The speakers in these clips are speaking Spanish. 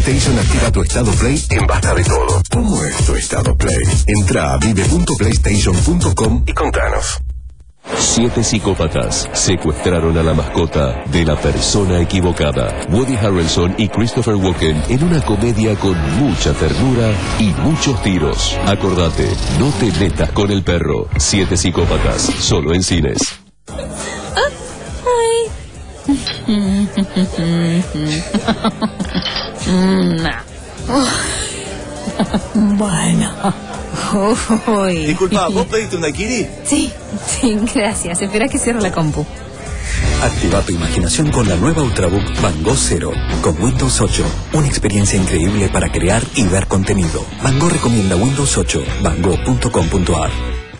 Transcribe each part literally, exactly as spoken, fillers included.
PlayStation activa tu estado Play en Basta de Todo. ¿Cómo es tu estado Play? Entra a vive punto playstation punto com y contanos. Siete psicópatas secuestraron a la mascota de la persona equivocada. Woody Harrelson y Christopher Walken en una comedia con mucha ternura y muchos tiros. Acordate, no te metas con el perro. Siete psicópatas, solo en cines. Bueno. Uy. Disculpa, ¿vos pediste un daiquiri? Sí, sí, gracias. Espera que cierre la compu. Activa tu imaginación con la nueva Ultrabook Van Gogh Zero con Windows ocho. Una experiencia increíble para crear y ver contenido. Van Gogh recomienda Windows ocho. van gogh punto com punto a r.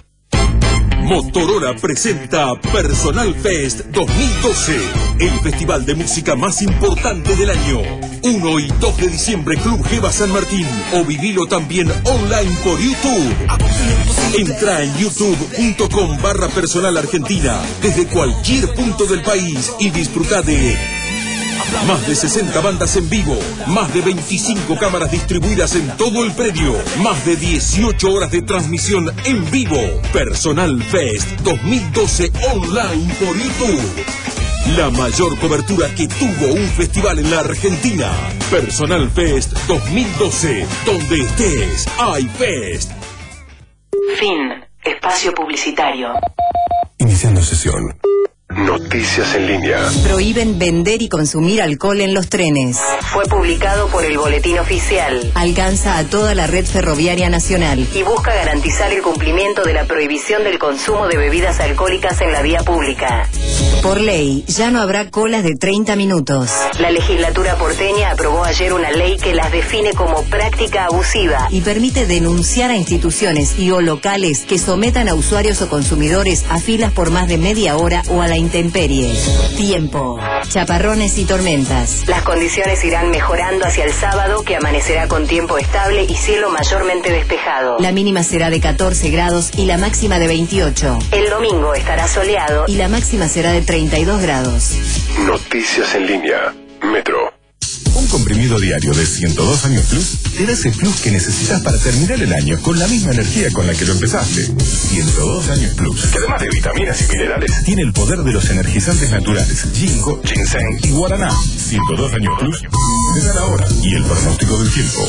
Motorola presenta Personal Fest dos mil doce, el festival de música más importante del año. uno y dos de diciembre, Club Geva San Martín, o vivilo también online por YouTube. Entra en youtube.com barra personal argentina desde cualquier punto del país y disfruta de más de sesenta bandas en vivo, más de veinticinco cámaras distribuidas en todo el predio, más de dieciocho horas de transmisión en vivo. Personal Fest dos mil doce online por YouTube. La mayor cobertura que tuvo un festival en la Argentina. Personal Fest dos mil doce. Donde estés, hay Fest. Fin. Espacio publicitario. Iniciando sesión. Noticias en línea. Prohíben vender y consumir alcohol en los trenes. Fue publicado por el Boletín Oficial. Alcanza a toda la red ferroviaria nacional. Y busca garantizar el cumplimiento de la prohibición del consumo de bebidas alcohólicas en la vía pública. Por ley, ya no habrá colas de treinta minutos. La legislatura porteña aprobó ayer una ley que las define como práctica abusiva. Y permite denunciar a instituciones y o locales que sometan a usuarios o consumidores a filas por más de media hora o a la intemperie. Tiempo. Chaparrones y tormentas. Las condiciones irán mejorando hacia el sábado, que amanecerá con tiempo estable y cielo mayormente despejado. La mínima será de catorce grados y la máxima de veintiocho. El domingo estará soleado y la máxima será de treinta y dos grados. Noticias en línea. Metro. Un comprimido diario de ciento dos años plus te da ese plus que necesitas para terminar el año con la misma energía con la que lo empezaste. ciento dos años plus, que además de vitaminas y minerales, tiene el poder de los energizantes naturales, ginkgo, ginseng y guaraná. ciento dos años plus te da la hora y el pronóstico del tiempo.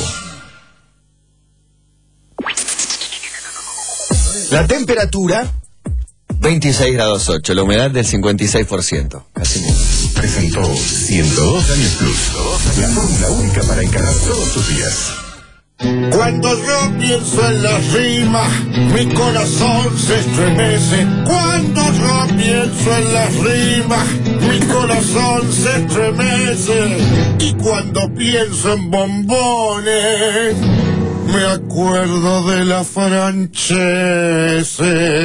La temperatura, veintiséis grados ocho, la humedad del cincuenta y seis por ciento. Casi mucho. Presentó ciento dos años plus, la fórmula única para encarar todos tus días. Cuando yo pienso en las rimas, mi corazón se estremece. Cuando yo pienso en las rimas, mi corazón se estremece. Y cuando pienso en bombones, me acuerdo de la Francese.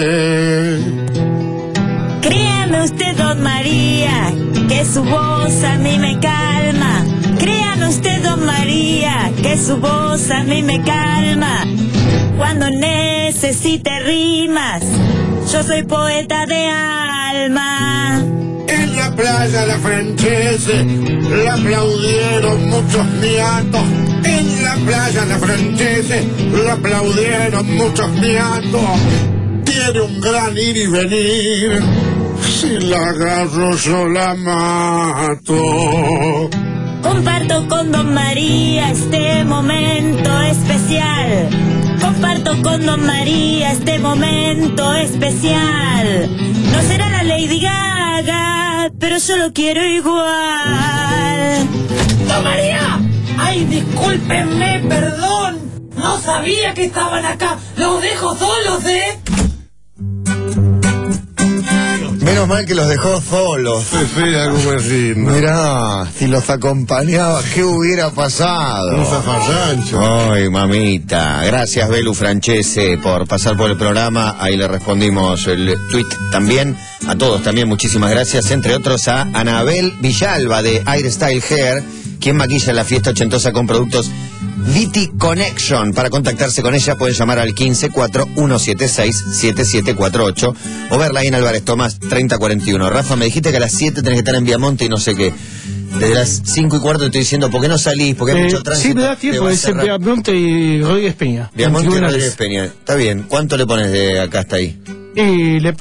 Créame usted, don María, que su voz a mí me calma. Créame usted, don María, que su voz a mí me calma. Cuando necesite rimas, yo soy poeta de alma. En la playa la Francese la aplaudieron muchos niatos. En la playa la Francese la aplaudieron muchos niatos. Tiene un gran ir y venir. Si la agarro yo la mato. Comparto con don María este momento especial. Comparto con don María este momento especial. No será la Lady Gaga, pero yo lo quiero igual. ¡Don María! ¡Ay, discúlpenme, perdón! No sabía que estaban acá. Los dejo solos, ¿eh? Menos mal que los dejó solos. Sí, sí, algo así, ¿no? Mirá, si los acompañaba, ¿qué hubiera pasado? Un zafarrancho. Ay, mamita. Gracias, Belu Francese, por pasar por el programa. Ahí le respondimos el tweet también. A todos también, muchísimas gracias. Entre otros a Anabel Villalba de Air Style Hair, quien maquilla la fiesta ochentosa con productos Viti Connection. Para contactarse con ella pueden llamar al quince cuatro uno siete seis siete siete cuatro ocho o verla ahí en Álvarez Tomás treinta cuarenta y uno. Rafa, me dijiste que a las siete tenés que estar en Viamonte y no sé qué. Desde las cinco y cuarto te estoy diciendo, ¿por qué no salís? ¿Por qué hay Eh, mucho tránsito? sí, me da Te tiempo, va a es en cerrar. Viamonte y Rodríguez Peña. en Viamonte y tribunales. Rodríguez Peña. Está bien. ¿Cuánto le pones de acá hasta ahí? Y le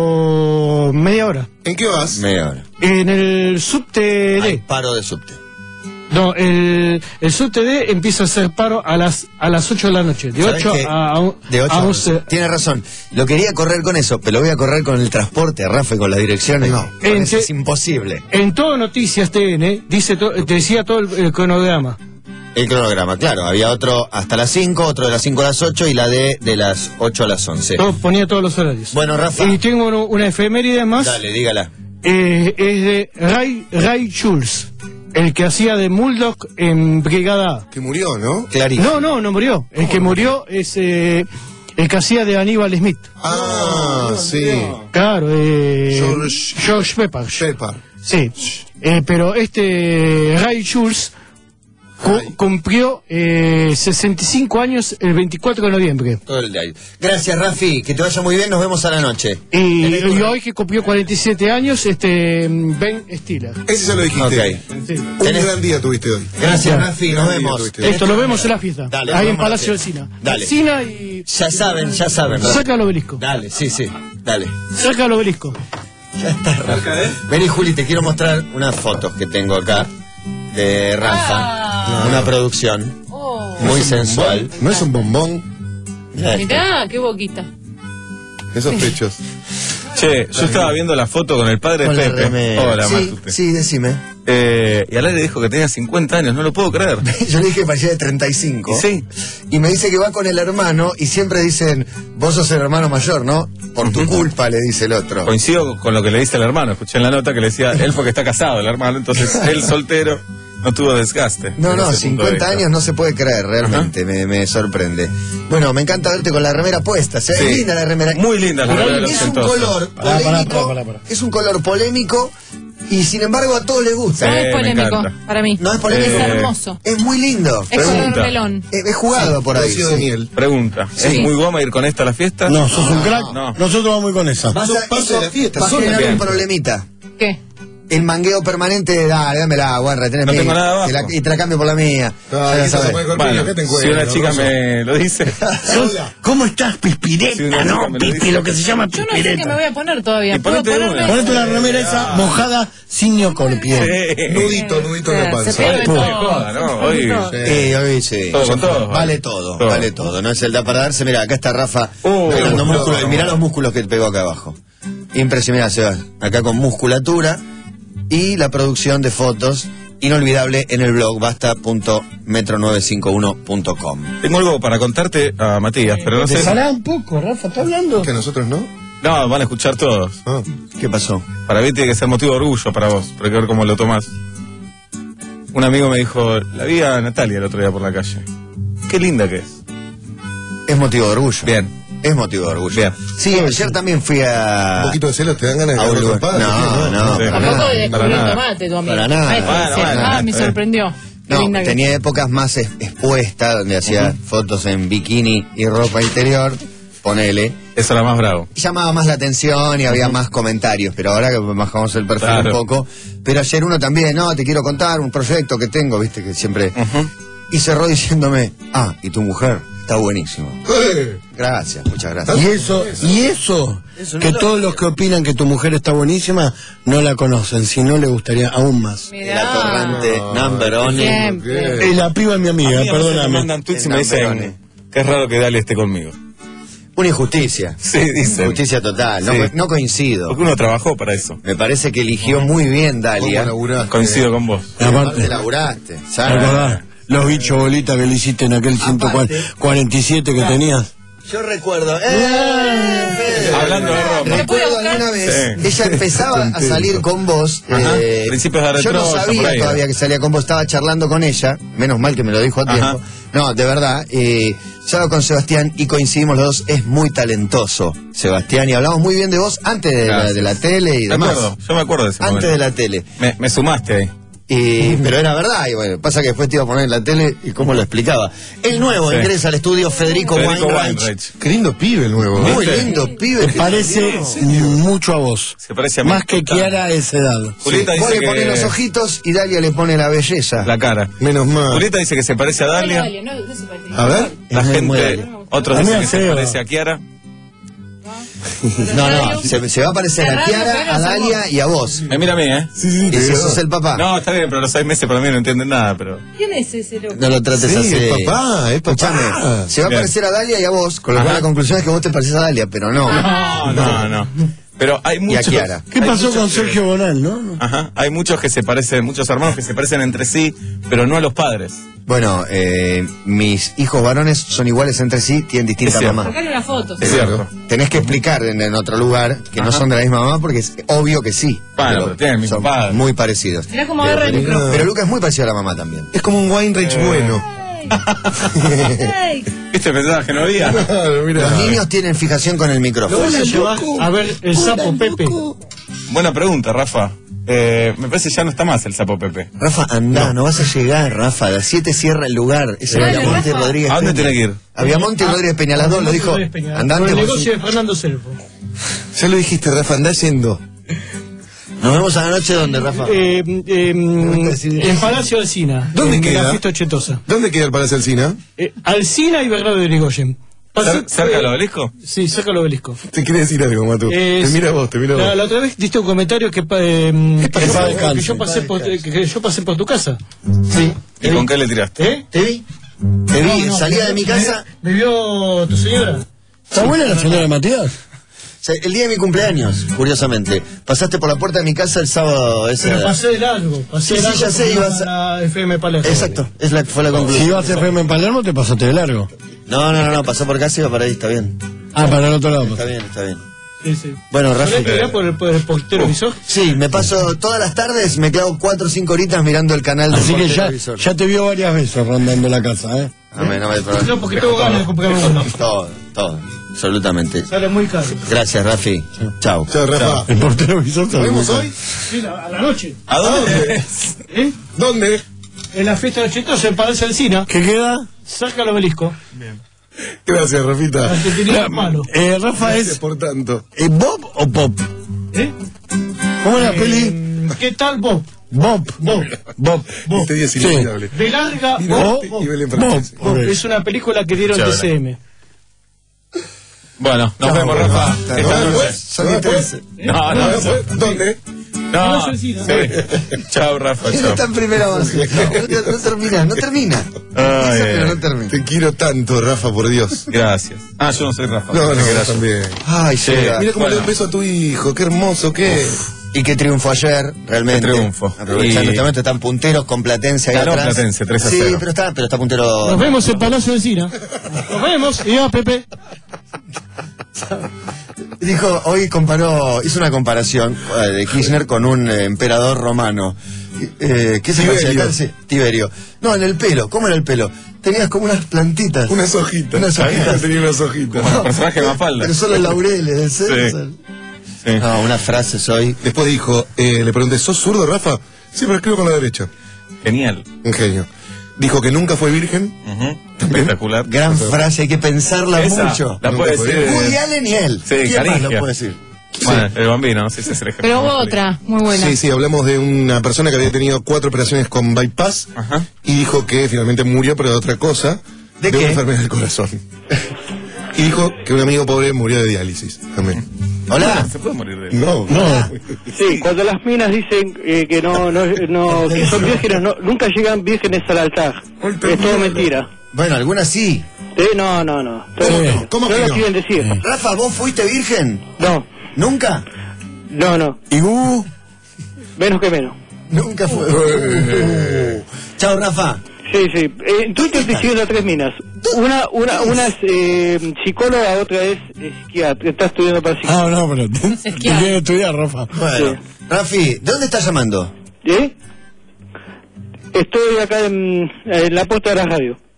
pongo media hora. ¿En qué vas? Media hora. En el subte Hay D. paro de subte. No, el, el subte D empieza a hacer paro a las a las ocho de la noche. De ¿Sabés ocho qué? a, a, De ocho a a once. Tiene razón. Lo quería correr con eso, pero lo voy a correr con el transporte, Rafa, y con las direcciones. No. Con En eso te- es imposible. En todo Noticias T N dice to- te decía todo el, el cronograma. El cronograma, claro. Había otro hasta las cinco, otro de las cinco a las ocho y la de de las ocho a las once. Todo, ponía todos los horarios. Bueno, Rafa. Y tengo uno- una efeméride más. Dale, dígala. Eh, es de Ray, Ray Charles, el que hacía de Muldock en Brigada A. Que murió, ¿no? Clarito. No, no, no murió. El que murió es eh, el que hacía de Aníbal Smith. Ah, sí. Claro, eh, George- George Pepper. Pepper. Sí, eh, pero este Ray Charles cu- cumplió eh, sesenta y cinco años el veinticuatro de noviembre. Todo el día. Gracias, Rafi. Que te vaya muy bien. Nos vemos a la noche. Y, y hoy que cumplió cuarenta y siete años, este Ben Stiller. Ese ya lo dijiste. Ok. Sí. Un Tenés- gran día tuviste hoy. Gracias, Ya. Rafi. Nos Gran día vemos. tuviste. Esto lo vemos en la fiesta. Dale, ahí nos en vemos a la Palacio del fiesta. Sina. Dale. Sina y Ya saben, ya saben. Rafa. cerca del obelisco. Dale, sí, sí. Dale. Cerca del obelisco. Ya está, Rafa. Vení, Juli, te quiero mostrar unas fotos que tengo acá de Rafa. Una producción muy sensual. No es un bombón. Ya está. Mirá, qué boquita. Esos pechos. Che, yo estaba viendo la foto con el padre Con la Pepe. remera. Hola, sí, Matute. sí, decime. Eh, y al aire dijo que tenía cincuenta años, no lo puedo creer. Yo le dije que parecía de treinta y cinco. Y sí. Y me dice que va con el hermano y siempre dicen, vos sos el hermano mayor, ¿no? Por tu culpa, le dice el otro. Coincido con lo que le dice el hermano. Escuché en la nota que le decía, él porque está casado, el hermano, entonces él soltero no tuvo desgaste. No, desde no, ese punto de cincuenta vista. años no se puede creer, realmente, me, me sorprende. Bueno, me encanta verte con la remera puesta, se ve Sí. linda la remera. Muy linda la Pero remera de los Es un ochentosos. color Pará, pará, polémico, pará, pará. es un color polémico y sin embargo a todos les gusta. No Sí, es me polémico encanta. para mí. No es polémico. Es Eh, hermoso. Es muy lindo. Es color pregunta. melón. Es, es jugado por ahí. Rocío de sí. miel. Pregunta, Sí. ¿es muy goma ir con esta a la fiesta? No, sos un crack. No. Nosotros vamos muy con esa. Vas Sos a, parte eso de la fiesta, va a sos generar bien. un problemita. ¿Qué? El mangueo permanente de dale, dámela, guarra, tenés No mil, tengo nada abajo. te la- y te la cambio por la mía. Ah, Ya eso sabes. se puede con Bueno, ¿qué te si encuentras, una chica Rosso? me lo dice, ¿Cómo estás, pispireta? Sí, una chica no, me lo pipi, dice. lo que se llama Yo no sé qué me pispireta. voy a poner todavía. Y ¿Puedo ponete ponerme? una. Ponete la remera esa mojada sin neocorpión. Sí. Nudito, nudito en la Se panza. pierde Hoy todo. está de joda, ¿no? Hoy- Se pierde todo. Eh, hoy sí. Todo con todo, Vale vale. todo, Todo. vale todo. No es el da para darse. Mira, acá está Rafa. Oh, pegando no, músculos. no. Mirá los músculos que pegó acá abajo. Impresionante, Sebas. Acá con musculatura y la producción de fotos inolvidable en el blog basta punto metro nueve cinco uno punto com. Tengo algo para contarte a Matías, pero no sé. Desalá un poco, Rafa, ¿está hablando? Que nosotros no. No, van a escuchar todos. Ah. ¿Qué pasó? Para mí tiene que ser motivo de orgullo para vos, pero hay que ver cómo lo tomás. Un amigo me dijo, la vi a Natalia el otro día por la calle. Qué linda que es. Es motivo de orgullo. Bien. Es motivo de orgullo. Bien. Sí, ayer también fui a. Un poquito de celos te dan ganas de a un agarrar lugar. trompada, No, ¿sí? no, Sí. para Tampoco nada. Para descubrió el nada. tomate, tu amigo. Para nada. Ay, Bueno, sí. bueno, Ah, me está bien. sorprendió. Qué No, linda que tenía es. épocas más es- expuestas, donde hacía fotos en bikini y ropa interior, ponele. Eso era más bravo. Llamaba más la atención y había más comentarios, pero ahora que bajamos el perfil Claro. un poco. Pero ayer uno también, no, te quiero contar un proyecto que tengo, viste, que siempre... Ujú. Y cerró diciéndome, ah, y tu mujer, está buenísimo. Eh, Gracias, muchas gracias. Y eso, y eso, que todos los que opinan que tu mujer está buenísima, no la conocen, si no le gustaría aún más. El atorrante number one. Siempre. Eh, la piba es mi A amiga, mí a veces me perdóname. mandan tweets y El me Lamberone. dicen, qué raro que Dali esté conmigo. Una injusticia. Sí, dicen. Injusticia total. No, Sí. co- no coincido. Porque uno trabajó para eso. Me parece que eligió muy bien Dalia. ¿Cómo laburaste? Coincido con vos. Aparte Aparte, laburaste. ¿te ¿sabes? acordás? Los bichos bolitas que le hiciste en aquel ciento cuarenta y siete que tenías. Yo recuerdo. ¡Eh! Hablando de ropa. Recuerdo alguna vez, Sí. ella empezaba a salir con vos. Ajá. eh, Principios de yo no retrosa, por sabía ahí, todavía ¿no? que salía con vos, estaba charlando con ella, menos mal que me lo dijo a Ajá. tiempo. No, de verdad, eh, estaba con Sebastián y coincidimos los dos, es muy talentoso, Sebastián, y hablamos muy bien de vos antes de, la, Gracias. de la tele y Me demás. acuerdo, yo me acuerdo de ese Antes momento. de la tele. Me, me sumaste ahí. Y, pero era verdad, y bueno, pasa que después te iba a poner en la tele y cómo lo explicaba. El nuevo Sí. ingresa al estudio Federico, Federico Weinreich. Weinreich. Qué lindo pibe el nuevo. Muy ¿Viste? lindo, pibe. Te parece mucho a vos. Se parece a mí. Más que Kiara a esa edad. Julieta Vos dice le pones que... los ojitos y Dalia le pone la belleza. La cara. Menos mal. Julieta dice que se parece a Dalia. Dale, no, no se parece. A ver. La Es muy gente... Dalia. Otros A mí dicen me que se feo. parece a Kiara. No, no, se, se va a parecer a Cerrado, Kiara, pero a Dalia somos- y a vos. Me mira a mí, ¿eh? Sí, sí, Y te si digo. sos el papá. No, está bien, pero los seis meses para mí no entienden nada, pero... ¿Quién es ese loco? No lo trates Sí, así. es papá, es papá. Escuchame, se va a Bien. parecer a Dalia y a vos, con lo cual Ajá. la conclusión es que vos te pareces a Dalia, pero no. No, no, no. Pero hay Y a muchos... Kiara. ¿Qué hay pasó muchos con que- Sergio Bonal, no? Ajá, hay muchos que se parecen, muchos hermanos que se parecen entre sí, pero no a los padres. Bueno, eh, mis hijos varones son iguales entre sí, tienen distinta Es cierto. mamá. Sacale una foto. Es cierto. Tenés que explicar en, en otro lugar que no Ajá. son de la misma mamá porque es obvio que sí. Bueno, pero tienen el mismo son padre. muy parecidos. Mirá cómo agarra el Pero, micrófono. pero Luca es muy parecido a la mamá también. Es como un Weinreich Eh. bueno. Ey, ¿Viste? Pensaba que no había. Claro, mira. Los niños tienen fijación con el ¿Lo micrófono. vas a llevar a ver el sapo Pepe? Buena pregunta, Rafa. Eh, me parece que ya no está más el sapo Pepe. Rafa, andá, no. vas a llegar, Rafa. A las siete cierra el lugar. Es el Dale, Aviamonte y Rafa. Rodríguez ¿A dónde Peña. tiene que ir? Aviamonte y Rodríguez Peña, las dos lo dijo. Andante. Por el por negocio su- de Fernando Selvo. Ya lo dijiste, Rafa, andá yendo. Nos vemos a la noche, ¿dónde, Rafa? Eh, eh, en Palacio Alsina. ¿Dónde en queda? La fiesta ochentosa. ¿Dónde queda el Palacio Alsina? Eh, Alsina y Bernardo de Irigoyen. ¿Cer- ¿Cerca del obelisco? Sí, cerca del obelisco. Te quiere decir algo, Matu. Eh, te mira vos, te mira la, vos. la otra vez diste un comentario que, pa- eh, pasa? que, yo, Descanse. que yo pasé por, que, que yo pasé por tu casa. Sí. ¿Y con qué le tiraste? ¿Eh? ¿Te vi? Te vi, No, no, salía me- de mi casa. Me, me vio tu señora. ¿Está buena la señora de Matías? O sea, el día de mi cumpleaños, curiosamente. Pasaste por la puerta de mi casa el sábado ese. Pero pasé de largo. Pasé Sí, de sí, largo ya sé, porque ibas iba a la F M Palermo. Exacto, es la, fue la Si conclusión. ibas a F M en Palermo, te pasaste de largo. No, no, no, no, pasó por casa y iba para ahí, está bien. Ah, para el otro lado. Está bien, está bien. Sí, sí. Bueno, Rafa. ¿Solés mirar por el, por el portero visor? Sí, me paso todas las tardes, me clavo cuatro o cinco horitas mirando el canal del Así que ya, televisor. ya te vio varias veces rondando la casa, ¿eh? No me, no me No, porque tengo ganas de comprarme uno. Todo, todo, absolutamente. Sale muy caro. Gracias, Rafi. Chao. Chao, Rafa. El portero visor ¿Nos sale muy vemos caro. hoy? Sí, a a la noche. ¿A dónde? ¿Eh? ¿Dónde? En la fiesta de ochentosa en Palacio Alsina. ¿Qué queda? Cerca del obelisco. Gracias, Rafita. Argentinidad malo. Eh, Rafa Gracias es por tanto. eh, Bob o Pop. ¿Eh? ¿Cómo es la Eh, peli? ¿Qué tal Bob? Bob. Bob. Bob. Este día es Sí. inolvidable. De larga Y Bob. Bob y Belén Bob. Francesi. Bob. Es una película que dieron Chévere. T C M. Bueno, nos vemos, Rafa. Basta, Esta ¿no? noche. Después, Son después. No, no, eso. ¿Dónde? No. Palacio Alsina. Sí. Chao, Rafa, No chao. está en primera base. No, no termina, no termina. Ay, Dice, ay, pero ay. no termina. Te quiero tanto, Rafa, por Dios. Gracias. Ah, yo no soy Rafa. No, no, Pensé que era yo yo. también. Ay, Sí. llega. Mira cómo Bueno. le doy un beso a tu hijo, qué hermoso, qué. Y que triunfo ayer, realmente. Qué triunfo. Aprovechando Y- este momento, están punteros con Platense ahí Ganó atrás. Platense, tres a Sí, cero. pero está, pero está puntero. Nos vemos en Palacio Alsina. Nos vemos. Y va Pepe. Dijo, hoy comparó, hizo una comparación eh, de Kirchner con un eh, emperador romano. Eh, ¿Qué se parecía? Tiberio. Sí, Tiberio. No, en el pelo. ¿Cómo era el pelo? Tenías como unas plantitas. Unas hojitas. Unas hojitas. Tenía unas hojitas. Como el personaje de Mafalda. Pero solo laureles, ¿en serio? Sí. No, una frase soy. Después dijo, eh, le pregunté, ¿sos zurdo, Rafa? Sí, pero escribo con la derecha. Genial. Un genio. Dijo que nunca fue virgen. Ujú. Espectacular. Gran frase, hay que pensarla Esa, mucho. La puede Nunca fue. decir. Woody Allen y él. Sí, ¿Quién más Caringia. lo puede decir? Bueno, el bambino, no sé si es el ejemplo. Pero hubo más otra, muy buena. Sí, sí, hablamos de una persona que había tenido cuatro operaciones con bypass Ajá. y dijo que finalmente murió, pero de otra cosa. ¿De una qué? enfermedad del corazón. Y dijo que un amigo pobre murió de diálisis también. Hola. Se puede morir de No, No. Sí, cuando las minas dicen eh, que no, no, no, que son vírgenes, no, nunca llegan vírgenes al altar. Es todo mentira. Bueno, algunas sí. Eh, no, no, no. Todo Sí. mentira. ¿Cómo no que lo no? quieren decir. Rafa, ¿vos fuiste virgen? No, ¿Nunca? no, no. ¿Y Gugu? Menos que menos. Nunca fue. Eh. Chao, Rafa. Sí, sí. Eh, en Twitter te siguen las tres minas. Una, una, una es eh, psicóloga, otra es eh, psiquiatra. Está estudiando para psiquiatra. Ah, no, pero te, te esquiar. quiere estudiar, Rafa. Bueno. Rafi, ¿de dónde estás llamando? ¿Eh? Estoy acá en, en la puerta de la radio.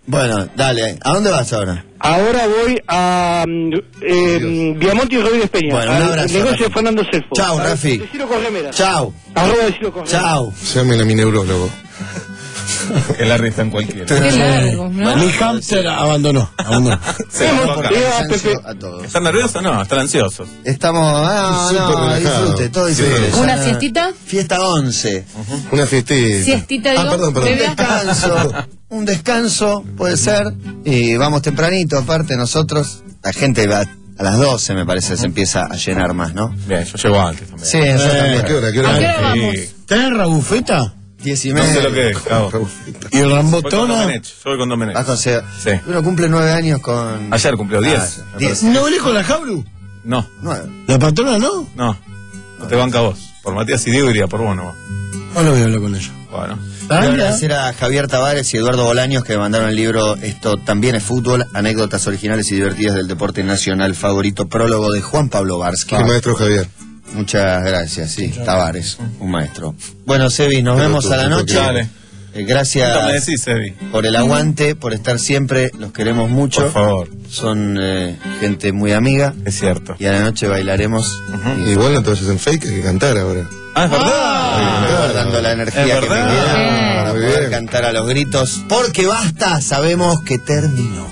Bueno, dale, ¿a dónde vas ahora? Ahora voy a eh, Viamonte y Rodríguez Peña. Bueno, un al abrazo, negocio Rafi. de Fernando Selfo. Chau, Rafi. Decilo con remera. Chau. Arroba decilo con remera. Chau. Llamen a mi neurólogo. Que la risa en cualquiera. Qué largo, ¿no? Mi hamster abandonó. abandonó. Se Vamos, la boca. eh, a Cansancio Pepe. a todos. ¿Están nerviosos? No, están ansiosos. Estamos, ah, Súper no, relajado. disfrute, todo disfrute. ¿Una Ya- siestita? Fiesta once. Una fiestita. Siestita, Ah, digo, perdón, perdón. Un previa. descanso, un descanso puede ser. Y vamos tempranito, aparte nosotros. La gente va a las doce, me parece, se empieza a llenar más, ¿no? Bien, yo llego antes también. Sí, eso ¿A también. qué hora? ¿A qué ¿A hora? qué hora vamos? Sí. ¿Tenés rabufeta? Diez y No sé lo media. que es, cabo. ¿Y el Voy con rambotona? Domenech. Yo voy con Domenech. Vas con Seba. Sí. Uno cumple nueve años con. Ayer cumplió diez. Ah, diez. ¿No venís con la Jabru? No, Nueve. ¿La patrona no? no. No te banca vos. Por Matías y Diego iría por vos, no. No lo voy a hablar con ella. Bueno. Quiero Ah, agradecer a Javier Tavares y Eduardo Bolaños que me mandaron el libro Esto también es fútbol, anécdotas originales y divertidas del deporte nacional favorito, prólogo de Juan Pablo Barsky. El maestro Javier. Muchas gracias, sí, Tavares, un maestro. Bueno, Sebi, nos Pero vemos tú, a la tú, noche. Dale. Eh, ¿Cuánto me gracias decís, Evi? por el aguante, por estar siempre, los queremos mucho. Por favor. Son eh, gente muy amiga Es cierto. y a la noche bailaremos. y Igual no te vayas en fake, hay que cantar ahora. Ah, es verdad. guardando la energía Es que me verdad. queda para Muy poder bien. cantar a los gritos. Porque basta, sabemos que terminó.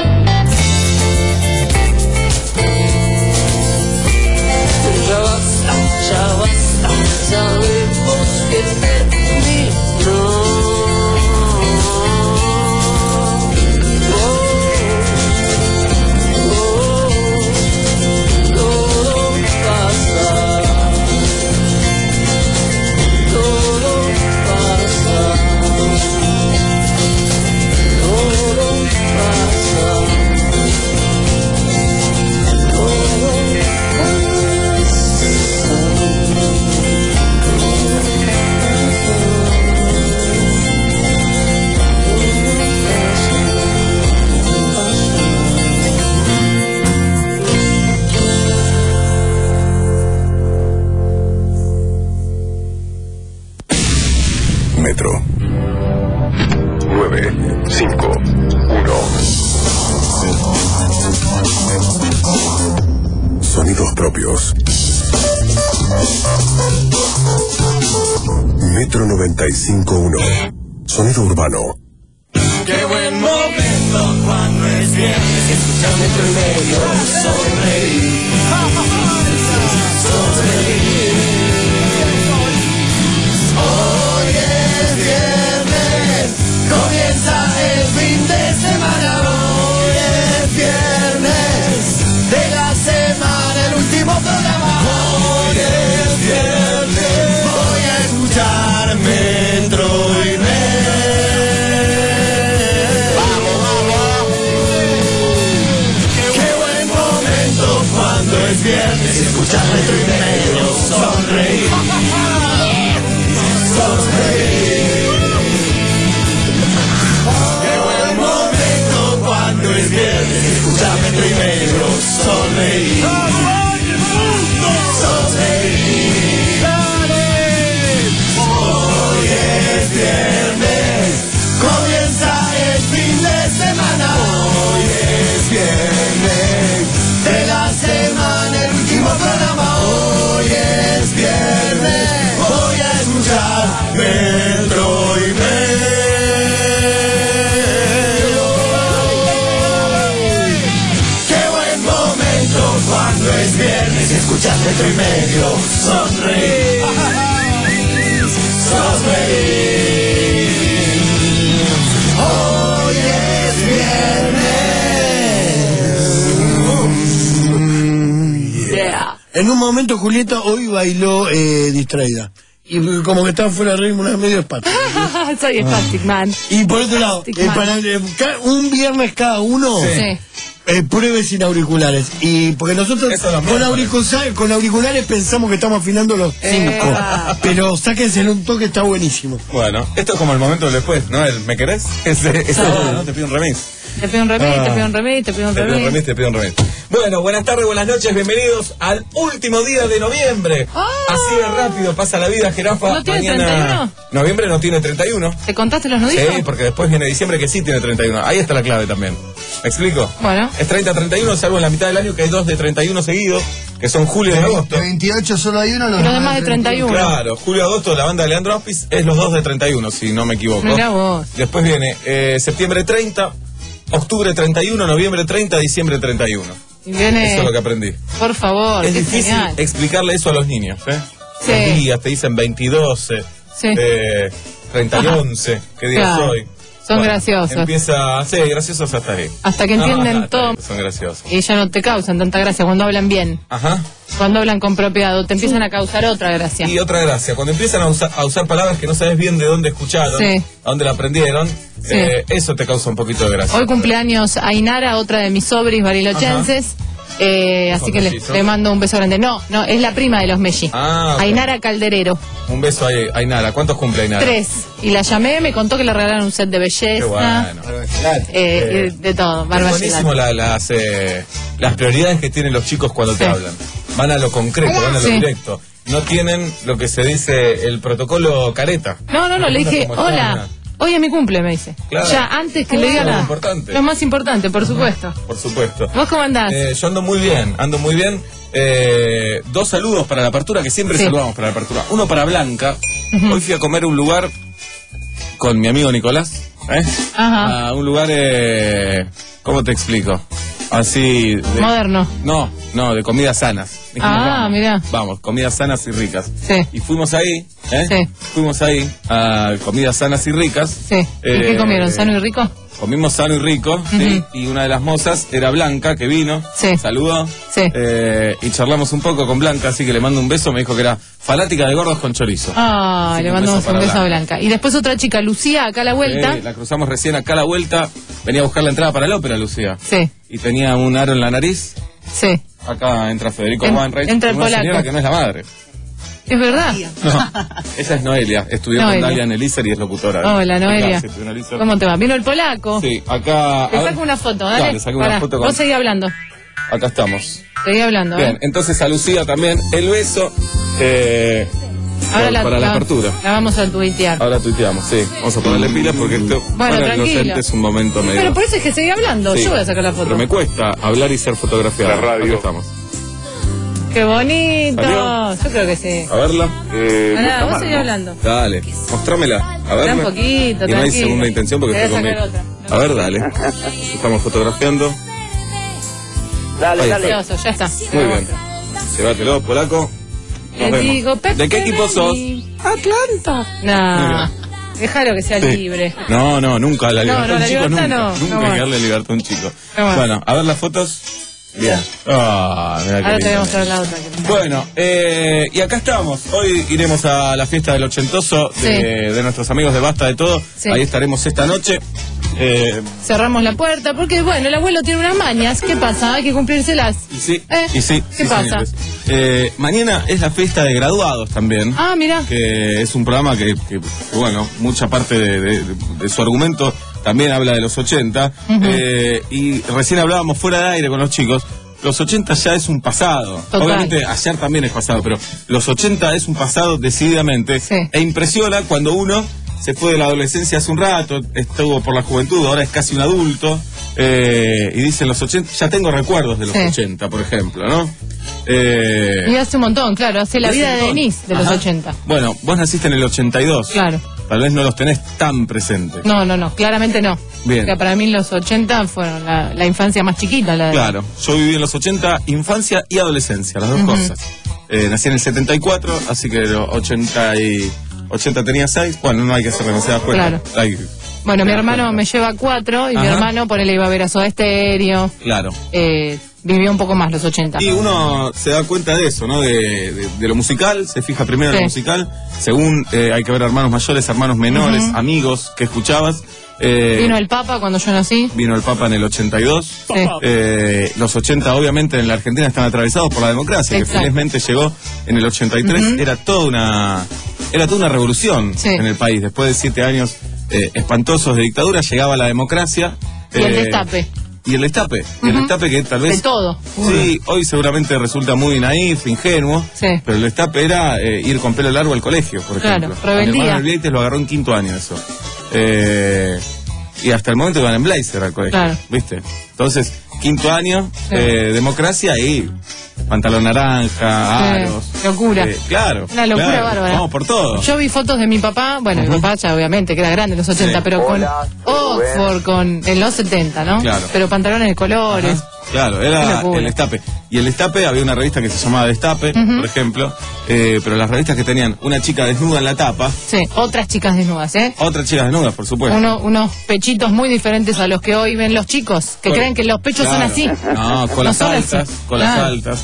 Ya basta, ya basta, sabemos que terminó. Oh, oh, todo pasa, todo pasa, todo pasa, Metro. nueve, cinco, uno. Sonidos propios. Metro noventa y cinco uno. Sonido urbano. qué buen momento cuando es viernes y escuchas Metro y Medio, sonreír, sonreír. Hoy es viernes, comienza el fin de semana. Hoy es viernes de la semana, el último programa. Hoy es viernes, voy a escuchar Metro y qué buen momento cuando es viernes y escuchar Metro y Medio, sonreír, sonreír. Qué buen momento cuando es viernes y escuchar Metro y Medio, sonreír, sonreír. Hoy es viernes, comienza el fin de semana. Hoy es viernes de la semana, el último programa. Hoy es viernes, voy a escuchar Metro y Medio. Qué buen momento cuando es viernes y escuchas Metro y Medio, sonreír, sonreír. Hoy es viernes. Yeah. En un momento Julieta hoy bailó eh, distraída. Y como que estaba fuera de ritmo, una medio espática. Soy Spastic Man. Y por otro lado, Spastic eh, Man. para, eh, ca- un viernes cada uno, Sí. eh, pruebe sin auriculares. Y porque nosotros Eso es lo con, mejor. auriculares, con auriculares pensamos que estamos afinando los cinco. Pero sáquenselo un toque, está buenísimo. Bueno, esto es como el momento del después, ¿no? El ¿me querés? Ese, ese, ¿no? Te pido un remix. Te pido un remis, Ah. te pido un remis, te pido un Te pido un remis. remis, te pido un remis. Bueno, buenas tardes, buenas noches, bienvenidos al último día de noviembre. ¡Ah! Así de rápido pasa la vida, jirafa. ¿No tiene Mañana... treinta y uno? Noviembre no tiene treinta y uno. ¿Te contaste los nudillos? Sí, porque después viene diciembre que sí tiene treinta y uno. Ahí está la clave también. ¿Me explico? Bueno. Es treinta a treinta y uno, salvo en la mitad del año que hay dos de treinta y uno seguidos, que son julio y agosto. De veintiocho solo hay uno, Los demás de treinta y uno. Claro, julio y agosto, la banda de Leandro Aspis es los dos de treinta y uno, si no me equivoco. Mirá vos. Después viene eh, septiembre treinta, octubre treinta y uno, noviembre treinta, diciembre treinta y uno. Y viene... Eso es lo que aprendí. Por favor, Es qué difícil genial. explicarle eso a los niños, ¿eh? Sí. Los días, te dicen veintidós, Sí. eh, treinta y once, ¿qué día Claro. soy? Son graciosos. Empieza, sí, graciosos hasta ahí. Hasta que entienden Ah, todo. Son graciosos. Y ya no te causan tanta gracia cuando hablan bien. Ajá. Cuando hablan con propiedad, o te empiezan a causar otra gracia. Y otra gracia, cuando empiezan a, usa- a usar palabras que no sabes bien de dónde escucharon, Sí. a dónde la aprendieron, Sí. eh, eso te causa un poquito de gracia. Hoy cumpleaños Ainara, otra de mis sobris barilochenses. Eh, así ¿Son que le, mellizos? le mando un beso grande. No, no, es la prima de los Melli. Ah, ok. Ainara Calderero. Un beso a Ainara. ¿Cuántos cumple Ainara? Tres. Y la llamé, me contó que le regalaron un set de belleza. Qué bueno. eh, y de todo, Es barba buenísimo gelada. la- las, eh, las prioridades que tienen los chicos cuando te Sí. hablan. Van a lo concreto, van a lo Sí. directo. No tienen lo que se dice el protocolo careta. No, no, no, le dije, Como está, hola, hoy es mi cumple, me dice. Claro. Ya, antes que Eso le es diga lo nada. importante. Lo más importante, por supuesto. Por supuesto. ¿Vos cómo andás? Eh, yo ando muy bien, ando muy bien. Eh, dos saludos para la apertura, que siempre Sí. saludamos para la apertura. Uno para Blanca. Ujú. Hoy fui a comer a un lugar con mi amigo Nicolás. ¿eh? Ajá. A un lugar, eh, ¿cómo te explico? Así. de- Moderno. No, no, de comidas sanas. Dijimos, Ah, vamos, mirá. Vamos, comidas sanas y ricas. Sí. Y fuimos ahí, ¿eh? Sí. Fuimos ahí a comidas sanas y ricas. Sí. ¿Y qué Eh, comieron? ¿Sano y rico? Comimos sano y rico, ¿sí? Y una de las mozas era Blanca, que vino, Sí. saludó, Sí. eh, y charlamos un poco con Blanca, así que le mando un beso, me dijo que era fanática de gordos con chorizo. Ah, Así le que un mandamos beso un para beso a Blanca. Blanca. Y después otra chica, Lucía, acá a la vuelta. Eh, la cruzamos recién acá a la vuelta, venía a buscar la entrada para la ópera, Lucía. Sí, Y tenía un aro en la nariz, sí. acá entra Federico En- Wainwright, entra el una polaco. señora que no es la madre. ¿Es verdad? No, esa es Noelia, estudió Noelia. con Dalia Nelícer y es locutora. Hola, Noelia. Gracias, Nelícer. ¿Cómo te va? ¿Vino el polaco? Sí, acá... Te a ver. saco una foto, dale. Dale, saca una Pará, foto con- Vos seguí hablando. Acá estamos. Seguí hablando, Bien, ¿eh? entonces a Lucía también el beso eh, Ahora por- la, para la, la- apertura. La vamos a tuitear. Ahora tuiteamos, sí. Vamos a ponerle pilas porque esto para el tranquilo. docente es un momento medio. Pero por eso es que seguí hablando. Sí, Yo voy a sacar la foto. Pero me cuesta hablar y ser fotografiado. La radio. Acá estamos. Qué bonito. ¿Salió? Yo creo que sí. A verla. Eh, Pará, vos seguí hablando. Dale, mostrámela. A Espera verla. un poquito, Y no hay tranquilo. segunda intención porque Te estoy voy a conmigo. sacar otra. A ver, dale. Estamos fotografiando. Dale, Ahí dale. está. Ya está. Muy bien. Llévatelo, polaco. Nos Le vemos. digo, Pepe ¿De qué equipo sos? Atlanta. Muy No. bien. Déjalo que sea Sí. libre. No, no, nunca la No, libertad no, a un la chico, libertad nunca. no, Nunca no hay más. que darle libertad a un chico. No más. Bueno, a ver las fotos. Bien. Ah, mira qué Ahora te voy a lindo. mostrar la otra. que- Bueno, eh, y acá estamos. Hoy iremos a la fiesta del ochentoso de, Sí. de nuestros amigos de Basta de Todo. Sí. Ahí estaremos esta noche. Eh, Cerramos la puerta porque, bueno, el abuelo tiene unas mañas. ¿Qué pasa? Hay que cumplírselas. y sí, Eh, y sí. ¿qué sí, pasa? señores. Eh, mañana es la fiesta de graduados también. Ah, mira. Que es un programa que, que, bueno, mucha parte de, de- de su argumento también habla de los ochenta. Ujú. Eh, y recién hablábamos fuera de aire con los chicos. Los ochenta ya es un pasado. Total. Obviamente ayer también es pasado, pero los ochenta es un pasado decididamente. E impresiona cuando uno se fue de la adolescencia hace un rato, estuvo por la juventud, ahora es casi un adulto. Eh, y dicen los ochenta, ya tengo recuerdos de los Sí. ochenta, por ejemplo, ¿no? Eh, Y hace un montón, claro. Hace la hace vida un de montón. Denise de los Ajá. ochenta. Bueno, vos naciste en el ochenta y dos. Claro. Tal vez no los tenés tan presentes. No, no, no. Claramente no. Bien. Porque para mí los ochenta fueron la, la infancia más chiquita. La de- Claro, yo viví en los ochenta, infancia y adolescencia, las dos Ujú. cosas. Eh, nací en el setenta y cuatro, así que los ochenta y ochenta tenía seis. Bueno, no hay que hacer demasiadas cuentas. Claro. Hay- Bueno, mi hermano me lleva cuatro y mi Ajá. hermano, por él iba a ver a Soda Stereo. claro. Eh, vivió un poco más los ochenta. Y uno se da cuenta de eso, ¿no? De, de- de lo musical, se fija primero en Sí. lo musical, según eh, hay que ver hermanos mayores, hermanos menores, Ujú. amigos que escuchabas. Eh, Vino el Papa cuando yo nací. Vino el Papa en el ochenta y dos. Sí. Eh, los ochenta, obviamente, en la Argentina están atravesados por la democracia, Exacto. que felizmente llegó en el ochenta y tres. Ujú. Era toda una era toda una revolución Sí. en el país. Después de siete años eh, espantosos de dictadura, llegaba la democracia Y el Eh, destape. Y el destape, y el Ujú. destape que tal vez... De todo. Sí, hoy seguramente resulta muy naif, ingenuo, Sí. pero el destape era eh, ir con pelo largo al colegio, por Claro, ejemplo. rebeldía. A mi hermano Vieites lo agarró en quinto año eso. Eh, y hasta el momento iban en blazer al colegio, Claro. ¿viste? Entonces, quinto año, Sí. eh, democracia y pantalón naranja, Sí, aros. locura. Eh, claro. Una locura claro, bárbara. Vamos por todo. Yo vi fotos de mi papá, bueno, mi papá ya obviamente, que era grande en los ochenta, Sí. pero Hola, con Oxford, con en los setenta, ¿no? Claro. Pero pantalones de colores. Ajá, claro, Qué era locura. el destape. Y el destape, había una revista que se llamaba Destape, Ujú. por ejemplo, eh, pero las revistas que tenían una chica desnuda en la tapa, Sí, otras chicas desnudas, ¿eh? otra chica desnuda, por supuesto. Uno, unos pechitos muy diferentes a los que hoy ven los chicos, que Con- creen que los pechos son Claro. así. No, con las son altas, así. con las Claro. altas.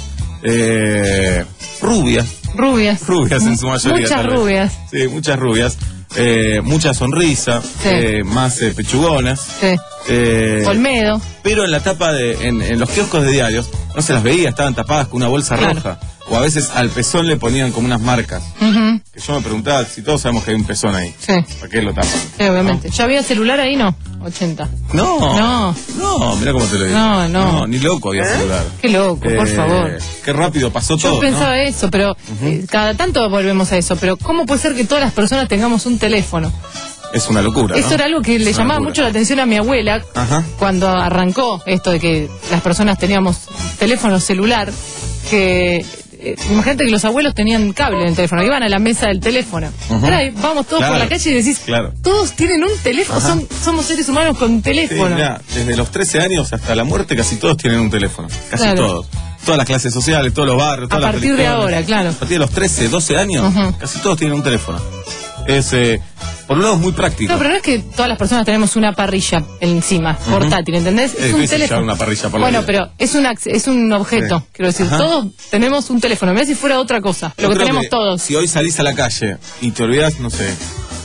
Eh, rubias. Rubias. Rubias en su mayoría. Muchas tal vez. rubias. Sí, muchas rubias. Eh, mucha sonrisa, Sí. eh, más eh, pechugonas. Sí. Eh, Olmedo. Pero en la tapa de, en, en los kioscos de diarios, no se las veía, estaban tapadas con una bolsa Claro. roja. O a veces al pezón le ponían como unas marcas. Ujú. Que yo me preguntaba si todos sabemos que hay un pezón ahí. Sí, ¿Para qué lo tapan? sí, obviamente. ¿Ya había celular ahí? No. ochenta. No. No. No, mira cómo te lo digo. No, no. ni loco había celular. Qué loco, por Eh, favor. Qué rápido pasó Yo todo. pensaba ¿no? eso, pero eh, cada tanto volvemos a eso. Pero ¿cómo puede ser que todas las personas tengamos un teléfono? Es una locura. Eso ¿no? era algo que Es le una llamaba locura. mucho la atención a mi abuela Ajá. cuando arrancó esto de que las personas teníamos teléfono celular, que eh, imagínate que los abuelos tenían cable en el teléfono, iban a la mesa del teléfono. Ujú. Ahora ahí vamos todos Claro. por la calle y decís, Claro. todos tienen un teléfono, Ajá. son, somos seres humanos con Sí, teléfono. mirá, desde los trece años hasta la muerte casi todos tienen un teléfono. Casi Claro. todos. Todas las clases sociales, todos los barrios, A todas las partir de religiones. ahora, claro. A partir de los trece, doce años, Ujú. casi todos tienen un teléfono. Es, eh, por un lado, es muy práctico. No, pero no es que todas las personas tenemos una parrilla encima, Ujú. portátil, ¿entendés? Es Es, un difícil teléfono. llevar una parrilla por la Bueno, vida. pero es un, ac- es un objeto, Sí. quiero decir. Ajá. Todos tenemos un teléfono. Mirá si fuera otra cosa, Yo lo que creo tenemos todos. Si hoy salís a la calle y te olvidás, no sé,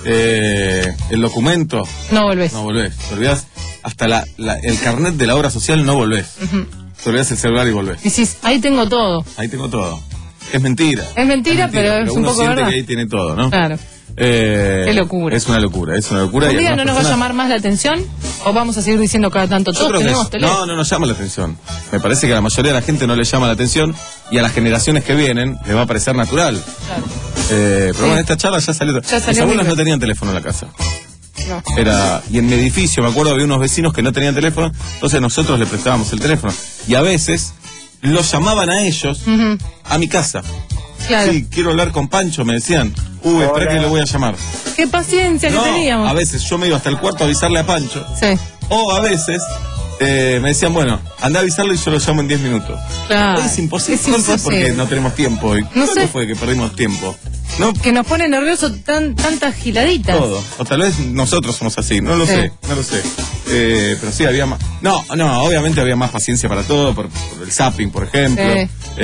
eh, el documento, No volvés. no volvés. Te olvidás hasta la, la- el carnet de la obra social, no volvés. Ujú. Te olvidás el celular y volvés. Decís, ahí tengo todo. Ahí tengo todo. Es mentira. Es mentira, pero es un uno poco siente verdad. que ahí tiene todo, ¿no? Claro. Eh, Qué locura. Es una locura, es una locura. ¿Un y día no algunas nos va a personas- llamar más la atención? ¿O vamos a seguir diciendo cada tanto, Yo todos creo que tenemos es- teléfono? no, no nos llama la atención. Me parece que a la mayoría de la gente no le llama la atención y a las generaciones que vienen les va a parecer natural. Claro. Eh, pero Sí. bueno, esta charla ya salió. Ya Mis salió abuelos muy no tenían teléfono en la casa. No. Era, y en mi edificio, me acuerdo, había unos vecinos que no tenían teléfono, entonces nosotros le prestábamos el teléfono. Y a veces los llamaban a ellos Ujú. a mi casa. Claro. Sí, quiero hablar con Pancho, me decían. Uy, espera que le voy a llamar. Qué paciencia No, que teníamos. a veces yo me iba hasta el cuarto a avisarle a Pancho. Sí, O a veces eh, me decían, bueno, anda a avisarlo y yo lo llamo en diez minutos. claro. Hoy es imposible. Es no sé imposible. por qué no tenemos tiempo hoy. No ¿Cuándo sé. fue que perdimos tiempo? No, Que nos pone nervioso tan, tantas giladitas. todo. O tal vez nosotros somos así, no lo Sí. sé, no lo sé. Eh, pero sí, había más. No, no, obviamente había más paciencia para todo, por, por el zapping, por ejemplo. Sí.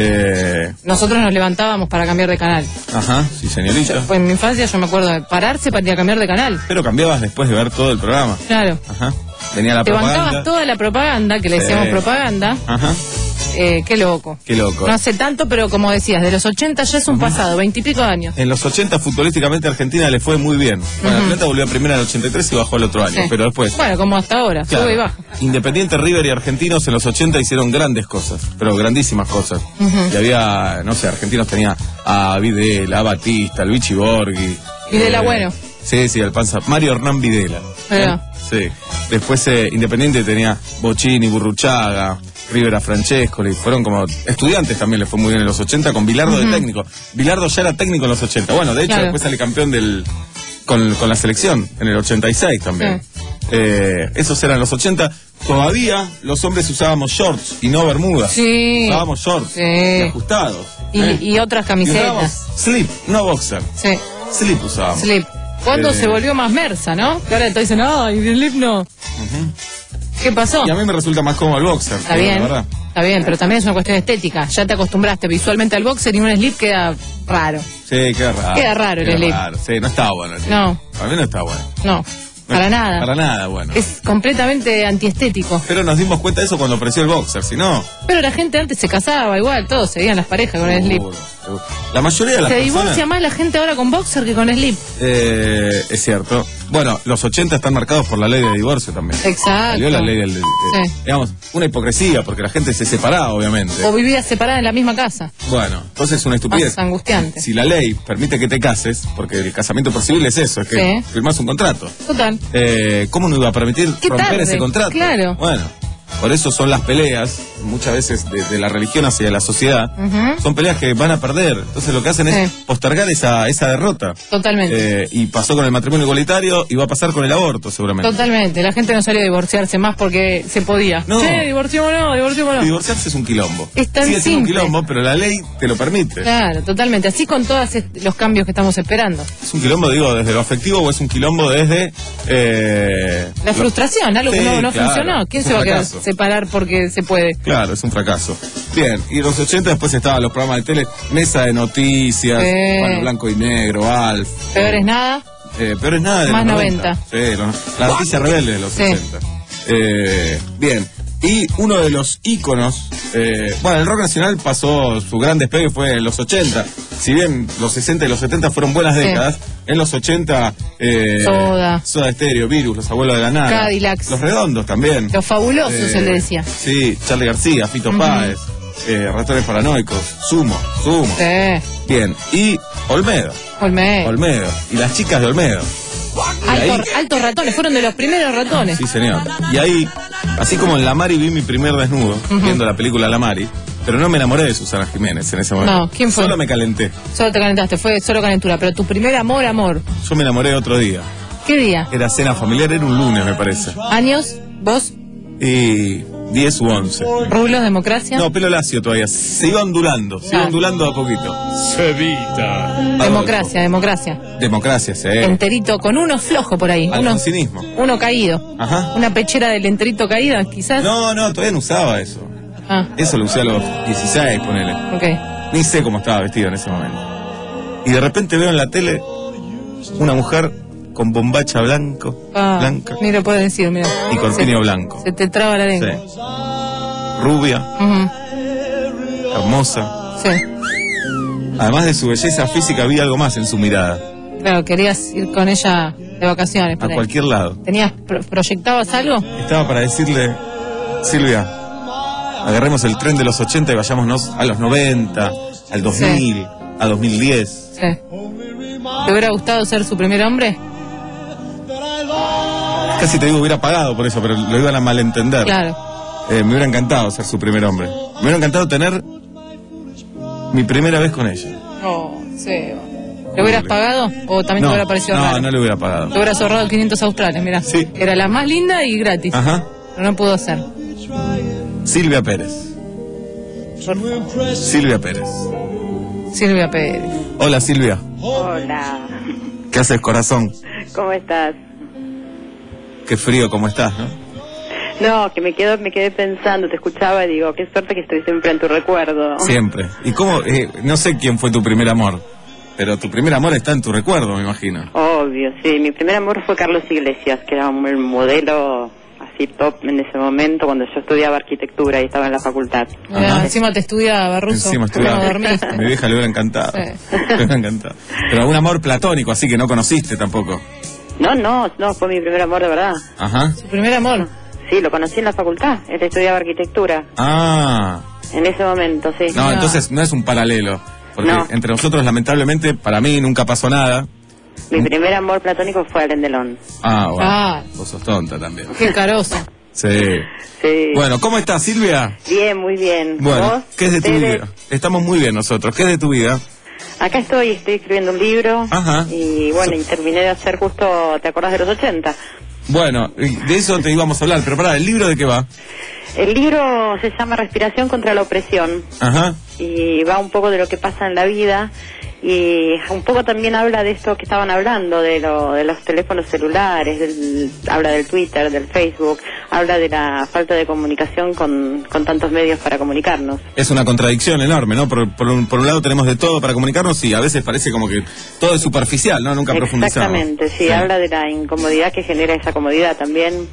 Eh, Nosotros nos levantábamos para cambiar de canal. ajá, sí, señorita. Pues en mi infancia yo me acuerdo de pararse para ir a cambiar de canal. Pero cambiabas después de ver todo el programa. Claro. Ajá. Venía la Te propaganda. bancabas toda la propaganda, que le decíamos Sí. propaganda. Ajá. Eh, qué loco. Qué loco. No hace tanto, pero como decías, de los ochenta ya es un pasado, veintipico años. En los ochenta futbolísticamente a Argentina le fue muy bien. Bueno, Ujú. Atlanta volvió a primera en el ochenta y tres y bajó el otro año, Sí. pero después. Bueno, como hasta ahora, Claro. sube y baja. Independiente, River y Argentinos en los ochenta hicieron grandes cosas, pero grandísimas cosas. Ujú. Y había, no sé, Argentinos tenía a Videla, a Batista, al Vichy Borghi. Videla, bueno. Sí, sí, el panza. Mario Hernán Videla. Mirá. Sí. Después eh, Independiente tenía Bocini, Burruchaga, River a Francescoli. Fueron como estudiantes también le fue muy bien en los ochenta con Bilardo de Ujú. técnico. Bilardo ya era técnico en los ochenta. Bueno, de hecho Claro. después sale campeón del con, con la selección en el ochenta y seis también. Eh, esos eran los ochenta. Todavía los hombres usábamos shorts y no bermudas. Sí. Usábamos shorts Sí. y ajustados. Y, ¿eh? y otras Y usábamos camisetas. slip, no boxer. Sí, Slip usábamos. slip. ¿Cuándo Eh. se volvió más mersa, no? Que ahora te dicen, ay, el slip no. ¿Qué pasó? Y a mí me resulta más cómodo el boxer. Está te digo bien, la verdad. está bien, pero también es una cuestión estética. Ya te acostumbraste visualmente al boxer y un slip queda raro. Sí, queda raro. Queda raro el Queda slip. raro. Sí, no está bueno el slip. No. Para mí no está bueno. No, para nada. Para nada bueno. Es completamente antiestético. Pero nos dimos cuenta de eso cuando apareció el boxer, si no... Pero la gente antes se casaba igual, todos seguían las parejas con el slip. seguro, seguro. La mayoría de las Se personas... divorcia más la gente ahora con boxer que con slip. Eh, es cierto. Bueno, los ochenta están marcados por la ley de divorcio también. Exacto. Salió la ley del... de- Sí. Digamos, una hipocresía, porque la gente se separaba, obviamente. O vivías separada en la misma casa. Bueno, entonces es una estupidez. Más angustiante. Si la ley permite que te cases, porque el casamiento por civil es eso, es que Sí. firmás un contrato. Total. Eh, ¿Cómo no iba a permitir Qué romper tarde, ese contrato? claro. Bueno, por eso son las peleas, muchas veces de, de la religión hacia la sociedad, Ujú. son peleas que van a perder. Entonces lo que hacen es Sí. postergar esa, esa derrota. Totalmente. Eh, y pasó con el matrimonio igualitario y va a pasar con el aborto seguramente. Totalmente. La gente no salió a divorciarse más porque se podía. No. Sí, divorciémonos, divorciémonos. Divorciarse es un quilombo. Es tan Sigue siendo un simple. quilombo, pero la ley te lo permite. Claro, totalmente. Así con todos est- los cambios que estamos esperando. ¿Es un quilombo, digo, desde lo afectivo o es un quilombo desde... Eh, La lo- frustración, algo que Sí, no, no claro. funcionó. ¿Quién Es se un va a quedar fracaso. separar porque se puede? Claro, es un fracaso. Bien, y los ochenta después estaban los programas de tele, Mesa de Noticias, Sí. bueno, Blanco y Negro, Alf. Peor es nada. Eh, peor es nada de Más los noventa. Sí, los- la noticia rebelde de los Sí. sesenta. Eh, bien, y uno de los íconos, eh, bueno, el rock nacional pasó su gran despegue fue en los ochenta. Si bien los sesenta y los setenta fueron buenas Sí. décadas, en los ochenta eh, Soda. Soda Stereo, Virus, Los Abuelos de la Nada, Cadillacs. Los Redondos también. Los fabulosos, Eh, se le decía. Sí, Charlie García, Fito Ujú. Páez, eh, Ratones Paranoicos, Sumo, Sumo. Sí. Bien, y Olmedo, Olmedo. Olmedo, y las chicas de Olmedo. Y ahí- Altos, altos ratones, fueron de los primeros ratones. Sí, señor. Y ahí, así como en La Mari vi mi primer desnudo, Ujú. viendo la película La Mari, pero no me enamoré de Susana Jiménez en ese momento. No, ¿quién fue? Solo me calenté. Solo te calentaste, fue solo calentura. Pero tu primer amor, amor. Yo me enamoré otro día. ¿Qué día? Era cena familiar, era un lunes, me parece. ¿Años? ¿Vos? Y diez u once. ¿Rulos? ¿Democracia? No, pelo lacio todavía. Se iba ondulando, se iba Ah. ondulando a poquito. Cevita. Democracia, democracia. Democracia, sí. Enterito, con uno flojo por ahí. Uno, Alfonsinismo. uno caído. Ajá. Una pechera del enterito caída, quizás. No, no, todavía no usaba eso. Ah, Eso lo usé a los dieciséis, ponele. ok. Ni sé cómo estaba vestido en ese momento. Y de repente veo en la tele una mujer con bombacha blanco, Ah, blanca ni lo puedo decir, mira. y corpiño Se- blanco. Se te traba la lengua. Sí. Rubia, Ujú, hermosa. sí. Además de su belleza física, había algo más en su mirada. Claro, querías ir con ella de vacaciones. A por ahí. cualquier lado. ¿Tenías, pro- proyectabas algo? Estaba para decirle, Silvia, agarremos el tren de los ochenta y vayámonos a los noventa, al dos mil, a dos mil diez. Sí. ¿Te hubiera gustado ser su primer hombre? Casi te digo, hubiera pagado por eso, pero lo iban a malentender. Claro. Eh, me hubiera encantado ser su primer hombre. Me hubiera encantado tener mi primera vez con ella. Oh, sí. ¿Le hubieras pagado o también no, te hubiera parecido no, raro? no le hubiera pagado. Te hubieras ahorrado quinientos australes, mirá. Sí. Era la más linda y gratis. Ajá. Pero no pudo ser. Silvia Pérez. Silvia Pérez. Silvia Pérez. Hola, Silvia. Hola, ¿Qué haces, corazón? ¿cómo estás? Qué frío, ¿cómo estás, no? No, que me quedo, me quedé pensando, te escuchaba y digo, qué suerte que estoy siempre en tu recuerdo. Siempre. ¿Y cómo? Eh, no sé quién fue tu primer amor, pero tu primer amor está en tu recuerdo, me imagino. Obvio, sí, mi primer amor fue Carlos Iglesias, que era un modelo así top en ese momento cuando yo estudiaba arquitectura y estaba en la facultad. Mirá, encima te estudiaba, Russo. Encima estudiaba. No dormiste. A mi vieja le hubiera encantado. Sí. Le hubiera encantado. Pero un amor platónico, así que no conociste tampoco. No, no, no, fue mi primer amor de verdad. Ajá. Su primer amor. Sí, lo conocí en la facultad, él estudiaba arquitectura, Ah. en ese momento, sí. No, entonces no es un paralelo. Porque No. entre nosotros, lamentablemente, para mí nunca pasó nada. Mi primer amor platónico fue Alain Delon. Ah, bueno. Ah. Vos sos tonta también. Qué caroso. Sí. Sí. Bueno, ¿cómo estás, Silvia? Bien, muy bien. Bueno, ¿Vos? ¿qué es de tu ¿Ustedes? vida? Estamos muy bien nosotros. ¿Qué es de tu vida? Acá estoy, estoy escribiendo un libro. Ajá. Y bueno, y terminé de hacer justo, ¿te acordás de los ochenta? Bueno, y de eso te íbamos a hablar, pero pará, ¿el libro de qué va? El libro se llama Respiración contra la opresión Ajá. y va un poco de lo que pasa en la vida y un poco también habla de esto que estaban hablando, de, lo, de los teléfonos celulares, del, habla del Twitter, del Facebook, habla de la falta de comunicación con, con tantos medios para comunicarnos. Es una contradicción enorme, ¿no? Por, por, un, por un lado tenemos de todo para comunicarnos y a veces parece como que todo es superficial, ¿no? Nunca profundizamos. Exactamente, sí, habla de la incomodidad que genera esa comodidad también.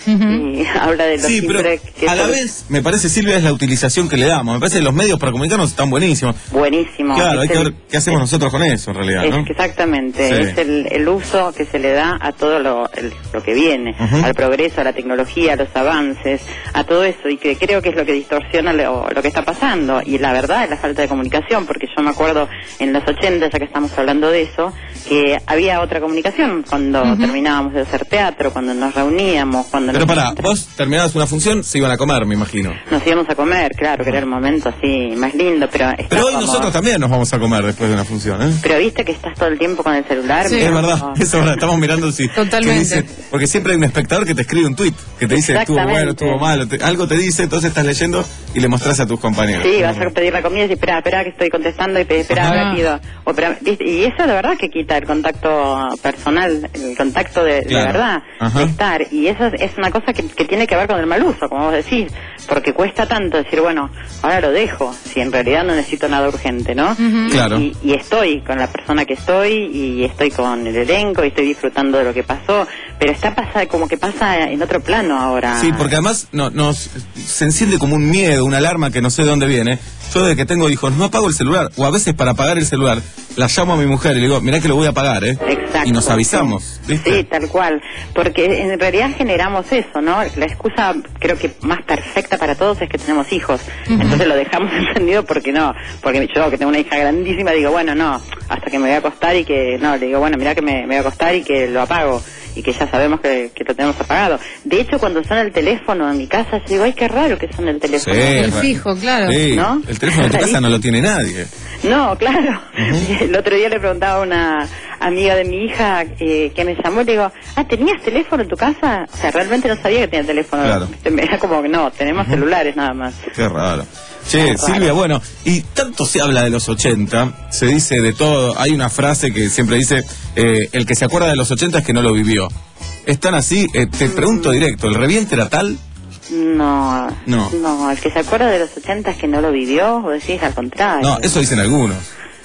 y habla de lo Sí, pero simple que a la es- vez, me parece, Silvia, es la utilización que le damos. Me parece que los medios para comunicarnos están buenísimos. Buenísimo. Claro, hay Es que el- ver qué hacemos nosotros con eso, en realidad, Es ¿no? que exactamente, Sí. es el, el uso que se le da a todo lo, el- lo que viene, Ujú. al progreso, a la tecnología, a los avances, a todo eso, y que creo que es lo que distorsiona lo, lo que está pasando. Y la verdad es la falta de comunicación, porque yo me acuerdo en los ochenta, ya que estamos hablando de eso, que había otra comunicación cuando Ujú. terminábamos de hacer teatro, cuando nos reuníamos, cuando Pero nos, pará, vos terminabas una función, se iban a comer, me imagino. nos íbamos a comer, claro, que era el momento así más lindo, pero Pero hoy estábamos- nosotros también nos vamos a comer después de una función, ¿eh? Pero viste que estás todo el tiempo con el celular. Es mirando- verdad, es verdad, estamos mirando si... Totalmente. que dice- porque siempre hay un espectador que te escribe un tuit, que te dice estuvo Exactamente. bueno, estuvo malo, te- algo te dice, entonces estás leyendo y le mostrás a tus compañeros. Sí, vas a pedir la comida y decís, espera, espera que estoy contestando y pe- espera, Ajá. ahora pido. O, espera, ¿viste? Y eso de verdad que quita el contacto personal, el contacto de, de Claro. verdad, Ajá. de estar. Y eso es, es una cosa que, que tiene que ver con el mal uso, como vos decís, porque cuesta tanto decir, bueno, ahora lo dejo, si en realidad no necesito nada urgente, ¿no? Claro. Y, y estoy con la persona que estoy y estoy con el elenco y estoy disfrutando de lo que pasó, pero está pasa, como que pasa en otro plano ahora. Sí, porque además no, nos se enciende como un miedo, una alarma que no sé de dónde viene. Yo desde que tengo hijos no apago el celular, o a veces para apagar el celular la llamo a mi mujer y le digo, mirá que lo voy a apagar, ¿eh? Exacto. Y nos avisamos, ¿viste? Sí, tal cual, porque en realidad generamos eso, ¿no? La excusa creo que más perfecta para todos es que tenemos hijos, entonces lo dejamos encendido porque no, porque yo que tengo una hija grandísima digo, bueno, no, hasta que me voy a acostar y que, no, le digo, bueno, mirá que me, me voy a acostar y que lo apago. Y que ya sabemos que, que lo tenemos apagado. De hecho, cuando suena el teléfono en mi casa, yo digo, ay, qué raro que suene el teléfono. Sí, El ra- fijo, claro. Sí, ¿No? el teléfono de tu casa no lo tiene nadie. No, claro. El otro día le preguntaba a una amiga de mi hija eh, que me llamó y le digo, ah, ¿tenías teléfono en tu casa? O sea, realmente no sabía que tenía teléfono. Claro. Era como que no, tenemos celulares nada más. Qué raro. Che, Silvia, bueno, y tanto se habla de los ochenta, se dice de todo, hay una frase que siempre dice, eh, el que se acuerda de los ochenta es que no lo vivió. ¿Es tan así? Eh, te pregunto directo, ¿el reviente era tal? No, No. no, el que se acuerda de los ochenta es que no lo vivió, o decís al contrario. No, eso dicen algunos.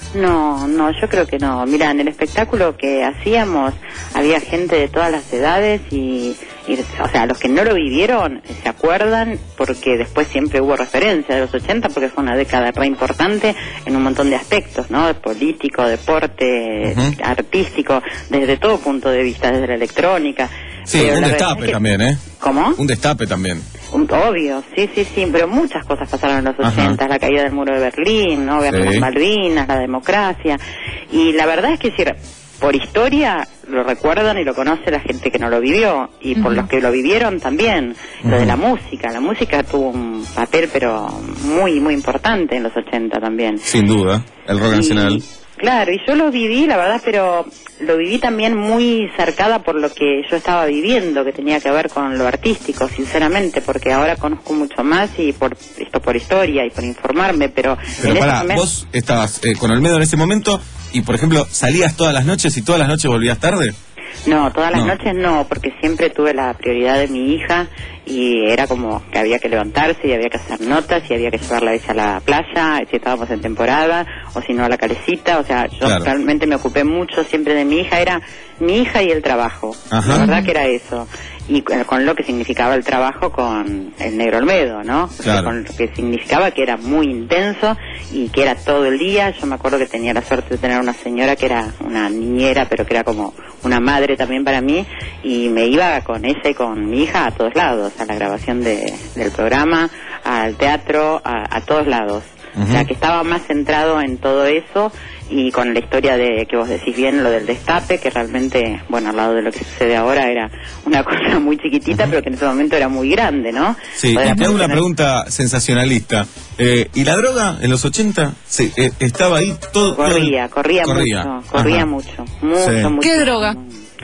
No, no, yo creo que no. Mira, en el espectáculo que hacíamos había gente de todas las edades y, y, o sea, los que no lo vivieron se acuerdan porque después siempre hubo referencia de los ochenta porque fue una década re importante en un montón de aspectos, ¿no? Político, deporte, Ujú. artístico, desde todo punto de vista, desde la electrónica. Sí, Pero un la verdad destape es que- también, ¿eh? ¿Cómo? Un destape también. Un- Obvio, sí, sí, sí, pero muchas cosas pasaron en los Ajá. ochenta, la caída del muro de Berlín, ¿no? Guerra de Sí. las Malvinas, la democracia, y la verdad es que si, por historia lo recuerdan y lo conoce la gente que no lo vivió, y por Ujú. los que lo vivieron también, lo de la música, la música tuvo un papel pero muy, muy importante en los ochenta también. Sin duda, el rock Y- nacional. Claro, y yo lo viví, la verdad, pero lo viví también muy cercada por lo que yo estaba viviendo, que tenía que ver con lo artístico, sinceramente, porque ahora conozco mucho más y por esto por historia y por informarme, pero... Pero en ese pará, momento- vos estabas eh, con Olmedo en ese momento y, por ejemplo, salías todas las noches y todas las noches volvías tarde. No, todas las No. noches no, porque siempre tuve la prioridad de mi hija y era como que había que levantarse y había que hacer notas y había que llevarla a ella a la playa, si estábamos en temporada, o si no a la calecita, o sea, yo Claro. realmente me ocupé mucho siempre de mi hija, era mi hija y el trabajo, Ajá. la verdad que era eso. Y con, con lo que significaba el trabajo con el Negro Olmedo, ¿no? O sea, Claro. con lo que significaba que era muy intenso y que era todo el día. Yo me acuerdo que tenía la suerte de tener una señora que era una niñera, pero que era como una madre también para mí, y me iba con ella y con mi hija a todos lados, a la grabación de, del programa, al teatro, a, a todos lados. O sea, que estaba más centrado en todo eso y con la historia de que vos decís bien, lo del destape, que realmente, bueno, al lado de lo que sucede ahora era una cosa muy chiquitita, pero que en ese momento era muy grande, ¿no? Sí, Poder y te hago una funcionar- pregunta sensacionalista. Eh, ¿Y la droga en los ochenta? Sí, eh, estaba ahí todo... todo el- Corría, corría, mucho, corría Ajá. mucho, mucho, Sí. mucho. ¿Qué droga?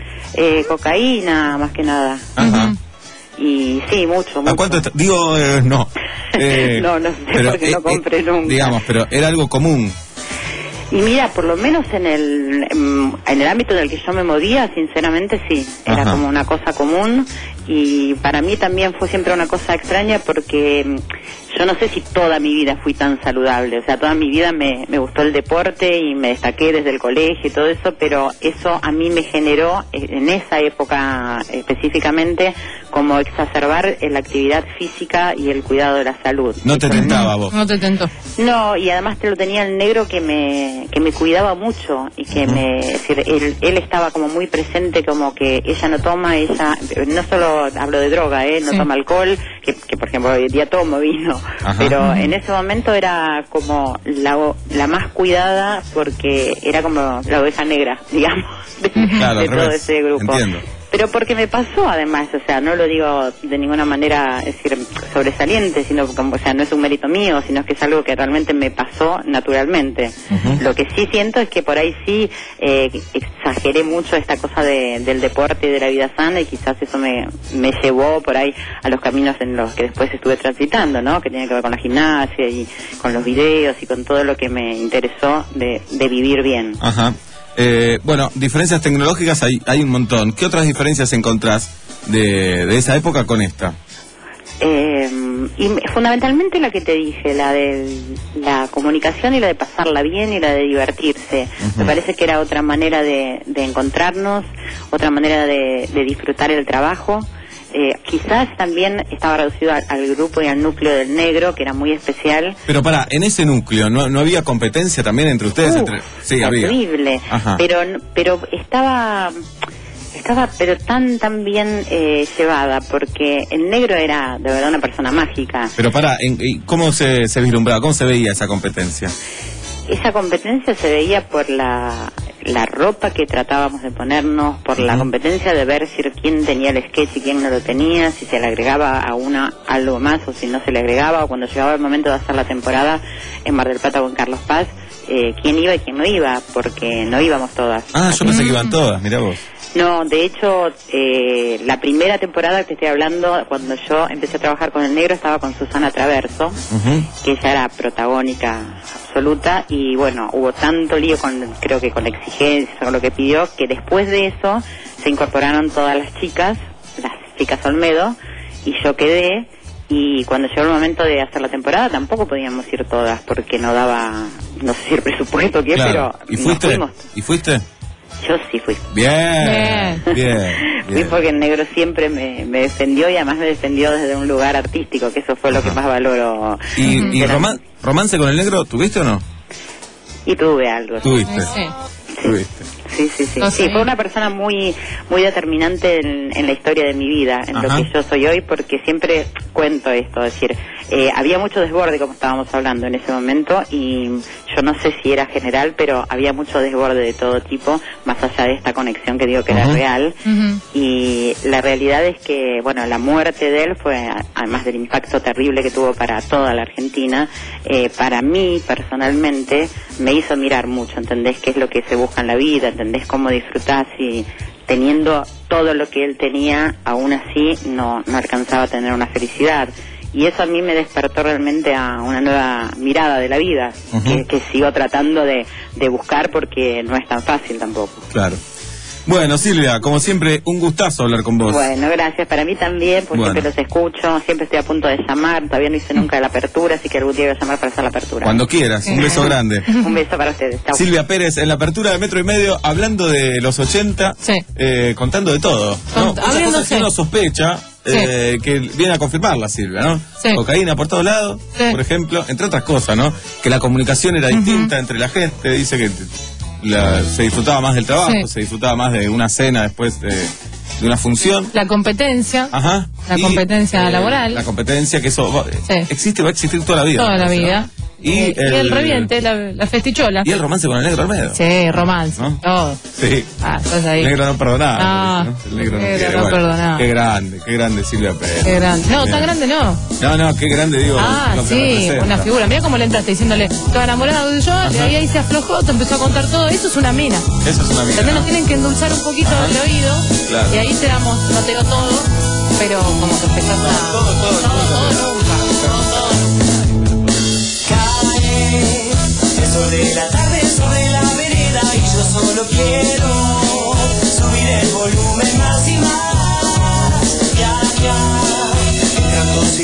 Eh, cocaína, más que nada. Ajá. Y sí, mucho, mucho. ¿A cuánto está? Digo, eh, no. Eh, No, no sé, pero, porque eh, no compré eh, nunca. Digamos, pero era algo común. Y mira, por lo menos en el en el ámbito en el que yo me movía, sinceramente sí, era Ajá. como una cosa común y para mí también fue siempre una cosa extraña porque yo no sé si toda mi vida fui tan saludable, o sea, toda mi vida me, me gustó el deporte y me destaqué desde el colegio y todo eso, pero eso a mí me generó, en esa época específicamente, como exacerbar la actividad física y el cuidado de la salud. No te tentaba vos. No te tentó. No, y además te lo tenía el negro que me que me cuidaba mucho y que uh-huh. me, es decir, él, él estaba como muy presente, como que ella no toma, ella, no solo hablo de droga, eh, no sí. toma alcohol, que, que por ejemplo hoy día tomo vino, Ajá. pero uh-huh. en ese momento era como la, la más cuidada porque era como la oveja negra, digamos, de, claro, de todo revés. ese grupo. Entiendo. Pero porque me pasó además, o sea, no lo digo de ninguna manera, es decir, sobresaliente, sino como, o sea, no es un mérito mío, sino que es algo que realmente me pasó naturalmente. Uh-huh. Lo que sí siento es que por ahí sí eh, exageré mucho esta cosa de, del deporte y de la vida sana, y quizás eso me, me llevó por ahí a los caminos en los que después estuve transitando, ¿no? Que tiene que ver con la gimnasia y con los videos y con todo lo que me interesó de, de vivir bien. Ajá. Eh, bueno, diferencias tecnológicas hay, hay un montón. ¿Qué otras diferencias encontrás de, de esa época con esta? Eh, y fundamentalmente la que te dije, la de la comunicación y la de pasarla bien y la de divertirse. Uh-huh. Me parece que era otra manera de, de encontrarnos, otra manera de, de disfrutar el trabajo. Eh, quizás también estaba reducido al, al grupo y al núcleo del negro, que era muy especial. Pero pará, en ese núcleo, ¿no, no había competencia también entre ustedes? Uf, entre... Sí, había. Terrible. Ajá. Pero, pero estaba... Estaba pero tan tan bien eh, llevada, porque el negro era de verdad una persona mágica. Pero pará, en, ¿cómo se, se vislumbraba? ¿Cómo se veía esa competencia? Esa competencia se veía por la, la ropa que tratábamos de ponernos, por uh-huh. la competencia de ver si quién tenía el sketch y quién no lo tenía, si se le agregaba a una algo más o si no se le agregaba, o cuando llegaba el momento de hacer la temporada en Mar del Plata o en Carlos Paz, eh, quién iba y quién no iba, porque no íbamos todas. Ah, yo pensé que iban todas, mirá vos. No, de hecho, eh, la primera temporada que estoy hablando, cuando yo empecé a trabajar con el negro, estaba con Susana Traverso, uh-huh. que ella era protagónica absoluta, y bueno, hubo tanto lío con, creo que con exigencias, con lo que pidió, que después de eso se incorporaron todas las chicas, las chicas Olmedo, y yo quedé, y cuando llegó el momento de hacer la temporada tampoco podíamos ir todas, porque no daba, no sé si el presupuesto que claro. pero ¿Y fuiste? Nos fuimos. ¿Y fuiste? Yo sí fui. Bien, bien, bien. Fui porque el negro siempre me, me defendió, y además me defendió desde un lugar artístico, que eso fue lo Ajá. que más valoro. ¿Y, y roman, romance con el negro tuviste o no? Y tuve algo. ¿Tuviste? Sí. ¿Tuviste? Sí, sí, sí. Sí, fue una persona muy muy determinante en, en la historia de mi vida, en Ajá. lo que yo soy hoy, porque siempre cuento esto, es decir, eh, había mucho desborde, como estábamos hablando en ese momento, y yo no sé si era general, pero había mucho desborde de todo tipo, más allá de esta conexión que digo que uh-huh. era real, uh-huh. y la realidad es que, bueno, la muerte de él fue, además del impacto terrible que tuvo para toda la Argentina, eh, para mí, personalmente, me hizo mirar mucho, ¿entendés? ¿Qué es lo que se busca en la vida? ¿Entendés cómo disfrutás? Y teniendo todo lo que él tenía, aún así no, no alcanzaba a tener una felicidad. Y eso a mí me despertó realmente a una nueva mirada de la vida, uh-huh. que, que sigo tratando de, de buscar, porque no es tan fácil tampoco. Claro. Bueno, Silvia, como siempre, un gustazo hablar con vos. Bueno, gracias. Para mí también, porque bueno. siempre los escucho, siempre estoy a punto de llamar, todavía no hice nunca la apertura, así que algún día voy a llamar para hacer la apertura. Cuando quieras, un beso grande. Un beso para ustedes. Chau. Silvia Pérez, en la apertura de Metro y Medio, hablando de los ochenta, sí. eh, contando de todo. ¿no? Muchas cosas que uno sospecha, sí. eh, que viene a confirmarla, Silvia, ¿no? Sí. Cocaína por todos lados, sí. por ejemplo, entre otras cosas, ¿no? Que la comunicación era distinta uh-huh. entre la gente, dice que... La, se disfrutaba más del trabajo, sí. se disfrutaba más de una cena después de, de una función. La competencia. Ajá. La y, competencia eh, laboral. La competencia, que eso sí. existe, va a existir toda la vida. Toda la vida. ¿no? Y, eh, el, y el reviente, la, la festichola. Y el romance con el negro Olmedo. Sí, romance. ¿no? Todo. Sí. Ah, estás ahí. El negro no perdonaba. Ah, ¿no? El negro no, negro quiere. no Bueno, perdonaba. Qué grande, qué grande Silvia Pérez. Qué grande. No, Bien. tan grande no. No, no, qué grande, digo. Ah, lo que sí, representa. una figura. Mira cómo le entraste diciéndole, estaba enamorado de yo, y ahí, ahí se aflojó, te empezó a contar todo. Eso es una mina. Eso es una mina. También nos tienen que endulzar un poquito Ajá. el oído. Claro. Y ahí te damos, no te lo todo, pero como que empezás a... Todo, todo, todo, todo, todo nunca. Todo, todo. De la tarde sobre la vereda y yo solo quiero subir el volumen más y más. Ya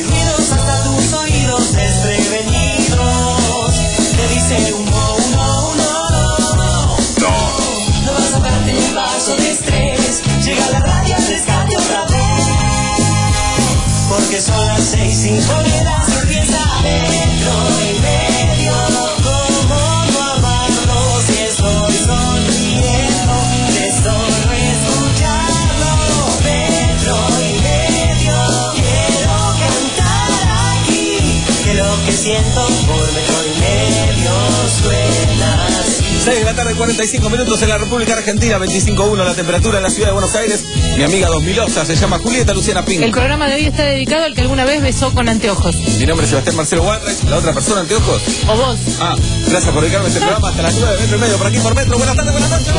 ruidos hasta tus oídos desprevenidos. Te dice uno, uno, uno, no. No. No vas a darte ni un vaso de estrés. Llega la radio, rescate otra vez. Porque son las seis, cinco horas, empieza metro y medio. ¿Cómo no amarlo si estoy sonriendo? De solo escucharlo. Metro y medio. Quiero cantar aquí, que lo que siento por metro y medio suena así. seis de la tarde, cuarenta y cinco minutos en la República Argentina, veinticinco punto uno la temperatura en la ciudad de Buenos Aires. Mi amiga dos milosa se llama Julieta Luciana Pink. El programa de hoy está dedicado al que alguna vez besó con anteojos. Mi nombre es Sebastián Marcelo Walrich, la otra persona anteojos. O vos. Ah, gracias por dedicarme a este programa hasta las nueve, metro y medio, por aquí por metro. Buenas tardes, buenas noches.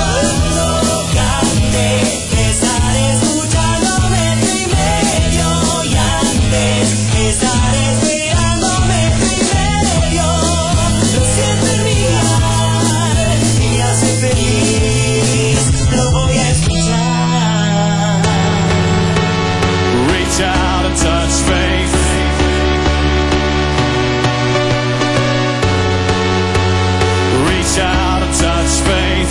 Estaré escuchando metro y medio y antes estaré esperando metro y medio. Lo siento en mi alma y me hace feliz. Lo voy a escuchar. Reach out and touch faith. Reach out and touch faith.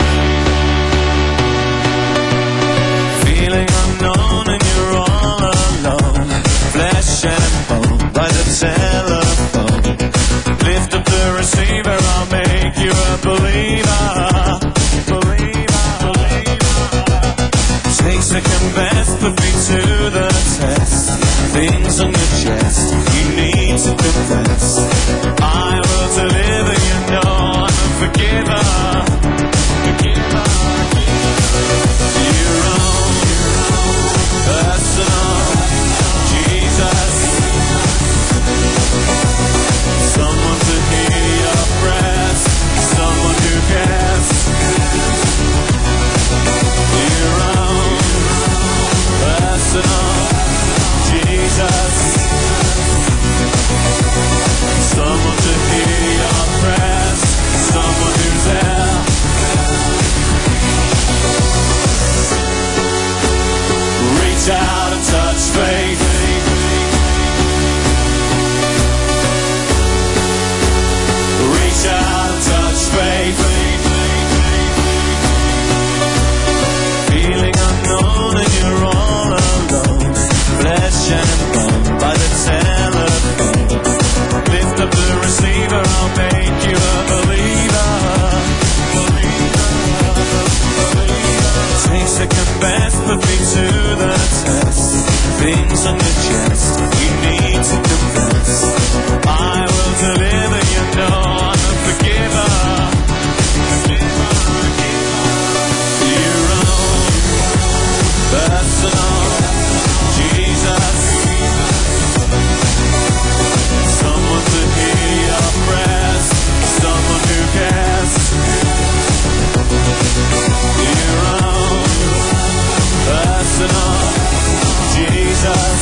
Feeling unknown and you're all alone. Flesh and bone by the telephone. Lift up the receiver, I'll make you a believer. Believer, believer. Take second best, put me to the test. Things on your chest, you need to confess. I will deliver, you know I'm a forgiver. Forgiver. Your own personal Jesus. Someone to hear your prayers, someone who cares. Your own personal Jesus. Someone to hear your prayers, someone who's there. Reach out and touch faith. Reach out and touch faith. Feeling unknown and you're all alone. Flesh and bone by the telephone. Lift up the receiver, I'll make you a believer. Believer, believer. Take second best, put me to the test. Things on your chest, you need to confess. I will deliver, you know I'm a forgiver. Your own personal Jesus. Someone to hear your prayers, someone who cares. Your own personal Jesus.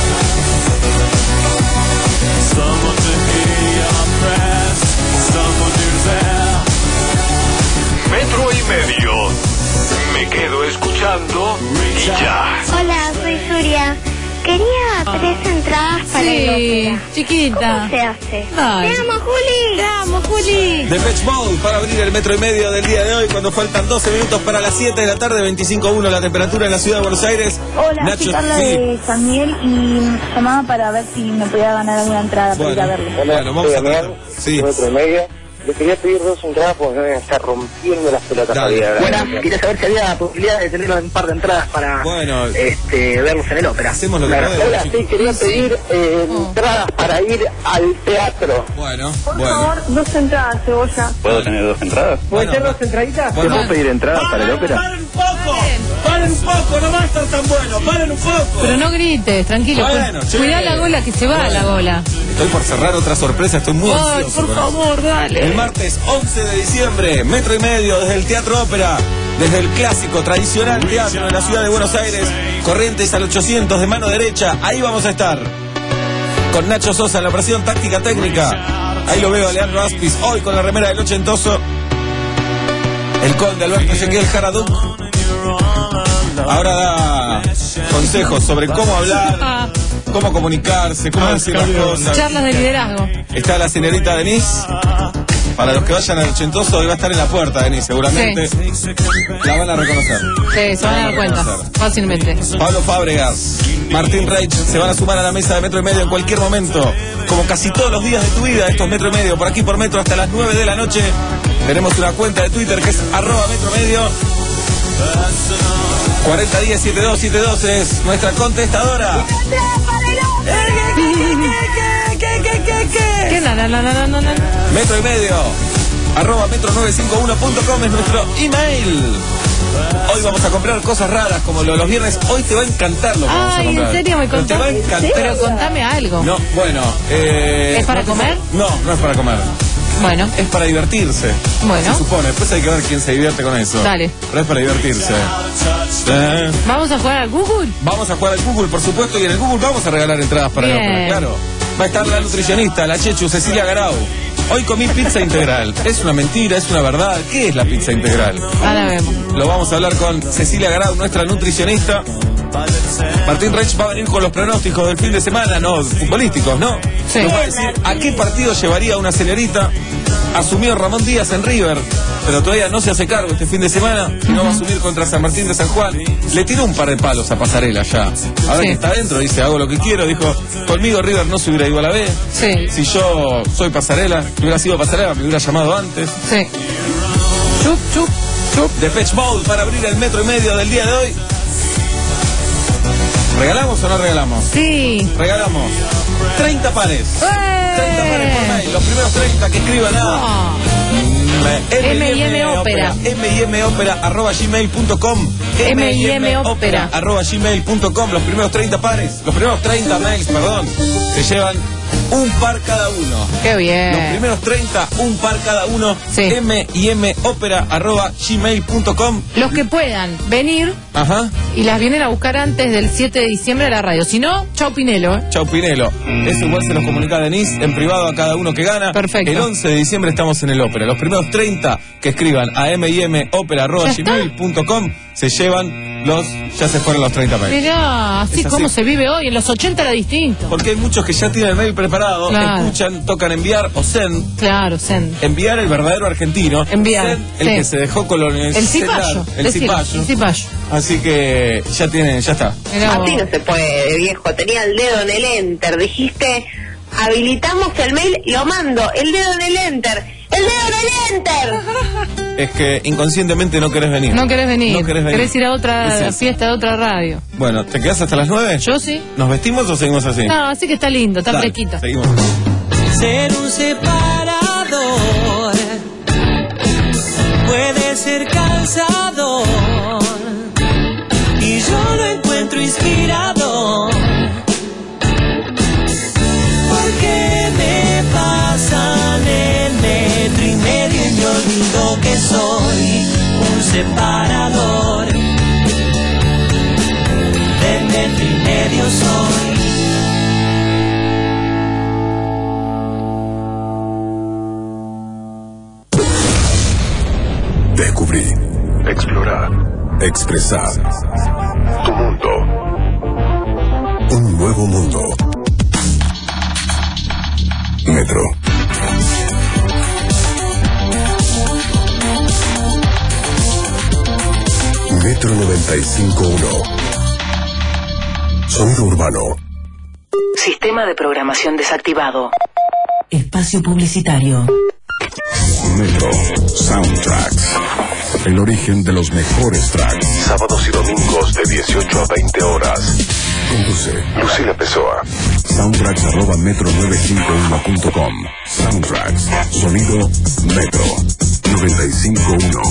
Someone to hear your prayers, someone who's there. Metro y medio. Me quedo escuchando y ya. Hola, soy Surya. Quería tres entradas para Sí, el ópera. chiquita. ¿Cómo se hace? Dale. ¡Te amo, Juli! Te amo, Juli. Depeche Mode para abrir el metro y medio del día de hoy cuando faltan doce minutos para las siete de la tarde, veinticinco punto uno la temperatura en la ciudad de Buenos Aires. Hola, Nacho, soy Carla sí. de San Miguel y llamaba para ver si me podía ganar alguna entrada para ir a verlo. Bueno, vamos a tratar. Sí. Metro y medio. Le quería pedir dos entradas porque me está rompiendo las pelotas. Buenas, quería saber si había posibilidad de tener un par de entradas para bueno, este, verlos en el ópera. Hacemos lo que Claro. podemos. Hola, sí, quería pedir eh, entradas para ir al teatro. Bueno, Por bueno. favor, dos entradas, Cebolla. ¿Puedo tener dos entradas? Bueno, ¿Puedo tener dos entraditas? bueno. ¿Te puedo pedir entradas para el ópera? ¡Paren un poco! ¡Paren un poco! ¡No va a estar tan bueno! ¡Paren un poco! Pero no grites, tranquilo. Bueno, cu- che. Cuidá la gola que se va Bueno. la gola. Estoy por cerrar otra sorpresa, estoy muy Ay, ansioso. por con favor, esto. dale. El martes once de diciembre, metro y medio desde el Teatro Ópera, desde el clásico, tradicional teatro en la ciudad de Buenos Aires, Corrientes al ochocientos de mano derecha, ahí vamos a estar. Con Nacho Sosa en la operación táctica técnica. Ahí lo veo a Leandro Aspis, hoy con la remera del ochentoso. El conde Alberto Ezequiel Jaraduc. Ahora da consejos sobre cómo hablar, cómo comunicarse, cómo Ah, decir las cambio. cosas. Charlas de liderazgo. Está la señorita Denise. Para los que vayan al ochentoso, hoy va a estar en la puerta, Denise, seguramente. La van a reconocer. Sí, se van a dar cuenta. Fácilmente. Pablo Fábregas, Martín Reich se van a sumar a la mesa de Metro y Medio en cualquier momento. Como casi todos los días de tu vida, estos Metro y Medio, por aquí por Metro hasta las nueve de la noche. Tenemos una cuenta de Twitter que es arroba Metro Medio. cuarenta diez setenta y dos setenta y dos es nuestra contestadora. ¿Qué? No, no, no, no, no, no. Metro y Medio, arroba metro novecientos cincuenta y uno punto com es nuestro email. Hoy vamos a comprar cosas raras como lo de los viernes. Hoy te va a encantar lo que vamos a Ay, comprar. ¿en serio me Pero te va a contás? encantar. Pero contame algo. No, bueno. Eh, ¿Es para no te- comer? No, no es para comer. Bueno. Es para divertirse. Bueno. Se supone. Después hay que ver quién se divierte con eso. Dale. Pero es para divertirse. Eh, ¿Vamos a jugar al Google? Vamos a jugar al Google, por supuesto, y en el Google vamos a regalar entradas para el Bien. ópera, claro. Va a estar la nutricionista, la Chechu, Cecilia Garau. Hoy comí pizza integral. ¿Es una mentira? ¿Es una verdad? ¿Qué es la pizza integral? Ahora vemos. Lo vamos a hablar con Cecilia Garau, nuestra nutricionista. Martín Reich va a venir con los pronósticos del fin de semana, no futbolísticos, ¿no? Sí. Nos va a decir a qué partido llevaría una señorita. Asumió Ramón Díaz en River, pero todavía no se hace cargo este fin de semana y no va a asumir contra San Martín de San Juan. Le tiró un par de palos a Pasarela ya. Ahora Sí. que está adentro, dice, hago lo que quiero. Dijo, conmigo River no se hubiera ido a la B. Sí. Si yo soy Pasarela, si hubiera sido Pasarela, me hubiera llamado antes. Sí. Chup, chup, chup. Depeche Mode para abrir el Metro y Medio del día de hoy. ¿Regalamos o no regalamos? Sí. Regalamos treinta pares. treinta pares por mail. Los primeros treinta que escriban a M y M Ópera. M y M Ópera arroba gmail punto com. M y M Ópera. arroba gmail punto com. Los primeros treinta pares, los primeros treinta mails, perdón, se llevan un par cada uno. Qué bien. Los primeros treinta, un par cada uno. M y M Ópera arroba gmail punto com. Los que puedan venir Ajá. y las vienen a buscar antes del siete de diciembre a la radio. Si no, chau Pinelo. ¿eh? Chau Pinelo. Eso igual se los comunica Denise en privado a cada uno que gana. Perfecto. El once de diciembre estamos en el Ópera. Los primeros treinta que escriban a m y m ópera arroba gmail punto com se llevan los, ya se fueron los treinta mails. Mirá, así Es así. como se vive hoy. En los ochenta era distinto. Porque hay muchos que ya tienen el mail preparado, Claro. escuchan, tocan enviar o send. Claro, Zen. Enviar el verdadero argentino. Enviar, Send, el sí. que se dejó colonizar. El cipayo. El Decilo, cipayo. el cipayo. Así que ya tienen, ya está. Así no se puede, viejo. Tenía el dedo en el enter. Dijiste, habilitamos el mail, lo mando. El dedo en el enter. ¡El dedo en el enter! Es que inconscientemente no querés venir. No querés venir. No querés venir. Querés ir a otra Es eso. fiesta de otra radio. Bueno, ¿te quedas hasta las nueve? Yo sí. ¿Nos vestimos o seguimos así? No, así que está lindo, está Dale, fresquito. Seguimos. Ser un separador puede ser cansador y yo lo encuentro inspirador porque me pasan el metro y medio y me olvido que soy un separador del metro y medio soy. Descubrí, explorar, expresar. Tu mundo. Un nuevo mundo. Metro. Metro noventa y cinco punto uno. Sonido urbano. Sistema de programación desactivado. Espacio publicitario. Metro Soundtracks. El origen de los mejores tracks. Sábados y domingos de dieciocho a veinte horas. Conduce Lucila Pessoa. Soundtracks arroba metro novecientos cincuenta y uno punto com. Soundtracks. Sonido Metro noventa y cinco punto uno.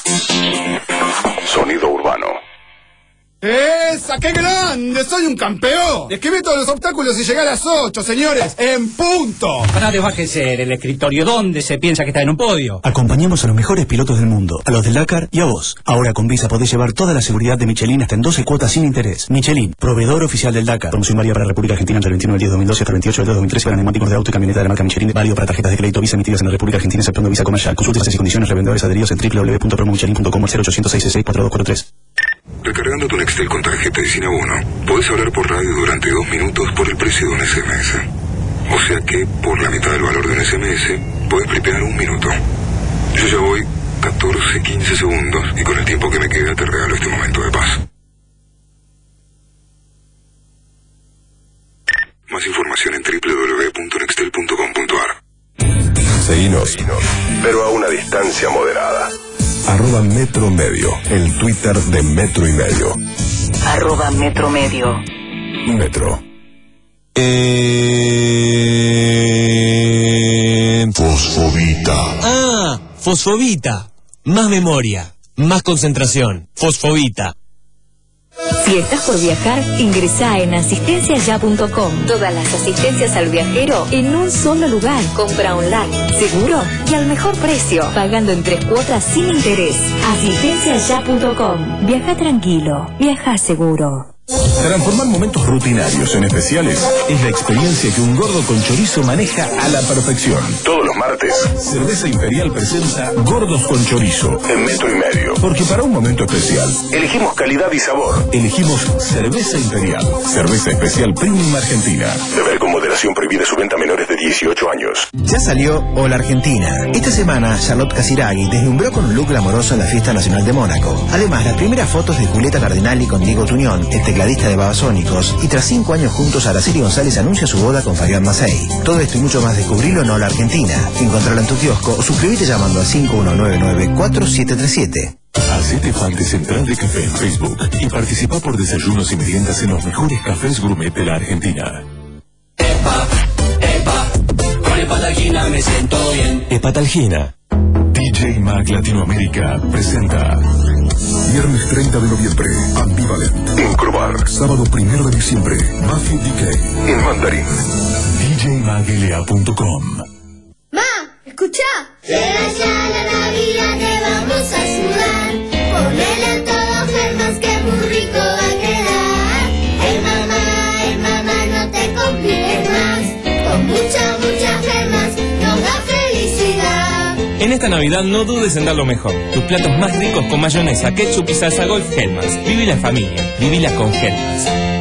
Sonido urbano. ¡Esa, qué grande! ¡Soy un campeón! Esquivé todos los obstáculos y llegué a las ocho, señores, en punto. Nadie bájese del escritorio. ¿Dónde se piensa que está en un podio? Acompañamos a los mejores pilotos del mundo, a los del Dakar y a vos. Ahora con Visa podés llevar toda la seguridad de Michelin hasta en doce cuotas sin interés. Michelin, proveedor oficial del Dakar. Promoción válida para la República Argentina entre el veintiuno del diez de dos mil doce hasta el veintiocho del dos de dos mil trece para neumáticos de auto y camioneta de la marca Michelin. Válido para tarjetas de crédito Visa emitidas en la República Argentina exceptuando Visa Comercial. Consulte bases y condiciones. Revendedores adheridos en w w w punto promomichelin punto com cero ochocientos seis seis seis cuatro dos cuatro tres. Recargando tu Nextel con tarjeta de Sinabono, podés hablar por radio durante dos minutos por el precio de un S M S. O sea que, por la mitad del valor de un S M S, podés prepear un minuto. Yo ya voy catorce, quince segundos y con el tiempo que me queda te regalo este momento de paz. Más información en doble u doble u doble u punto nextel punto com punto a r. Seguinos, pero a una distancia moderada. Arroba Metro Medio, el Twitter de Metro y Medio. Arroba Metro Medio. Metro. Eh... Fosfobita. Ah, Fosfobita. Más memoria, más concentración. Fosfobita. Si estás por viajar, ingresá en asistencia ya punto com. Todas las asistencias al viajero en un solo lugar. Compra online, seguro y al mejor precio, pagando en tres cuotas sin interés. asistencia ya punto com. Viaja tranquilo, viaja seguro. Transformar momentos rutinarios en especiales es la experiencia que un gordo con chorizo maneja a la perfección. Todos los martes, Cerveza Imperial presenta Gordos con Chorizo en Metro y Medio. Porque para un momento especial, elegimos calidad y sabor. Elegimos Cerveza Imperial, cerveza especial premium argentina. Beber con moderación, prohibida su venta a menores de dieciocho años. Ya salió Hola Argentina. Esta semana, Charlotte Casiraghi deslumbró con un look glamoroso en la Fiesta Nacional de Mónaco. Además, las primeras fotos de Julieta Cardinali con Diego Tuñón, el tecladista de Babasónicos, y tras cinco años juntos, Araceli González anuncia su boda con Fabián Macei. Todo esto y mucho más descubrilo en Hola Argentina. Encontrarlo en tu kiosco o suscríbete llamando al cinco uno nueve nueve cuatro siete tres siete. Hacete fan de Central de Café en Facebook y participa por desayunos y meriendas en los mejores cafés gourmet de la Argentina. Epa, epa, con Hepatalgina me siento bien. Hepatalgina. D J Mag Latinoamérica presenta viernes treinta de noviembre, Ambivalent en Crobar. Sábado primero de diciembre, Matthew D K en Mandarín. D J mag L A punto com. Ma, escucha. Llega ya la Navidad, te vamos a ayudar. Ponele a todos germas que muy rico va a quedar. Hey mamá, hey mamá, no te compliques más. Con muchas, muchas germas nos da felicidad. En esta Navidad no dudes en dar lo mejor. Tus platos más ricos con mayonesa, ketchup y salsa golf Hellmann's. Vivila en familia, vivila con Hellmann's.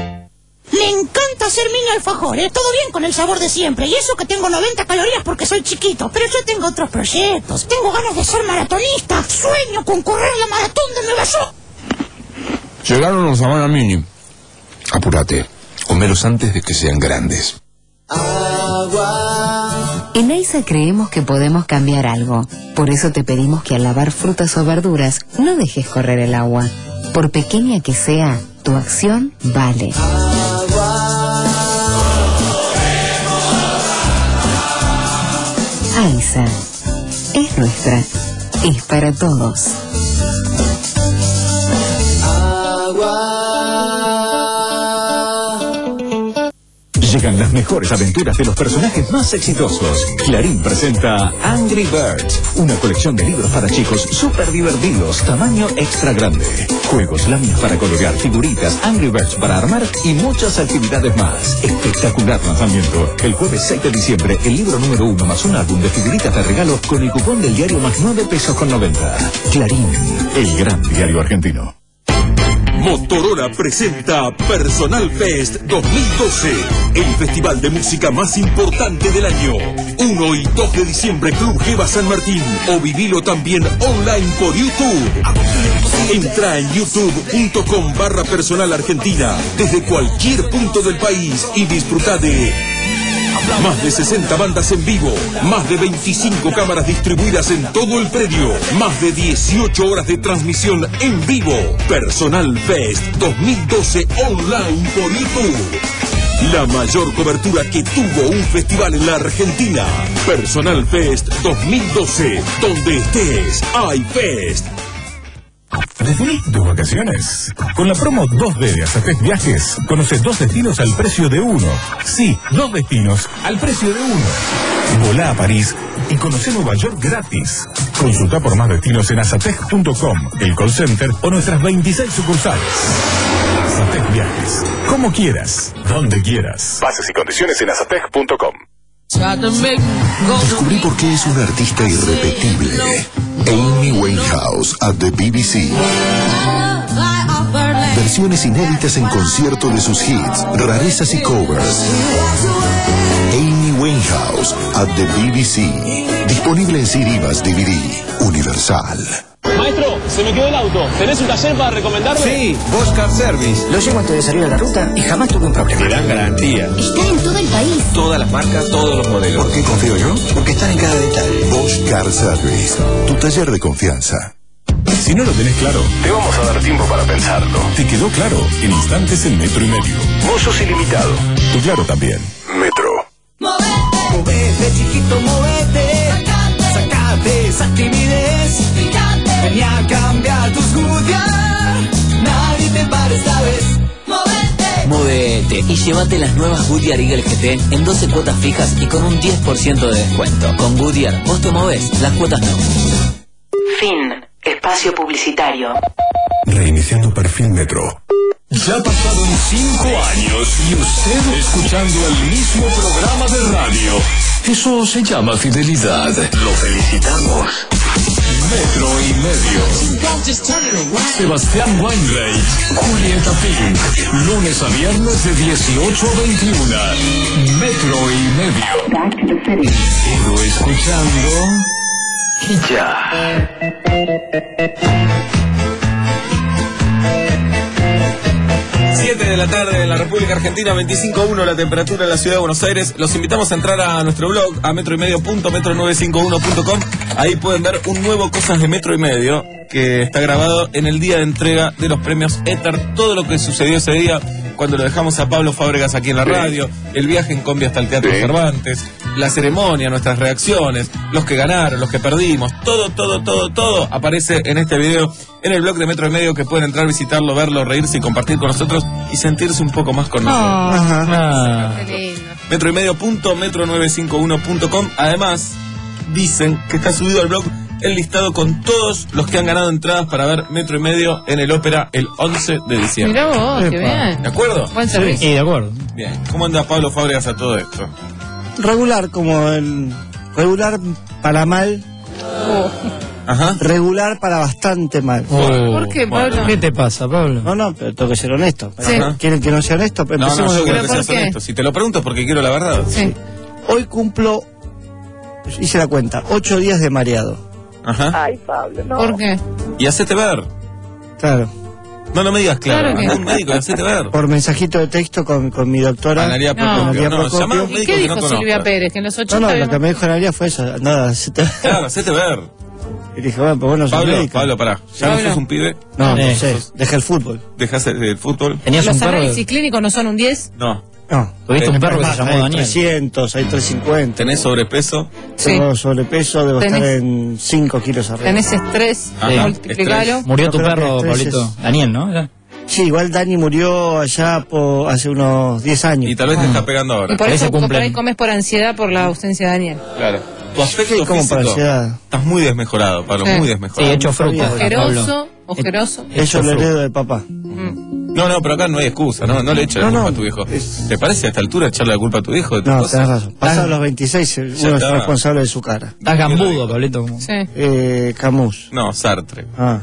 Me encanta hacer mini alfajores, todo bien con el sabor de siempre. Y eso que tengo noventa calorías porque soy chiquito. Pero yo tengo otros proyectos. Tengo ganas de ser maratonista. Sueño con correr la maratón de Nueva York. Llegaron los Habana Mini. Apúrate, comelos antes de que sean grandes. En AISA creemos que podemos cambiar algo. Por eso te pedimos que al lavar frutas o verduras no dejes correr el agua. Por pequeña que sea, tu acción vale. AISA es nuestra, es para todos. Llegan las mejores aventuras de los personajes más exitosos. Clarín presenta Angry Birds, una colección de libros para chicos súper divertidos, tamaño extra grande. Juegos, láminas para colorear, figuritas, Angry Birds para armar y muchas actividades más. Espectacular lanzamiento. El jueves seis de diciembre, el libro número uno más un álbum de figuritas de regalo con el cupón del diario más nueve pesos con noventa. Clarín, el gran diario argentino. Motorola presenta Personal Fest dos mil doce, el festival de música más importante del año. uno y dos de diciembre, Club Geva San Martín, o vivilo también online por YouTube. Entra en youtube punto com barra personal argentina desde cualquier punto del país y disfruta de más de sesenta bandas en vivo, más de veinticinco cámaras distribuidas en todo el predio, más de dieciocho horas de transmisión en vivo. Personal Fest dos mil doce online por YouTube. La mayor cobertura que tuvo un festival en la Argentina. Personal Fest dos mil doce. Donde estés, hay Fest. Definí tus vacaciones. Con la promo dos D de Azatec Viajes, conoce dos destinos al precio de uno. Sí, dos destinos al precio de uno. Volá a París y conoce Nueva York gratis. Consulta por más destinos en azatec punto com, el call center o nuestras veintiséis sucursales. Azatec Viajes. Como quieras, donde quieras. Bases y condiciones en azatec punto com. Descubrí por qué es una artista irrepetible. Amy Winehouse at the B B C. Versiones inéditas en concierto de sus hits, rarezas y covers. Amy Winehouse at the B B C. Disponible en C D más D V D. Universal. Maestro, se me quedó el auto. ¿Tenés un taller para recomendarme? Sí, Bosch Car Service. Lo llevo antes de salir a la ruta y jamás tuve un problema. Te dan garantía. Está en todo el país. Todas las marcas, todos los modelos. ¿Por qué confío yo? Porque están en cada detalle. Bosch Car Service. Tu taller de confianza. Si no lo tenés claro, te vamos a dar tiempo para pensarlo. ¿Te quedó claro? En instantes en Metro y Medio. Vos sos ilimitado. Tu claro también. Metro. Movete, chiquito, movete. Sacate esa timidez. Vení a cambiar tus Goodyear. Nadie te para esta vez. Movete. Movete y llévate las nuevas Goodyear Eagle G T en doce cuotas fijas y con un diez por ciento de descuento. Con Goodyear, vos te movés, las cuotas no. Fin. Espacio publicitario. Reiniciando perfil Metro. Ya pasaron cinco años y usted escuchando el mismo programa de radio. Eso se llama fidelidad. Lo felicitamos. Metro y Medio. Sebastián Weinreich, Julieta Pink. Lunes a viernes de dieciocho a veintiuno. Metro y Medio. Sigo escuchando. Y ya. siete de la tarde en la República Argentina, veinticinco punto uno la temperatura en la ciudad de Buenos Aires. Los invitamos a entrar a nuestro blog, a metro y medio punto metro novecientos cincuenta y uno punto com. Ahí pueden ver un nuevo Cosas de Metro y Medio, que está grabado en el día de entrega de los premios Éter. Todo lo que sucedió ese día, cuando lo dejamos a Pablo Fábregas aquí en la radio, el viaje en combi hasta el Teatro Cervantes, la ceremonia, nuestras reacciones, los que ganaron, los que perdimos, todo, todo, todo, todo aparece en este video, en el blog de Metro y Medio, que pueden entrar, visitarlo, verlo, reírse y compartir con nosotros y sentirse un poco más con nosotros. Oh, ah. metro y medio punto metro novecientos cincuenta y uno punto com. Además, dicen que está subido al blog el listado con todos los que han ganado entradas para ver Metro y Medio en el Ópera el once de diciembre. Mirá vos, qué bien. ¿De acuerdo? Buen servicio. Sí, de acuerdo. Bien. ¿Cómo anda Pablo Fábregas a todo esto? Regular, como el... Regular para mal. Oh. Ajá. Regular para bastante mal. Oh. ¿Por qué, Pablo? Bueno, ¿qué te pasa, Pablo? No, no, pero tengo que ser honesto. Sí. ¿Quieren que no sea honesto? No, no, yo quiero que seas honesto. Si te lo pregunto es porque quiero la verdad. Sí. Hoy cumplo, hice la cuenta, ocho días de mareado. Ajá. Ay, Pablo, no. ¿Por qué? Y hacete ver. Claro. No, no me digas claro. Claro que- Anda un médico y hacete ver. Por mensajito de texto con, con mi doctora. Analía No. Procopio. Analía No, Procopio. llama a un ¿Y médico qué que dijo no Silvia conozca. Pérez? Que en los No, ochenta no, lo habíamos- que me dijo Analía fue eso. Nada, se te... Claro, hacete ver. Y dije, bueno, pues vos no sos Pablo, médico. Pablo, pará. ¿Ya Pablo. no sos un pibe? No, Eh. no sé, dejé el fútbol. ¿Dejás el, el fútbol? ¿Tenías ¿Los un perro? análisis clínicos no son un diez? No. No. ¿Tuviste un perro que se Además, llamó hay Daniel? trescientos, hay trescientos cincuenta. ¿Tenés sobrepeso? Sí. Tengo sobrepeso, debo Tenés- estar en cinco kilos arriba. Tenés estrés, Ajá, multiplicalo. estrés. Murió Yo tu creo que perro, estrés Pablito. es- Daniel, ¿no? ¿Era? Sí, igual Dani murió allá por hace unos diez años. Y tal vez te está pegando ahora. Y por Ahí eso se por cumplen. ahí comes por ansiedad por la ausencia de Daniel. Claro. Tu aspecto Sí, como físico, para ansiedad. estás muy desmejorado, Pablo, Sí. muy Sí, desmejorado. hecho fruta. Ojeroso, Pablo. ojeroso. Eso lo heredo de papá. No, no, pero acá no hay excusa, no, no le eches la No, culpa no, a tu hijo. ¿Te parece a esta altura echarle la culpa a tu hijo de tu No, cosa? tenés razón. Pasados los veintiséis, uno es está. responsable de su cara. Estás gambudo, Pablito. como- Sí. Eh, Camus. No, Sartre. Ah.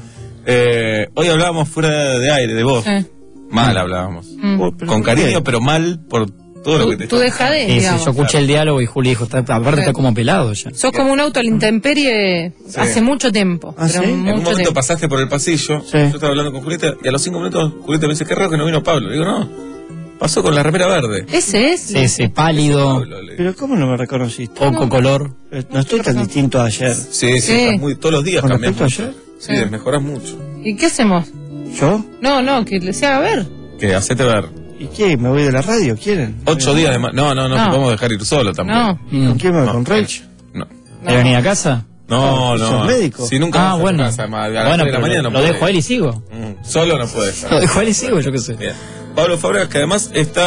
Eh, hoy hablábamos fuera de aire, de vos. Sí. Mal hablábamos. Mm. Oh, pero Con ¿por qué? cariño, pero mal por todo lo que te Tú dejadez, Sí, sí, digamos. yo escuché el diálogo y Juli dijo, está, aparte está como pelado ya. Sos como un auto a la intemperie Sí. hace mucho tiempo. ¿Ah, pero sí? En un mucho momento tiempo. pasaste por el pasillo, yo estaba hablando con Julieta, y a los cinco minutos Julieta me dice, qué raro que no vino Pablo. Le digo, no, pasó con la remera verde. Ese es. Sí, sí, pálido, Pero ¿cómo no me reconociste? poco color. Eh, No estoy tan distinto a ayer. Sí, sí, Sí. estás muy, todos los días ¿Con cambias respecto a mucho. ayer? Sí, Sí. desmejoras mucho. ¿Y qué hacemos? ¿Yo? No, no, que le se haga ver. Que hacete ver. ¿Y qué? ¿Me voy de la radio? ¿Quieren? Ocho días de más. No, no, no, No. te podemos dejar ir solo también. No. ¿Con quién me voy? No. ¿Con Rach? No. ¿De venir a casa? No, ¿sos no. médico? Si nunca Ah, vas a tu bueno. casa, ma, a las Bueno, tres de la pero mañana lo, no lo podés. dejo a él y sigo. Mm, Solo no puedes. Lo dejo a él y sigo, yo qué sé. Bien. Pablo Fábregas, que además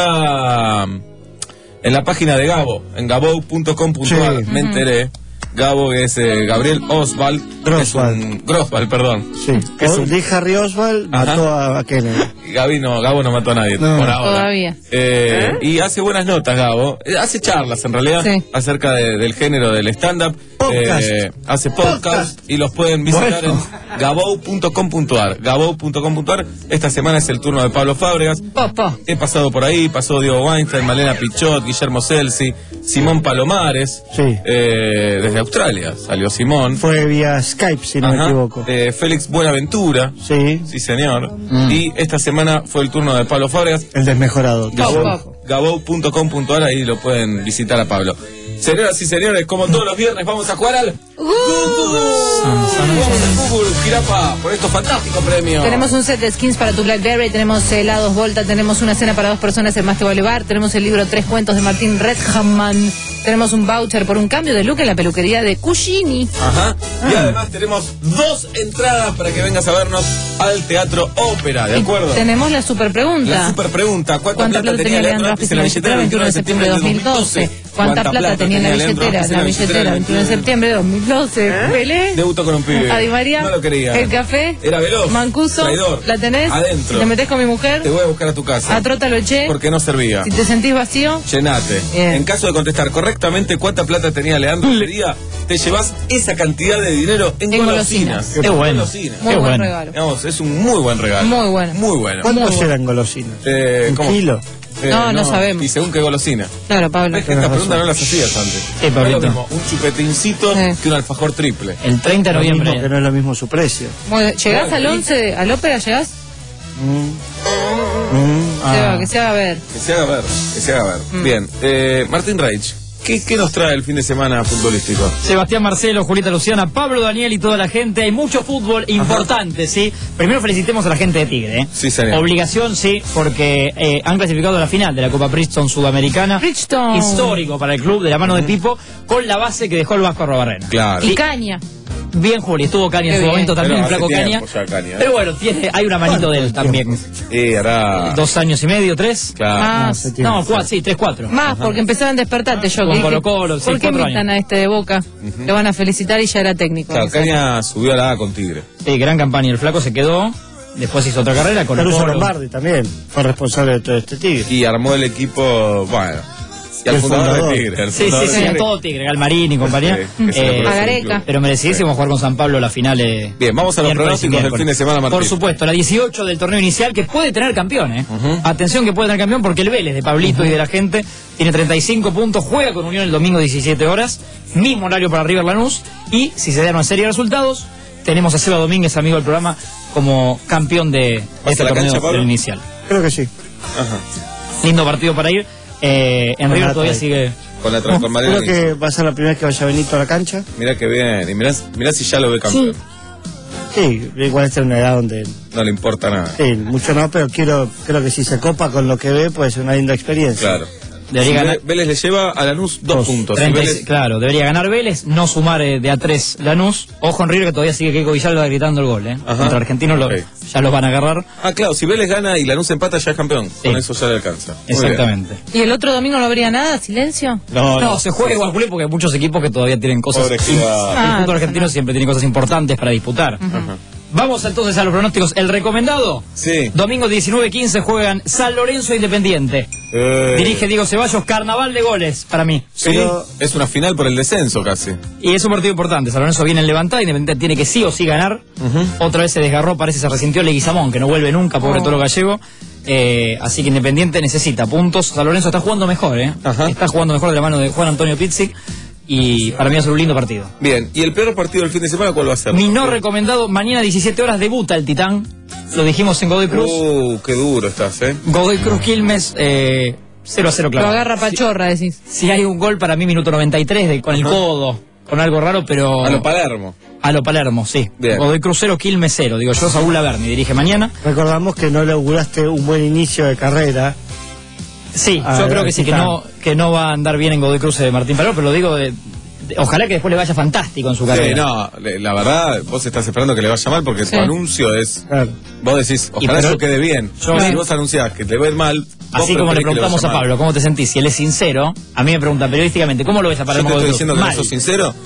está mm, en la página de Gabo, en gabo punto com punto ar, Sí. me enteré. Gabo, que es eh, Gabriel Oswald, Groswald. Groswald, perdón. Sí. Es un... Lee Harry Oswald mató a, a Kennedy. Gaby no, Gabo no mató a nadie No. por ahora. Todavía. Eh, ¿Eh? Y hace buenas notas, Gabo. Eh, hace charlas, en realidad, sí. acerca de, del género del stand-up. Podcast. Eh, hace podcast, podcast y los pueden visitar bueno. en gabou punto com punto ar. gabou punto com punto ar. Esta semana es el turno de Pablo Fábregas. Papá. He pasado por ahí, pasó Diego Weinstein, Malena Pichot, Guillermo Celsi, Simón Palomares. Sí. Eh, desde Australia salió Simón. Fue vía Skype, si no Ajá. me equivoco. Eh, Félix Buenaventura. Sí. Sí, señor. Mm. Y esta semana fue el turno de Pablo Fábregas. El desmejorado. gabou punto com punto ar, ahí lo pueden visitar a Pablo. Señoras y señores, como todos los viernes, vamos a jugar al Google, Jirafa, por estos fantásticos premios. Tenemos un set de skins para tu BlackBerry, tenemos helados Volta, tenemos una cena para dos personas en Más Te Vale Bar, tenemos el libro Tres Cuentos de Martín Redhaman, tenemos un voucher por un cambio de look en la peluquería de Cucini. Ajá. Ah. Y además tenemos dos entradas para que vengas a vernos al Teatro Ópera, ¿de acuerdo? Y tenemos la super pregunta. La super pregunta. ¿Cuánta, ¿Cuánta plata, plata tenía Leandro Aspis en la billetera el veintiuno de septiembre de dos mil doce? ¿Cuánta plata tenía en la billetera en la billetera el veintiuno de septiembre de dos mil doce? ¿Eh? Pelé. Debutó con un pibe. Adi María. No lo quería. El café. Era veloz. Mancuso. Traidor. ¿La tenés? Adentro. Si te metés con mi mujer. Te voy a buscar a tu casa. A Trota lo eché. Porque no servía. Si te sentís vacío. Llenate. Bien. En caso de contestar correctamente cuánta plata tenía Leandro Pereira, te llevas esa cantidad de dinero en, en golosinas. golosinas. Qué bueno. Golosinas. Muy Qué buen bueno. regalo. Digamos, es un muy buen regalo. Muy bueno. Muy bueno. ¿Cuántos eran golosinas? Eh, ¿Un ¿cómo? kilo? Eh, no, no sabemos. Y según qué golosina. Claro, Pablo. Es que estas preguntas no las hacías antes. Sí, es lo mismo un chupetincito sí. que un alfajor triple. El treinta de noviembre. Que no es lo mismo su precio. Bueno, ¿llegás al once, al ópera, llegás? Mm. Mm. Se va, Ah. que se haga ver. Que se haga ver, que se haga ver. Mm. Bien, eh, Martín Reich, ¿qué, ¿qué nos trae el fin de semana futbolístico? Sebastián Marcelo, Julieta Luciana, Pablo Daniel y toda la gente. Hay mucho fútbol importante, Ajá. ¿sí? Primero felicitemos a la gente de Tigre, ¿eh? Sí, señor. Obligación, sí, porque eh, han clasificado a la final de la Copa Bridgestone Sudamericana. Bridgestone. Histórico para el club, de la mano uh-huh. de Pipo, con la base que dejó el Vasco Arrobarrena. Claro. Y Caña. Bien, Juli, estuvo Caña en su momento también, el flaco Caña. Caña ¿eh? Pero bueno, tiene, hay una manito de él también. Sí, hará... Dos años y medio, tres. Claro. Más. No, cuatro, sí, tres, cuatro. Más, Ajá. porque empezaron a despertarte yo. Con Colo Colo, sí, ¿por qué invitan a este de Boca? Uh-huh. Lo van a felicitar y ya era técnico. Claro, Caña subió a la A con Tigre. Sí, gran campaña. El flaco se quedó, después hizo otra carrera con Caruso Lombardi también fue responsable de todo este Tigre. Y armó el equipo, bueno... Y al fundador, fundador de Tigre. Sí, sí, sí, a todo Tigre, Galmarín y compañía. Sí, eh, a Gareca. Pero merecidísimo sí. jugar con San Pablo la final. Eh, Bien, vamos a los pronósticos del fin de semana, Martín. Por supuesto, la dieciocho del torneo inicial que puede tener campeón, ¿eh? Uh-huh. Atención que puede tener campeón porque el Vélez de Pablito uh-huh. y de la gente tiene treinta y cinco puntos, juega con Unión el domingo diecisiete horas, mismo horario para River Lanús y si se dan una serie de resultados, tenemos a Seba Domínguez, amigo del programa, como campeón de este torneo cancha, inicial. Creo que sí. Ajá. Lindo partido para ir. Eh, en River todavía sigue... Con la no, creo que va a ser la primera vez que vaya Benito a la cancha. Mirá que bien, y mirá, mirá si ya lo ve campeón. Sí, sí, igual está en una edad donde... No le importa nada. Sí, mucho no, pero quiero, creo que si se copa con lo que ve, puede ser una linda experiencia. Claro. Debería si ganar... Vélez le lleva a Lanús dos, dos puntos. treinta, si Vélez... Claro, debería ganar Vélez, no sumar eh, de a tres Lanús. Ojo en River que todavía sigue Keiko Villalba gritando el gol, ¿eh? Ajá. Contra Argentinos lo, okay. ya los van a agarrar. Ah, claro, si Vélez gana y Lanús empata ya es campeón. Sí. Con eso ya le alcanza. Exactamente. ¿Y el otro domingo no habría nada? ¿Silencio? No, no, no se juega igual, Juli, porque hay muchos equipos que todavía tienen cosas... Ah, el fútbol argentino siempre tiene cosas importantes para disputar. Uh-huh. Ajá. Vamos entonces a los pronósticos. El recomendado. Sí. Domingo diecinueve quince juegan San Lorenzo Independiente. Eh. Dirige Diego Ceballos, carnaval de goles para mí. Sí, pero... es una final por el descenso casi. Y es un partido importante. San Lorenzo viene en levantada, Independiente tiene que sí o sí ganar. Uh-huh. Otra vez se desgarró, parece se resintió Leguizamón, que no vuelve nunca, pobre oh. Toro Gallego. Eh, así que Independiente necesita puntos. San Lorenzo está jugando mejor, ¿eh? Ajá. Está jugando mejor de la mano de Juan Antonio Pizzi. Y para mí va a ser un lindo partido. Bien, ¿y el peor partido del fin de semana cuál va a ser? Mi no recomendado, mañana diecisiete horas debuta el Titán. Lo dijimos en Godoy Cruz. Uh, qué duro estás, ¿eh? Godoy Cruz Quilmes, eh, cero a cero claro. Lo agarra Pachorra, si, decís. Si hay un gol para mí, minuto noventa y tres, de, con el Ajá. codo, con algo raro, pero... A lo Palermo. A lo Palermo, sí. Bien. Godoy Cruz cero, Quilmes cero. Digo yo, Saúl Laverni dirige mañana. Recordamos que no le auguraste un buen inicio de carrera. Sí, a yo creo que sí, que no, que no va a andar bien en Godoy Cruz de Martín Palermo, pero lo digo de... Ojalá que después le vaya fantástico en su carrera. Sí, no, la verdad, vos estás esperando que le vaya mal porque sí. tu anuncio es... Claro. Vos decís, ojalá eso quede bien. Yo, si vos anunciás que te va a ir mal... Así como le preguntamos a Pablo, ¿cómo te sentís? Si él es sincero, a mí me preguntan periodísticamente, ¿cómo lo ves a Palermo? Yo te estoy diciendo que mal. No sos sincero.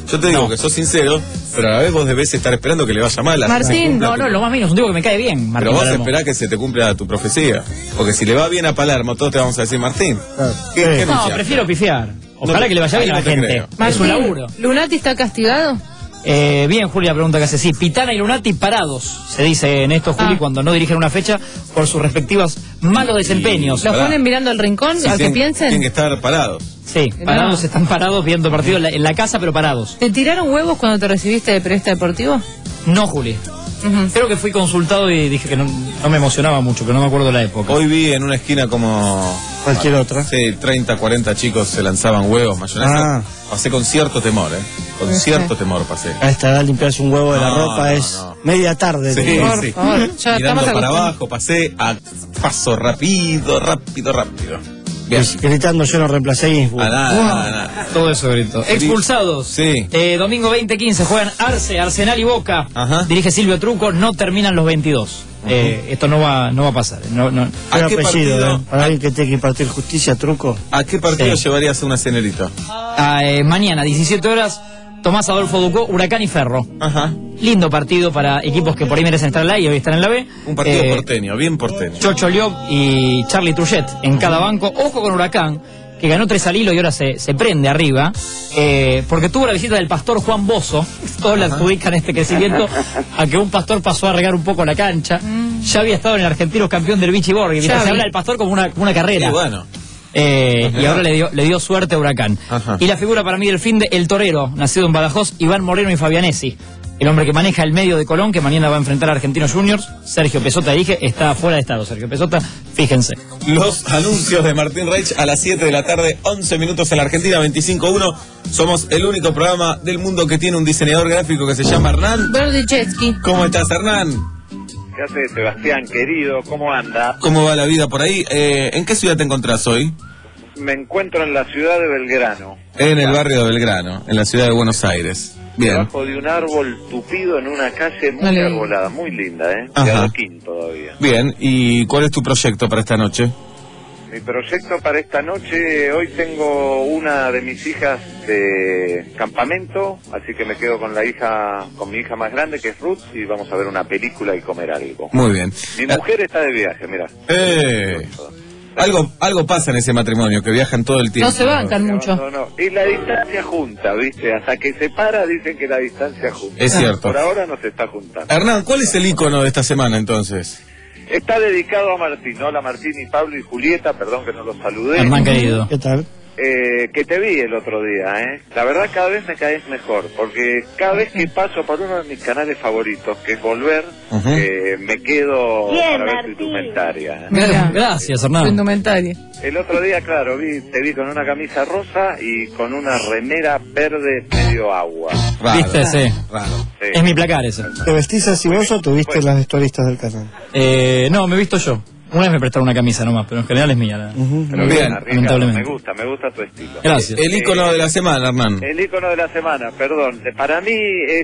Yo te digo No. que sos sincero, pero a la vez vos debés estar esperando que le vaya mal. a- Martín. No, no, lo más menos, un tipo que me cae bien, Martín Pero vos Palermo. esperás que se te cumpla tu profecía. Porque si le va bien a Palermo, todos te vamos a decir, Martín. ¿qué- qué No, anunciás? prefiero pifiar. Ojalá No te- que le vaya bien a ahí la no te gente. creo. Es un Martín, laburo. ¿Lunati está castigado? Eh, bien, Julia, pregunta que hace. Sí, Pitana y Lunati parados, se dice en esto, Juli, Ah. cuando no dirigen una fecha por sus respectivos malos desempeños. ¿Los Pará. ponen mirando el rincón Sí, al que tienen- piensen? Tienen que estar parados. Sí, parados, están parados viendo el partido en la, en la casa, pero parados. ¿Te tiraron huevos cuando te recibiste de periodista deportivo? No, Juli. Ujú. Creo que fui consultado y dije que no, no me emocionaba mucho, que no me acuerdo de la época. Hoy vi en una esquina como... Cualquier otra. Sí, treinta, cuarenta chicos se lanzaban huevos, mayonesa. Ah. Pasé con cierto temor, ¿eh? Con Sí. cierto temor pasé. A esta edad limpiarse un huevo de la No, ropa no, es no. media tarde. Sí, te- Por sí. favor, ya Mirando estamos para acostumbrados. abajo, pasé a paso rápido, rápido, rápido. Bien. Gritando yo no reemplacé a Ginsburg. A nada, nada, nada. Todo eso grito. Expulsados. Sí. Eh, domingo veinte quince juegan Arce, Arsenal y Boca. Ajá. Dirige Silvio Truco, no terminan los veintidós. Eh, esto no va, no va a pasar. No, no. Qué ¿A qué apellido, partido, ¿eh? Para alguien que tiene que impartir justicia, truco. ¿A qué partido Sí. llevarías una cenerita? Ah, eh, mañana, diecisiete horas, Tomás Adolfo Ducó, Huracán y Ferro. Ajá. Lindo partido para equipos que por ahí merecen estar en la A y hoy están en la B. Un partido Eh, porteño, bien porteño. Chocho Liop y Charlie Truchet en cada banco. Ojo con Huracán, que ganó tres al hilo y ahora se, se prende arriba, eh, porque tuvo la visita del pastor Juan Bozo. Todos le adjudican este crecimiento a que un pastor pasó a regar un poco la cancha. Ya había estado en el Argentino campeón del Vichy Borghi. Ya Se vi. habla del pastor como una, como una carrera. Y bueno. Eh, y ahora le dio, le dio suerte a Huracán. Ajá. Y la figura para mí del fin de El Torero, nacido en Badajoz, Iván Moreno y Fabianesi. El hombre que maneja el medio de Colón, que mañana va a enfrentar a Argentinos Juniors. Sergio Pesota dirige, está fuera de estado. Sergio Pesota, fíjense. Los anuncios de Martín Reich a las siete de la tarde, once minutos en la Argentina, veinticinco uno. Somos el único programa del mundo que tiene un diseñador gráfico que se llama Hernán. Berdichevsky. ¿Cómo estás, Hernán? ¿Qué hace, Sebastián, querido? ¿Cómo anda? ¿Cómo va la vida por ahí? Eh, ¿En qué ciudad te encontrás hoy? Me encuentro en la ciudad de Belgrano, En el barrio de Belgrano, en la ciudad de Buenos Aires. Bien. debajo de un árbol tupido en una calle muy Dale. arbolada, muy linda, ¿eh? Ajá. De adoquín todavía. Bien, ¿y cuál es tu proyecto para esta noche? Mi proyecto para esta noche, hoy tengo una de mis hijas de campamento, así que me quedo con la hija, con mi hija más grande, que es Ruth, y vamos a ver una película y comer algo. Muy bien. Mi mujer está de viaje, mira. Eh, algo, algo pasa en ese matrimonio, que viajan todo el tiempo. No se bancan mucho. No, no, y la distancia junta, ¿viste? Hasta que se para dicen que la distancia junta. Es cierto. Por ahora no se está juntando. Hernán, ¿cuál es el icono de esta semana entonces? Está dedicado a Martín. Hola Martín y Pablo y Julieta, perdón que no los saludé. Hernán querido. ¿Qué tal? Eh, que te vi el otro día, ¿eh? La verdad cada vez me caes mejor, porque cada vez que paso por uno de mis canales favoritos, que es Volver, Ujú. eh, me quedo Bien, para ver tu Martín. indumentaria. ¿eh? Mira. Gracias, Tu Hernán. indumentaria. El otro día, claro, vi, te vi con una camisa rosa y con una remera verde medio agua. Raro. ¿Viste? Sí. Raro. Sí. Es mi placar ese. ¿Te vestís así vos o tuviste las vestuaristas del canal? Eh, no, me he visto yo. Una vez me prestaron una camisa nomás, pero en general es mía. la- Pero Bien, bien, Ricardo, lamentablemente. me gusta, me gusta tu estilo. Gracias. El icono de la semana, Hernán. El icono de la semana, perdón. Eh, Para mí es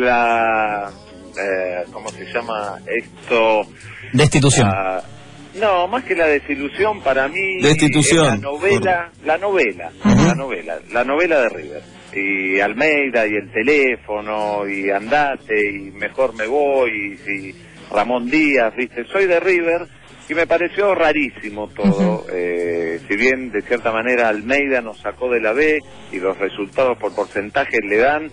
la... Eh, ¿Cómo se llama esto? Destitución. La- no, más que la desilusión, para mí Destitución. es la novela, la novela, la novela, la novela de River. Y Almeida y el teléfono y andate y mejor me voy y si Ramón Díaz, viste, soy de River y me pareció rarísimo todo. Eh, si bien de cierta manera Almeida nos sacó de la B y los resultados por porcentaje le dan,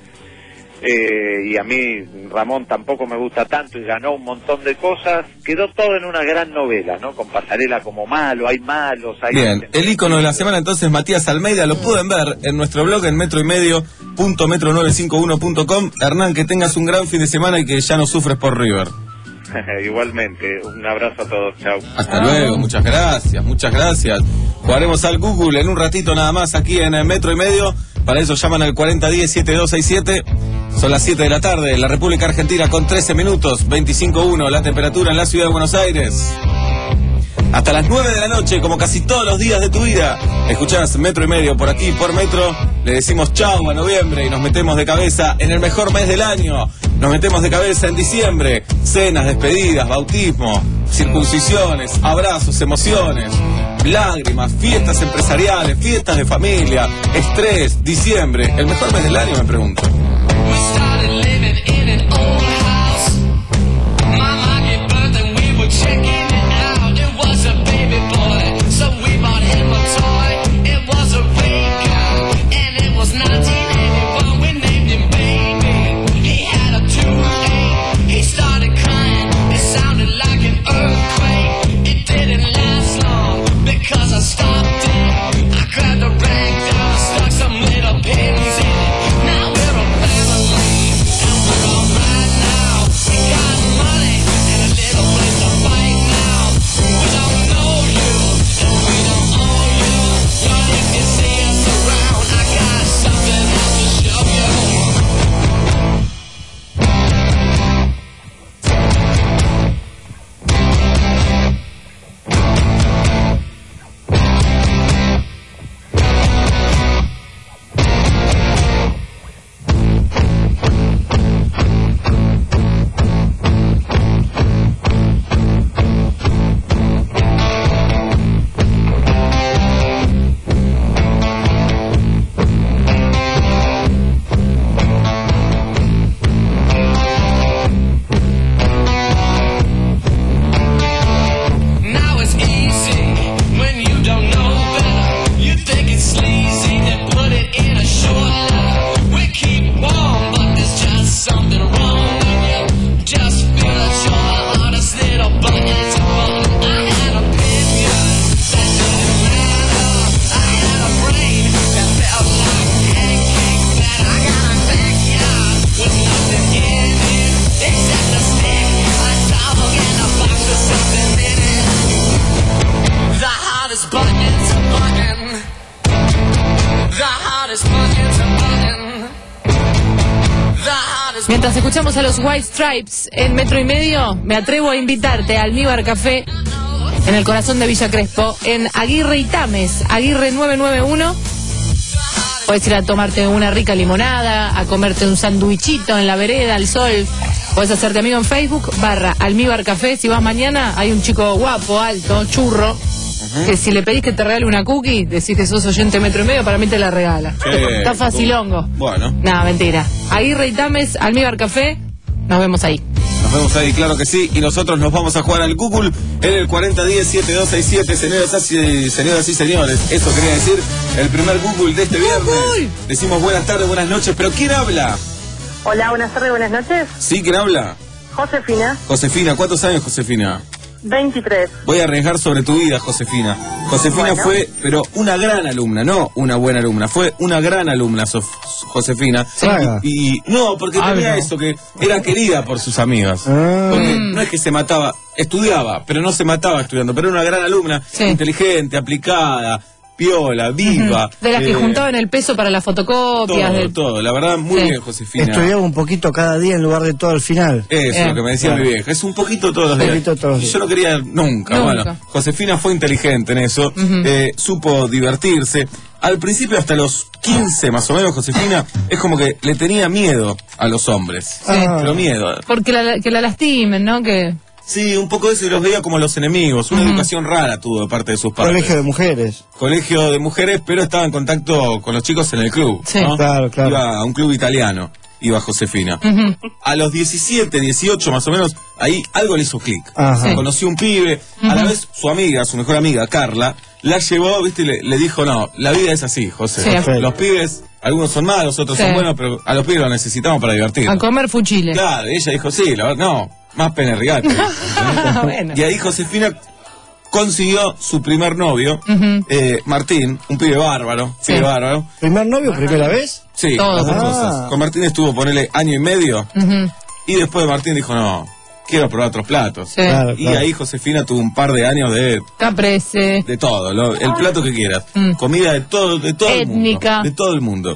eh, y a mí Ramón tampoco me gusta tanto y ganó un montón de cosas, quedó todo en una gran novela, ¿no? Con Pasarela como malo, hay malos, hay... Bien, el icono de la semana entonces, Matías Almeida, lo pueden ver en nuestro blog en metro y medio punto metro nueve cinco uno punto com. Hernán, que tengas un gran fin de semana y que ya no sufres por River. Igualmente, un abrazo a todos, chao. Hasta luego, muchas gracias, muchas gracias. Jugaremos al Google en un ratito nada más aquí en el Metro y Medio. Para eso llaman al cuarenta diez, setenta y dos sesenta y siete. Son las siete de la tarde, la República Argentina con trece minutos, veinticinco uno la temperatura en la ciudad de Buenos Aires. Hasta las nueve de la noche, como casi todos los días de tu vida, escuchás Metro y Medio por aquí, por Metro. Le decimos chau a noviembre y nos metemos de cabeza en el mejor mes del año. Nos metemos de cabeza en diciembre. Cenas, despedidas, bautismo, circuncisiones, abrazos, emociones. lágrimas, fiestas empresariales, fiestas de familia, estrés, diciembre. ¿El mejor mes del año, me pregunto? Mientras escuchamos a los White Stripes en Metro y Medio, me atrevo a invitarte al Almíbar Café en el corazón de Villa Crespo, en Aguirre y Tames, Aguirre nueve nueve uno. Puedes ir a tomarte una rica limonada, a comerte un sandwichito en la vereda, al sol. Puedes hacerte amigo en Facebook, barra Almíbar Café. Si vas mañana, hay un chico guapo, alto, churro, uh-huh, que si le pedís que te regale una cookie, decís que sos oyente Metro y Medio, para mí te la regala. Eh, Está facilongo. Bueno. No, mentira. Aguirre y Tames, Almíbar Café, nos vemos ahí. Nos vemos ahí, claro que sí. Y nosotros nos vamos a jugar al Google en el cuarenta diez setenta y dos sesenta y siete. Señoras y, señoras y señores, eso quería decir el primer Google de este viernes. Google. Decimos buenas tardes, buenas noches, pero ¿quién habla? Hola, buenas tardes, buenas noches. Sí, ¿quién habla? Josefina. Josefina, ¿cuántos años, Josefina? veintitrés. Voy a arriesgar sobre tu vida, Josefina. Josefina bueno. fue, pero una gran alumna, no una buena alumna, fue una gran alumna, Sof Josefina. Sí. Y, y no, porque ah, tenía no. eso, que era querida por sus amigas. Ah. Porque no es que se mataba, estudiaba, pero no se mataba estudiando, pero era una gran alumna, sí, inteligente, aplicada, piola, viva. Uh-huh. De las eh, que juntaban el peso para las fotocopias. Todo, de... todo. La verdad, muy sí. bien, Josefina. Estudiaba un poquito cada día en lugar de todo al final. Eso, eh. lo que me decía claro. mi vieja. Es un poquito todos los días. Poquito todos los días. Yo no quería nunca. nunca. Bueno, Josefina fue inteligente en eso. Uh-huh. eh, supo divertirse. Al principio, hasta los quince más o menos, Josefina, es como que le tenía miedo a los hombres. Sí. Pero miedo. Porque la, que la lastimen, ¿no? Que... Sí, un poco eso, y los veía como los enemigos. Una uh-huh. educación rara tuvo de parte de sus padres. Colegio de mujeres. Colegio de mujeres, pero estaba en contacto con los chicos en el club. Sí, ¿no? claro, claro. Iba a un club italiano, iba Josefina. Uh-huh. A los diecisiete, dieciocho más o menos, ahí algo le hizo clic. Uh-huh. Conoció un pibe, uh-huh. a la vez su amiga, su mejor amiga, Carla, la llevó, viste, y le, le dijo, no, la vida es así, José. Sí. Los pibes, algunos son malos, otros sí. son buenos, pero a los pibes los necesitamos para divertirnos. A comer fuchiles. Claro, y ella dijo, sí, la verdad, no. Más pene rigate. Bueno. Y ahí Josefina consiguió su primer novio, uh-huh. eh, Martín, un pibe bárbaro, sí. pibe bárbaro. ¿Primer novio, primera vez? Sí, Todo. las dos ah. cosas. Con Martín estuvo, ponele, año y medio, uh-huh. y después de Martín dijo, no, quiero probar otros platos. Sí. Claro, y claro. ahí Josefina tuvo un par de años de... Caprese. De todo, lo, el plato que quieras. Mm. Comida de todo, de todo Étnica. el mundo. De todo el mundo.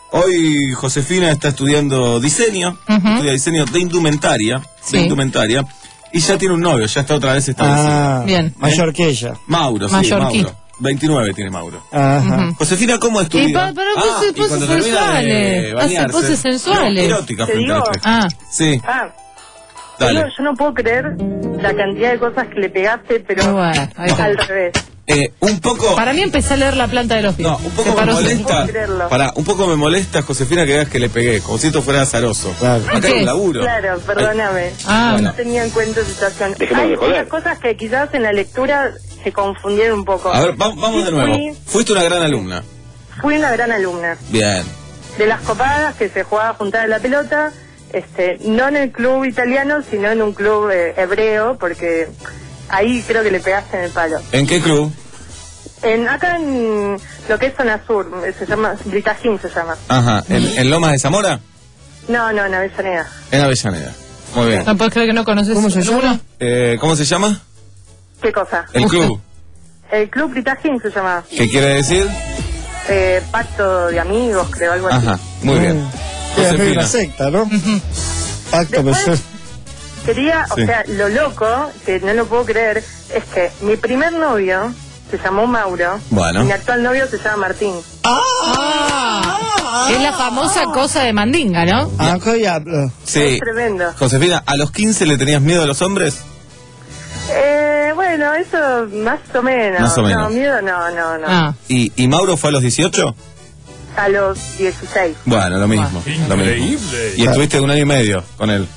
Hoy Josefina está estudiando diseño, uh-huh. estudia diseño de indumentaria, sí. de indumentaria, y ya tiene un novio, ya está otra vez establecido. Ah, bien. Mayor que ella. Mauro, Mayor sí, Mauro. veintinueve tiene Mauro. Ajá. Uh-huh. Josefina, ¿cómo es tu y vida? Pa, pero ah, pose, poses sensuales. Hace poses sensuales. No, erótica frente al espejo. Ah. Sí. Ah. Dale. Yo, yo no puedo creer la cantidad de cosas que le pegaste, pero bueno, al revés. Eh, un poco... Para mí empecé a leer La planta de los pies. No, un poco me molesta. Para, un poco me molesta, Josefina, que veas que le pegué, como si esto fuera azaroso. Claro. Acá hay un laburo. Claro, perdóname. Ah, no tenía en cuenta esa situación. Dejemos Hay de joder. unas cosas que quizás en la lectura se confundieron un poco. A ver, va- vamos de nuevo. Fui, Fuiste una gran alumna. fui una gran alumna. Bien. De las copadas que se jugaba a juntar la pelota, este, no en el club italiano, sino en un club eh, hebreo, porque ahí creo que le pegaste en el palo. ¿En qué club? En, acá en lo que es zona sur, eh, se llama, Britajín se llama. Ajá. ¿En, en Lomas de Zamora? No, no, en Avellaneda. En Avellaneda. Muy bien. No puedes creer que no conoces. ¿Cómo se llama? Eh, ¿Cómo se llama? ¿Qué cosa? El club. El club Britajín se llama. ¿Qué quiere decir? Eh, pacto de amigos, creo, algo así. Ajá. Muy bien. Es Josefina. una secta, ¿no? Pacto, me suena. Quería, Sí. o sea, lo loco, que no lo puedo creer, es que mi primer novio se llamó Mauro. Bueno. Y mi actual novio se llama Martín. Ah, es la famosa cosa de Mandinga, ¿no? Ah, ¿qué hablo? Sí. Es tremendo. Josefina, ¿a los quince le tenías miedo a los hombres? Eh, bueno, eso más o menos. Más o menos. No, miedo no, no, no. Ah. ¿Y, y Mauro fue a los dieciocho? A los dieciséis. Bueno, lo mismo. Lo mismo. Y estuviste un año y medio con él.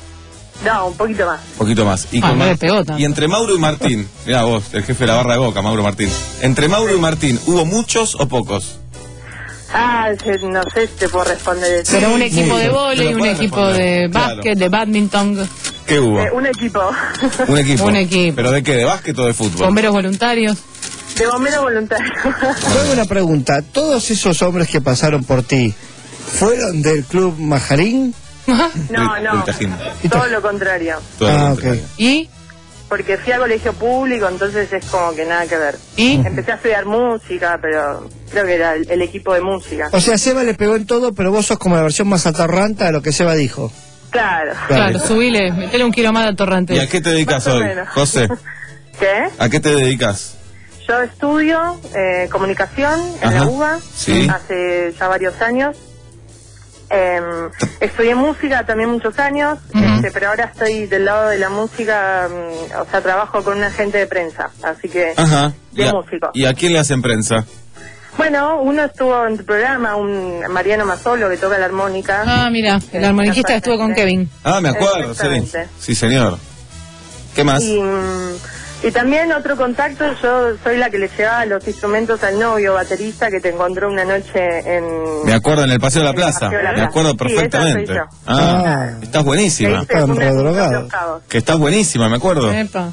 No, un poquito más. Un poquito más. Y, Ah, con no Ma- le pegó tanto. y entre Mauro y Martín, mirá vos, el jefe de la barra de Boca, Mauro Martín. Entre Mauro y Martín, ¿hubo muchos o pocos? Ah, se- no sé si te puedo responder eso. Pero un equipo de vóley, Pero un puedes equipo responder. de Claro. básquet, de badminton, ¿Qué hubo? Eh, un equipo. Un equipo. Un equipo. ¿Pero de qué? ¿De básquet o de fútbol? bomberos voluntarios. De bombero voluntario. Yo hago una pregunta. ¿Todos esos hombres que pasaron por ti fueron del club Majarín? No, no. Todo lo contrario. Ah, ok. ¿Y? Porque fui a colegio público, entonces es como que nada que ver. ¿Y? Empecé a estudiar música, pero creo que era el, el equipo de música. O sea, Seba le pegó en todo, pero vos sos como la versión más atarranta de lo que Seba dijo. Claro. Claro, subile, metele un kilo más de torrante. ¿Y a qué te dedicas Más o hoy, menos. José? ¿Qué? ¿A qué te dedicas? Yo estudio eh, comunicación en Ajá. la U B A Sí. hace ya varios años. Eh, estudié música también muchos años, Ujú. este, pero ahora estoy del lado de la música, mm, o sea, trabajo con un agente de prensa, así que Ajá. ¿Y de a, músico. ¿Y a quién le hacen prensa? Bueno, uno estuvo en tu programa, un Mariano Mazzolo que toca la armónica. Ah, mira, el armoniquista que estuvo con Kevin. Ah, me acuerdo, sí. Exactamente. Sí, señor. ¿Qué más? Y, mm, y también otro contacto, yo soy la que le llevaba los instrumentos al novio baterista que te encontró una noche en... Me acuerdo en el Paseo de la En el Plaza. Paseo de la Me Plaza. acuerdo Sí, perfectamente. esa soy yo. Ah, estás buenísima. Que hice una- unos cabos. Que estás buenísima, me acuerdo. Epa.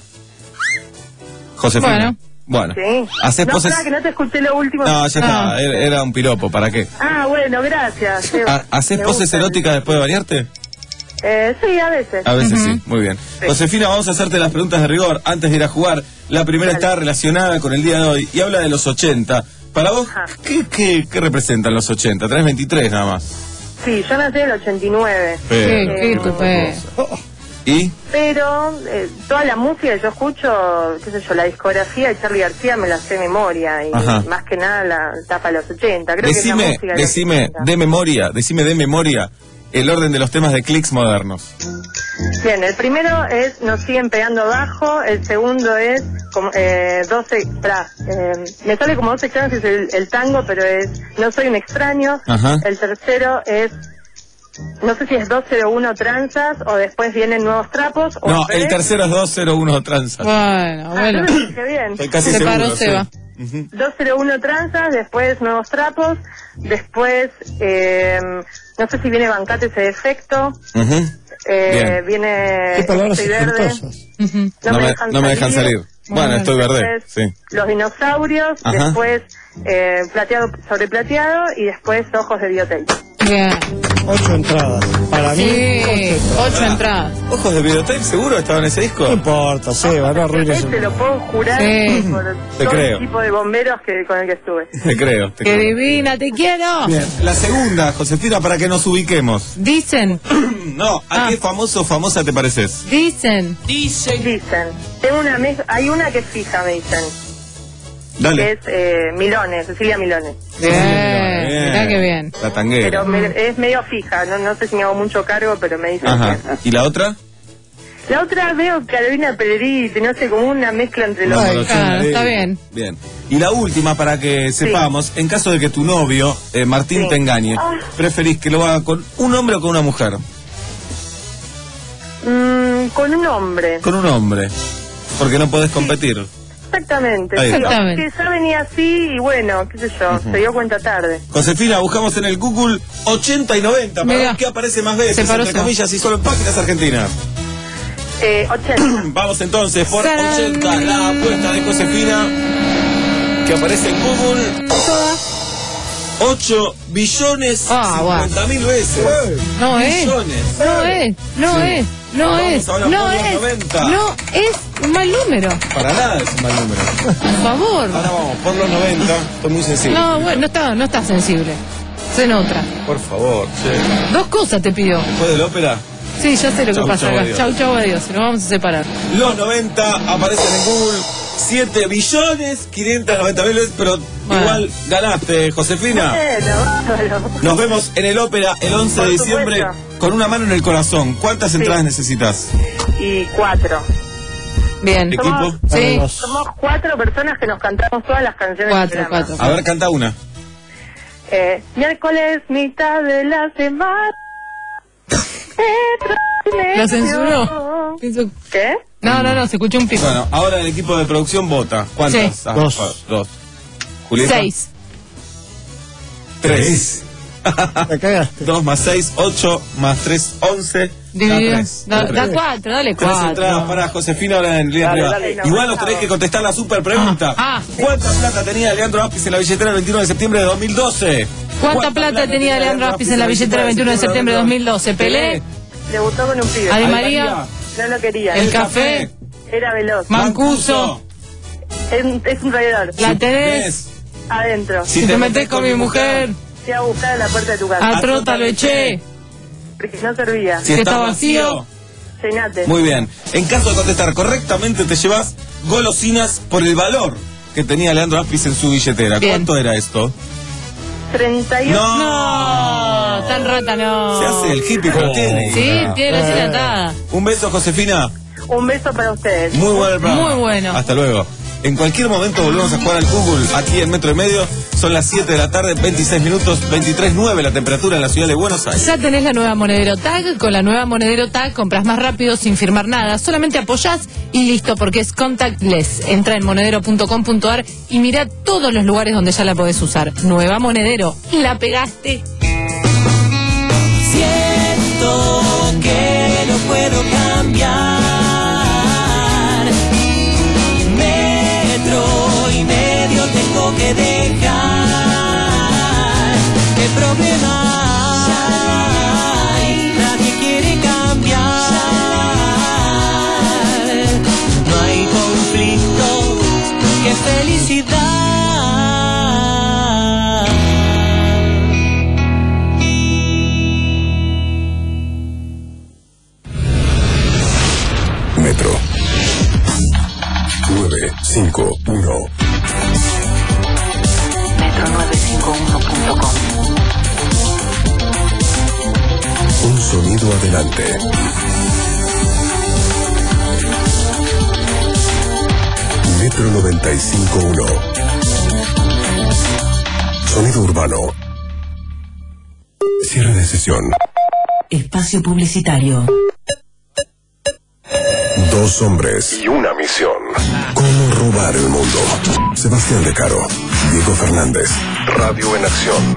Josefina. Bueno. Bueno. Sí. Haces no, poses... pará, que no te escuché lo último. No, ya está. Era, era un piropo, ¿para qué? Ah, bueno, gracias. Seba. Ah, ¿Haces Me poses gusta. eróticas después de bañarte? Eh, sí, a veces. A veces sí, muy bien. Josefina, vamos a hacerte las preguntas de rigor antes de ir a jugar. La primera está relacionada con el día de hoy y habla de los ochenta. Para vos, ¿qué, qué, qué representan los ochenta? Tenés veintitrés nada más. Sí, yo nací en el ochenta y nueve. Pero- Eh, Qué ¿Y? Pero eh, toda la música que yo escucho, qué sé yo, la discografía de Charly García me la sé de memoria. Y Ajá. más que nada la etapa de los ochenta. Creo que es la Decime, música de los decime ochenta. de memoria, decime de memoria el orden de los temas de clics modernos. Bien, el primero es Nos siguen pegando abajo, el segundo es como, eh, doce, tra, eh, me sale como doce extraños, es el, el tango, pero es No soy un extraño. Ajá. El tercero es, no sé si es dos cero uno tranzas o después vienen nuevos trapos. O No, al revés. el tercero es dos cero uno tranza. Bueno, bueno. Ah, qué bien. Estoy casi Se seguro, paró sí. Seba. dos cero uno tranzas, después nuevos trapos, después, eh, no sé si viene Bancate ese defecto, Ujú. eh, Bien. viene Qué palabras Estoy verde. espantosas. No me, no me dejan salir. Bueno, estoy verde, Después, sí. Los dinosaurios, Ajá. después eh, plateado sobre plateado y después ojos de videotape. Bien. Ocho entradas. Para mí, Sí, ocho entradas. ¿Ojos de videotape seguro estaba en ese disco? no importa, Seba, no arruines Te lo puedo jurar Sí. por Te todo creo. el tipo de bomberos que, con el que estuve. Te creo, te Qué creo. divina, te quiero. Bien, la segunda, Josefina, para que nos ubiquemos. Dicen, No, ¿a Ah. qué famoso o famosa te pareces? dicen. Dicen. Tengo una mez- hay una que es fija, me dicen. Que Dale. es eh, Milones, Cecilia Milones. Bien, mirá qué bien. La tanguera. Pero me- es medio fija, no, no sé si me hago mucho cargo, pero me dicen Ajá. que- ¿Y la otra? La otra veo Carolina Pelerite, no sé, como una mezcla entre los Bueno, dos. Ah, está bien. Bien. Y la última, para que sepamos, en caso de que tu novio, eh, Martín, Sí. te engañe, Ah. ¿preferís que lo haga con un hombre o con una mujer? Mm, con un hombre. Con un hombre. Porque no podés competir. Exactamente. Ahí está. Exactamente. Que ya venía así y bueno, qué sé yo, se dio cuenta tarde. Josefina, buscamos en el Google ochenta y noventa para Mira. ver qué aparece más veces, Separó entre eso. comillas, y solo en páginas argentinas. Eh, ochenta. Vamos entonces por ¡Tarán! ochenta, la apuesta de Josefina, que aparece en Google ocho billones Ah, cincuenta mil veces. No es. Billones. No es. No Sí. es. No Vamos es. ahora No por los es. noventa. No es un mal número. Para nada es un mal número. Por favor. Ahora vamos por los noventa, estoy muy sensible. No, bueno, no está, no está sensible. Se nota. Por favor, che. Dos cosas te pidió. Después del ópera, Sí, ya sé lo que Chau, pasa chau, acá. adiós. Chau, chau, adiós. Nos vamos a separar. los noventa aparecen en Google siete billones quinientos noventa mil veces, pero Bueno. igual ganaste, Josefina. Bueno, bárbaro. Nos vemos en el ópera el once de Por diciembre supuesto. con una mano en el corazón. ¿Cuántas entradas necesitas? Y cuatro. Bien. ¿Equipo? Somos, Sí. somos cuatro personas que nos cantamos todas las canciones Cuatro, del programa. cuatro. A ver, canta una. Eh, miércoles, mitad de la semana. ¿Lo censuró? Pienso- ¿Qué? No, no, no, se escuchó un pico. Bueno, ahora el equipo de producción vota. ¿Cuántas? Sí. Ah, Dos. pa- Dos. Julieta. Seis. Tres. La cagaste. Dos más seis, ocho más tres, once. Da Dividido. tres. Da, Da da tres. cuatro, dale Tres entradas cuatro. para Josefina ahora en línea Dale, privada. dale, no, Igual no, nos tenés no. que contestar la super pregunta. Ah, ah. ¿Cuánta plata tenía Leandro Apis en la billetera el veintiuno de septiembre de dos mil doce? ¿Cuánta plata tenía Leandro Apis en la billetera el veintiuno de septiembre de dos mil doce? Pelé, Debutó con un pibe. Adi Ay, María, No lo quería. el café, Era veloz. Mancuso, Es, un- es un traidor. la tenés. Adentro. Si te metés con mi mujer, Te ha buscado a la puerta de tu casa. a Trota lo eché. Porque no servía. Si está vacío. Cenate. Muy bien. En caso de contestar correctamente, te llevas golosinas por el valor que tenía Leandro Apis en su billetera. Bien. ¿Cuánto era esto? treinta y ocho. ¡No! No, tan rata no. Se hace el hippie, pero tiene. Sí, tiene la tira atada. Un beso, Josefina. Un beso para ustedes. Muy bueno el programa. Muy bueno. Hasta luego. En cualquier momento volvemos a jugar al Google aquí en Metro y Medio. Son las siete de la tarde, veintiséis minutos, veintitrés nueve la temperatura en la ciudad de Buenos Aires. Ya tenés la nueva Monedero Tag. Con la nueva Monedero Tag compras más rápido sin firmar nada. Solamente apoyás y listo, porque es contactless. Entra en monedero punto com punto ar y mira todos los lugares donde ya la podés usar. Nueva Monedero. La pegaste. Siento que no puedo cambiar. Metro y medio tengo que dejar. ¿Qué problema hay? Nadie quiere cambiar. No hay conflicto, qué felicidad. Metro nueve cinco uno. metro nueve cinco uno punto com. Un sonido adelante. Metro noventa y cinco punto uno. Sonido urbano. Cierre de sesión. Espacio publicitario. Dos hombres y una misión. ¿Cómo robar el mundo? Sebastián De Caro, Diego Fernández. Radio en acción.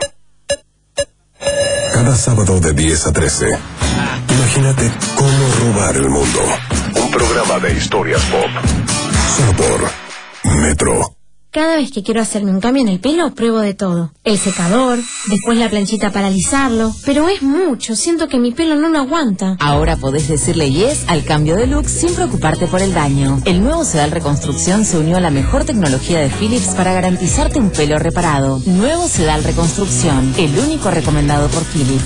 Cada sábado de diez a trece. Imagínate cómo robar el mundo. Un programa de historias pop. Solo por Metro. Cada vez que quiero hacerme un cambio en el pelo, pruebo de todo. El secador, después la planchita para alisarlo. Pero es mucho, siento que mi pelo no lo aguanta. Ahora podés decirle yes al cambio de look sin preocuparte por el daño. El nuevo Sedal Reconstrucción se unió a la mejor tecnología de Philips para garantizarte un pelo reparado. Nuevo Sedal Reconstrucción, el único recomendado por Philips.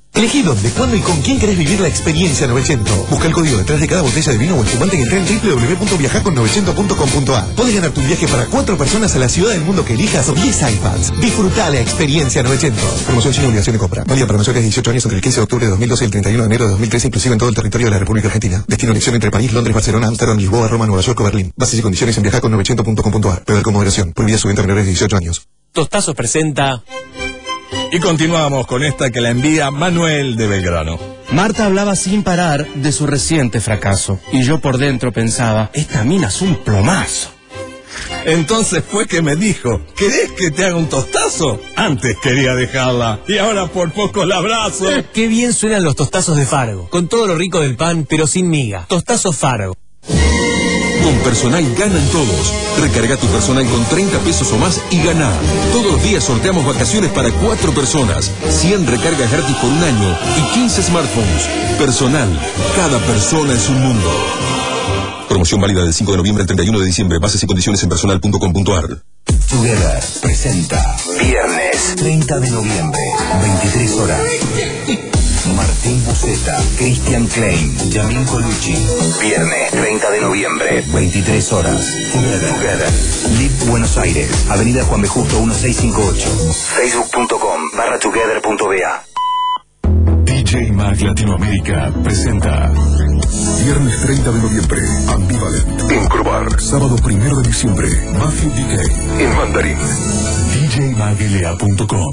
Elegí dónde, cuándo y con quién querés vivir la experiencia novecientos. Busca el código detrás de cada botella de vino o espumante y entra en doble u doble u doble u punto viajar con novecientos punto com punto a r. Podés ganarte un viaje para cuatro personas a la ciudad del mundo que elijas o diez iPads. Disfrutá la experiencia novecientos. Promoción sin obligación de compra. Válida para mayores de dieciocho años entre el quince de octubre de dos mil doce y el treinta y uno de enero de dos mil trece, inclusive en todo el territorio de la República Argentina. Destino elección entre París, Londres, Barcelona, Amsterdam, Lisboa, Roma, Nueva York o Berlín. Bases y condiciones en viajar con novecientos punto com punto a r. Beber con moderación. Prohibida su venta a menores de dieciocho años. Tostazos presenta... Y continuamos con esta que la envía Manuel de Belgrano. Marta hablaba sin parar de su reciente fracaso. Y yo por dentro pensaba, esta mina es un plomazo. Entonces fue que me dijo, ¿querés que te haga un tostazo? Antes quería dejarla y ahora por poco la abrazo. Qué bien suenan los tostazos de Fargo. Con todo lo rico del pan, pero sin miga. Tostazos Fargo. Con Personal ganan todos. Recarga tu Personal con treinta pesos o más y gana. Todos los días sorteamos vacaciones para cuatro personas, cien recargas gratis por un año y quince smartphones. Personal, cada persona es un mundo. Promoción válida del cinco de noviembre al treinta y uno de diciembre. Bases y condiciones en personal punto com punto a r. Together presenta viernes treinta de noviembre, veintitrés horas. Martín Buceta, Cristian Klein, Yamil Colucci. Viernes treinta de noviembre, veintitrés horas. Together. Together. Live Buenos Aires, Avenida Juan B. Justo mil seiscientos cincuenta y ocho. Facebook punto com barra together punto b a. D J Mag Latinoamérica presenta viernes treinta de noviembre, Ambivalent en Crobar. Sábado primero de diciembre, Matthew D K en Mandarín. D J mag l a punto com.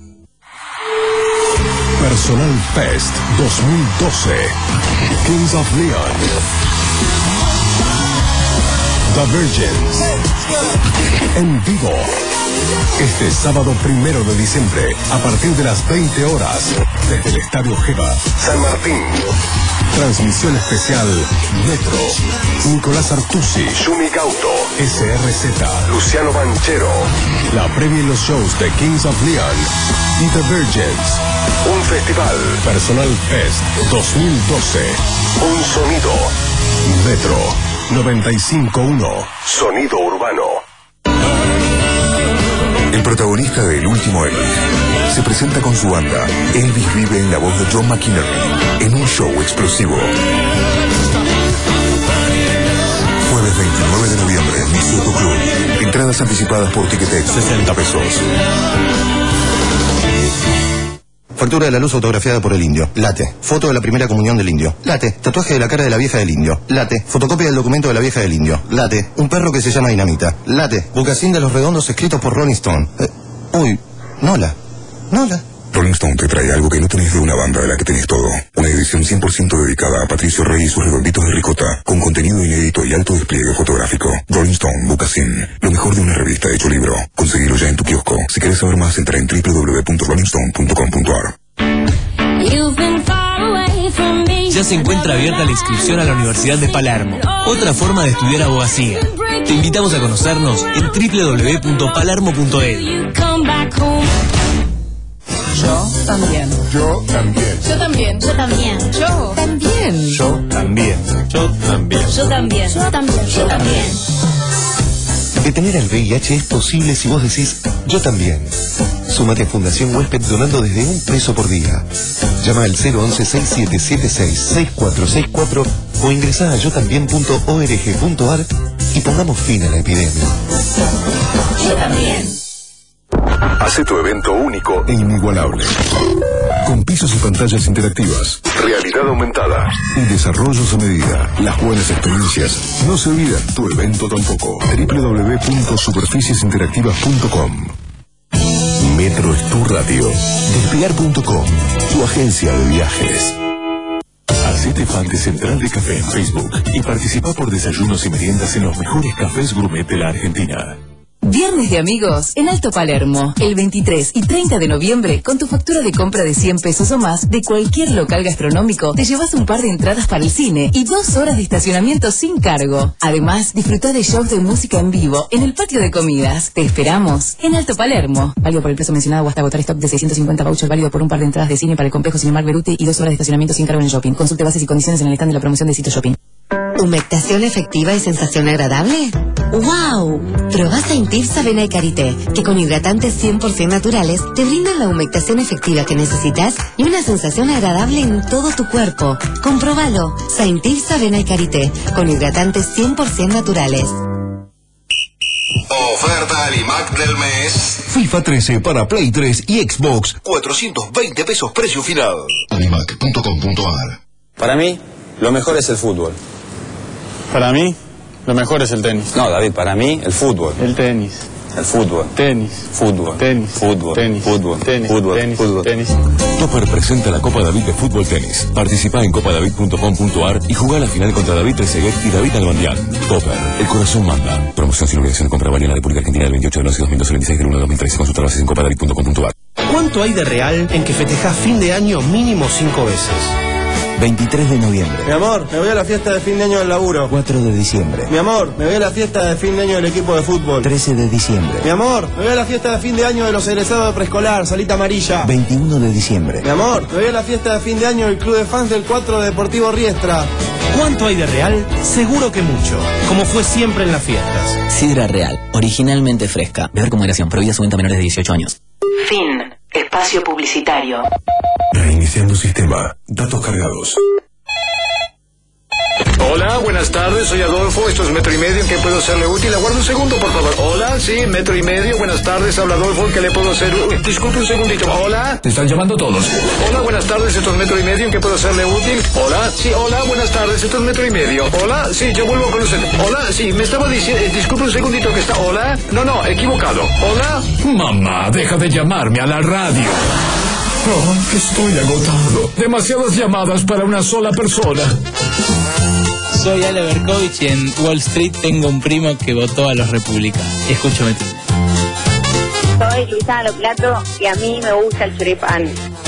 Personal Fest dos mil doce. Kings of Leon. The Virgins. En vivo. Este sábado primero de diciembre, a partir de las veinte horas, desde el Estadio Geva, San Martín. Transmisión especial Metro, Nicolás Artusi, Shumi Gauto, S R Z, Luciano Banchero. La previa y los shows de Kings of Leon y The Virgins. Un festival. Personal Fest dos mil doce. Un sonido. Metro noventa y cinco punto uno. Sonido urbano. El protagonista de El Último Elvis se presenta con su banda. Elvis vive en la voz de John McInerney en un show explosivo. Jueves veintinueve de noviembre en Missoto Club. Entradas anticipadas por Ticketex, sesenta pesos. Factura de la luz autografiada por el indio. Late. Foto de la primera comunión del indio. Late. Tatuaje de la cara de la vieja del indio. Late. Fotocopia del documento de la vieja del indio. Late. Un perro que se llama Dinamita. Late. Bucasín de los redondos escritos por Rolling Stone. Eh, uy, Nola. Nola. Rolling Stone te trae algo que no tenés de una banda de la que tenés todo. Una edición cien por ciento dedicada a Patricio Rey y sus redonditos de ricota, con contenido inédito y alto despliegue fotográfico. Rolling Stone, Bucasín, lo mejor de una revista hecho libro. Conseguilo ya en tu kiosco. Si querés saber más, entra en doble u doble u doble u punto rolling stone punto com punto a r. Ya se encuentra abierta la inscripción a la Universidad de Palermo. Otra forma de estudiar abogacía. Te invitamos a conocernos en doble u doble u doble u punto palermo punto e d u. Yo también. Yo también. Yo también. Yo también. Yo también. Yo también. Yo también. Yo también. Yo también. Yo también. Detener al V I H es posible si vos decís yo también. Súmate a Fundación Huésped donando desde un peso por día. Llama al cero once, seis siete siete seis, seis cuatro seis cuatro o ingresá a yo también punto org punto a r y pongamos fin a la epidemia. Yo también. Hace tu evento único e inigualable. Con pisos y pantallas interactivas, realidad aumentada y desarrollos a medida. Las buenas experiencias no se olvidan, tu evento tampoco. doble u doble u doble u punto superficies interactivas punto com. Metro es tu radio. Despegar punto com, tu agencia de viajes. Hacete fan de Central de Café en Facebook y participa por desayunos y meriendas en los mejores cafés gourmet de la Argentina. Viernes de amigos en Alto Palermo, el veintitrés y treinta de noviembre, con tu factura de compra de cien pesos o más de cualquier local gastronómico, te llevas un par de entradas para el cine y dos horas de estacionamiento sin cargo. Además, disfruta de shows de música en vivo en el patio de comidas. Te esperamos en Alto Palermo. Válido por el precio mencionado o hasta agotar stock de seiscientos cincuenta vouchers, válido por un par de entradas de cine para el complejo Cinemark Beruti y dos horas de estacionamiento sin cargo en el shopping. Consulte bases y condiciones en el stand de la promoción de Sitio Shopping. ¿Humectación efectiva y sensación agradable? ¡Wow! Probá Saintifs Avena y Karité, que con hidratantes cien por ciento naturales te brindan la humectación efectiva que necesitas y una sensación agradable en todo tu cuerpo. Comprobalo. Saintifs Avena y Karité, con hidratantes cien por ciento naturales. Oferta Alimac del mes. FIFA trece para Play tres y Xbox. cuatrocientos veinte pesos precio final. alimac punto com punto a r. Para mí, lo mejor es el fútbol. Para mí, lo mejor es el tenis. No, David, para mí, el fútbol. El tenis. El fútbol. Tenis. Fútbol. Tenis. Fútbol. Tenis. Fútbol. Tenis. Fútbol. Tenis. Fútbol. Tenis. Topper presenta la Copa David de Fútbol Tenis. Participa en copa david punto com punto a r y juega la final contra David Trezeguet y David Albandián. Topper, el corazón manda. Promoción sin obligación de compra válida en la República Argentina del veintiocho de enero de dos mil doce al veintiséis de enero de dos mil trece. Consulta bases en copa david punto com punto a r. ¿Cuánto hay de real en que festejás fin de año mínimo cinco veces? veintitrés de noviembre. Mi amor, me voy a la fiesta de fin de año del laburo. cuatro de diciembre. Mi amor, me voy a la fiesta de fin de año del equipo de fútbol. trece de diciembre. Mi amor, me voy a la fiesta de fin de año de los egresados de preescolar, salita amarilla. veintiuno de diciembre. Mi amor, me voy a la fiesta de fin de año del club de fans del cuatro de Deportivo Riestra. ¿Cuánto hay de real? Seguro que mucho, como fue siempre en las fiestas. Sidra Real, originalmente fresca. Beber con moderación, prohibida su venta a menores de dieciocho años. Fin. Espacio publicitario. Reiniciando sistema. Datos cargados. Hola, buenas tardes, soy Adolfo, esto es Metro y Medio, ¿en qué puedo serle útil? Aguarda un segundo, por favor. Hola, sí, Metro y Medio, buenas tardes, habla Adolfo, ¿en qué le puedo hacer? Uy, disculpe un segundito, hola. Te están llamando todos. Hola, buenas tardes, esto es Metro y Medio, ¿en qué puedo serle útil? Hola, sí, hola, buenas tardes, esto es Metro y Medio. Hola, sí, yo vuelvo con usted. Hola, sí, me estaba diciendo, eh, disculpe un segundito que está, hola. No, no, equivocado. Hola. Mamá, deja de llamarme a la radio. Oh, estoy agotado. Demasiadas llamadas para una sola persona. Soy Ale Berkovich y en Wall Street tengo un primo que votó a los republicanos. Escúchame. Soy Luisana Loplato y a mí me gusta el choripán.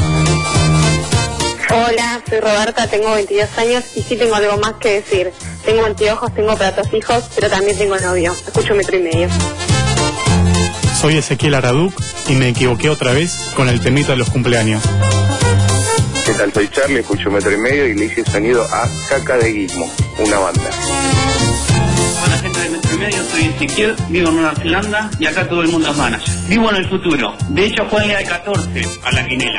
Hola, soy Roberta, tengo veintidós años y sí tengo algo más que decir. Tengo anteojos, tengo platos hijos, pero también tengo novio. Escucho Metro y Medio. Soy Ezequiel Araduc y me equivoqué otra vez con el temita de los cumpleaños. ¿Qué tal? Soy Charlie, escucho Metro y Medio y le hice sonido a Caca de Gizmo, una banda. Hola gente de Metro y Medio, soy Ezequiel, vivo en Nueva Zelanda y acá todo el mundo es manager. Vivo en el futuro, de hecho juegué al catorce a la quinela.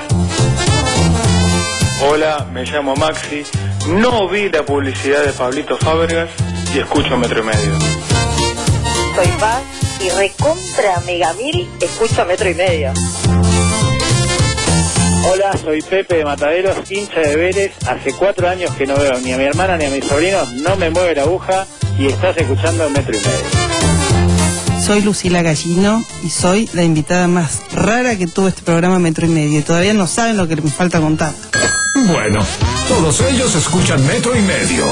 Hola, me llamo Maxi, no vi la publicidad de Pablito Fábregas y escucho Metro y Medio. Soy Paz y recontra megamil escucho Metro y Medio. Hola, soy Pepe de Mataderos, hincha de Vélez. Hace cuatro años que no veo ni a mi hermana ni a mis sobrinos, no me mueve la aguja y estás escuchando Metro y Medio. Soy Lucila Gallino y soy la invitada más rara que tuvo este programa Metro y Medio y todavía no saben lo que me falta contar. Bueno, todos ellos escuchan Metro y Medio.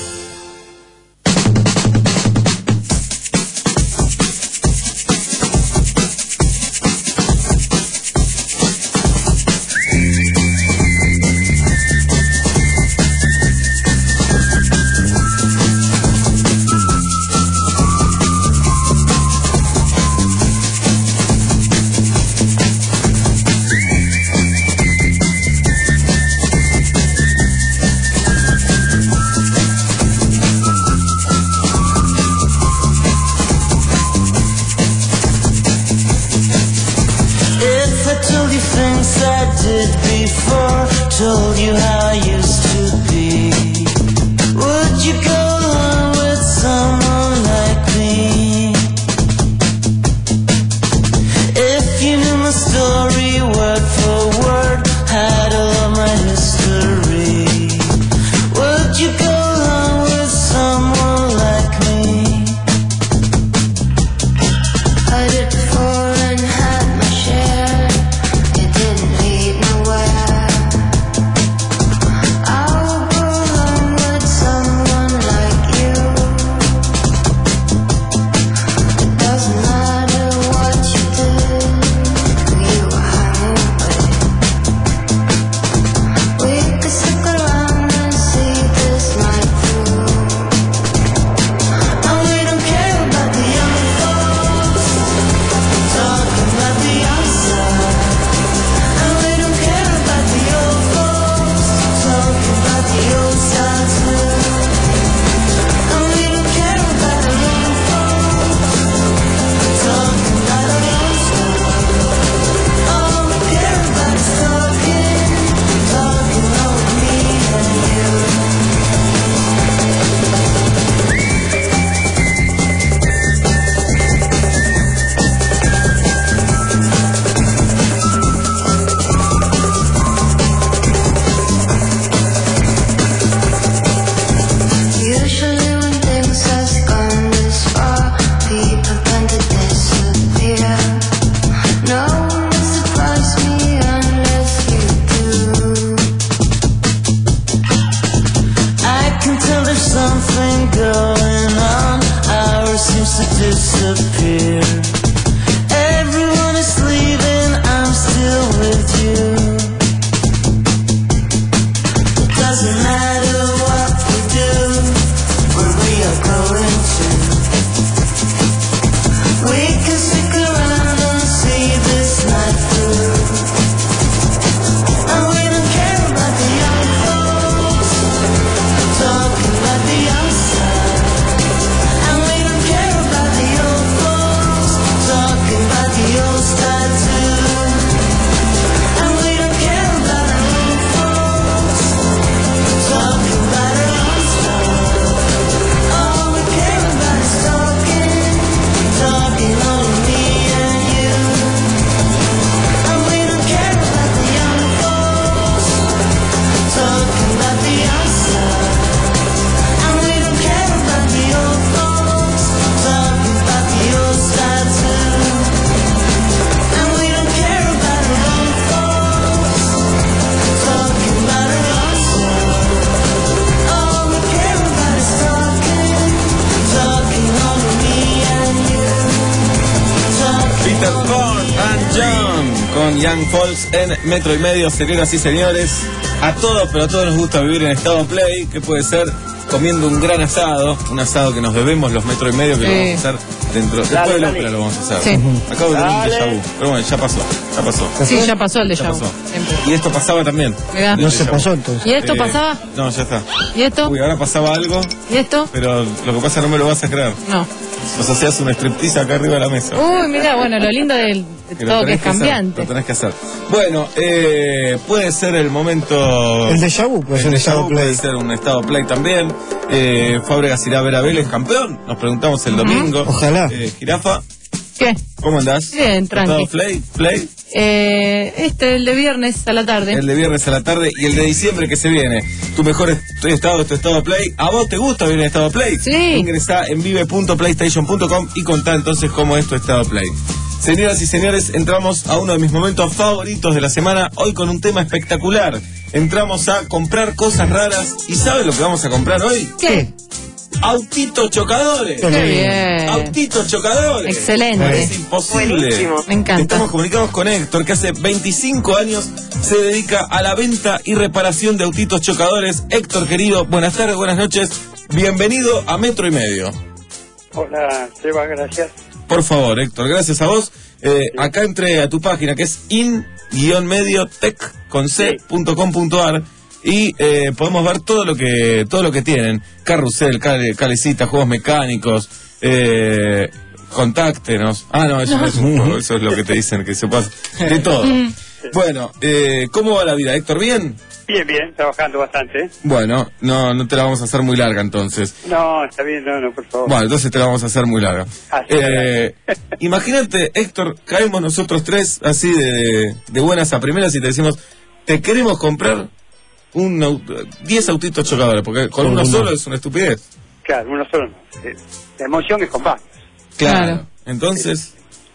Told you how I used to be. Would you go on with someone like me? If you knew my story word for word, had all of my history, would you go on with someone like me? I did before and had my share. It didn't lead nowhere. I con Young Folks en Metro y Medio. Señoras y señores, a todos, pero a todos nos gusta vivir en estado play, que puede ser comiendo un gran asado, un asado que nos debemos los Metro y Medio, que sí. lo vamos a hacer dentro del Dale, pueblo, dale. pero lo vamos a hacer. Sí. Acabo de tener un déjà vu, pero bueno, ya pasó, ya pasó. Sí, ya pasó el déjà Ya vu. pasó. Siempre. Y esto pasaba también. Mirá. El No déjà se vu. pasó, entonces. ¿Y esto pasaba? No, ya está. ¿Y esto? Uy, ahora pasaba algo, ¿Y esto? pero lo que pasa no me lo vas a creer. No. Nos hacías un striptease acá arriba de la mesa. Uy, mira, bueno, lo lindo del, de Que lo todo que tenés es hacer, cambiante. lo tenés que hacer. Bueno, eh, puede ser el momento... El déjà vu puede ser el un déjà vu estado play. puede ser un estado play también. Eh, Fábregas irá a ver a Vélez campeón. Nos preguntamos el domingo. Ojalá. Eh, Jirafa, ¿Qué? ¿cómo andás? Bien, tranqui. ¿Estado play? ¿Play? Eh, este, el de viernes a la tarde. El de viernes a la tarde y el de diciembre que se viene. Tu mejor est- estado, tu estado play. ¿A vos te gusta vivir en estado play? Sí. Ingresá en vive punto playstation punto com y contá entonces cómo es tu estado play. Señoras y señores, entramos a uno de mis momentos favoritos de la semana, hoy con un tema espectacular. Entramos a comprar cosas raras. ¿Y saben lo que vamos a comprar hoy? ¿Qué? Autitos chocadores. Qué bien. Autitos chocadores. Excelente. Es imposible. Buenísimo. Me encanta. Estamos comunicados con Héctor, que hace veinticinco años se dedica a la venta y reparación de autitos chocadores. Héctor, querido, buenas tardes, buenas noches. Bienvenido a Metro y Medio. Hola, Seba, gracias. Por favor, Héctor, gracias a vos. Eh, acá entré a tu página, que es in-mediotech con c punto com punto ar, y eh, podemos ver todo lo que todo lo que tienen: carrusel, cale, calecita, juegos mecánicos. Eh, contáctenos. Ah, no, eso no es un juego, eso es lo que te dicen que se pasa. De todo. Bueno, eh, ¿cómo va la vida, Héctor? ¿Bien? Bien, bien, trabajando bastante. Bueno, no, no te la vamos a hacer muy larga entonces. No, está bien, no, no, por favor. Bueno, entonces te la vamos a hacer muy larga. Así Eh, imagínate, Héctor, caemos nosotros tres así de, de buenas a primeras y te decimos, te queremos comprar un auto- diez autitos chocadores, porque con Con uno uno. solo es una estupidez. Claro, uno solo no. Eh, La emoción es con varios. Claro. Entonces,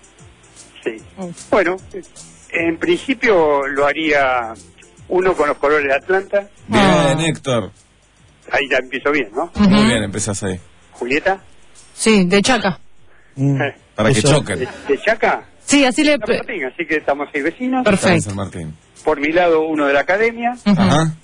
Sí. Bueno, eh, en principio lo haría uno con los colores de Atlanta. bien, Héctor. Ahí ya empiezo bien, ¿no? Muy bien, empezás ahí. Julieta. Sí, de Chaca. Eh, Para que Eso. choquen. ¿De, de Chaca? Sí, así le... San Martín, así que estamos seis vecinos. Perfecto. San Martín. Por mi lado, uno de la academia. Ajá.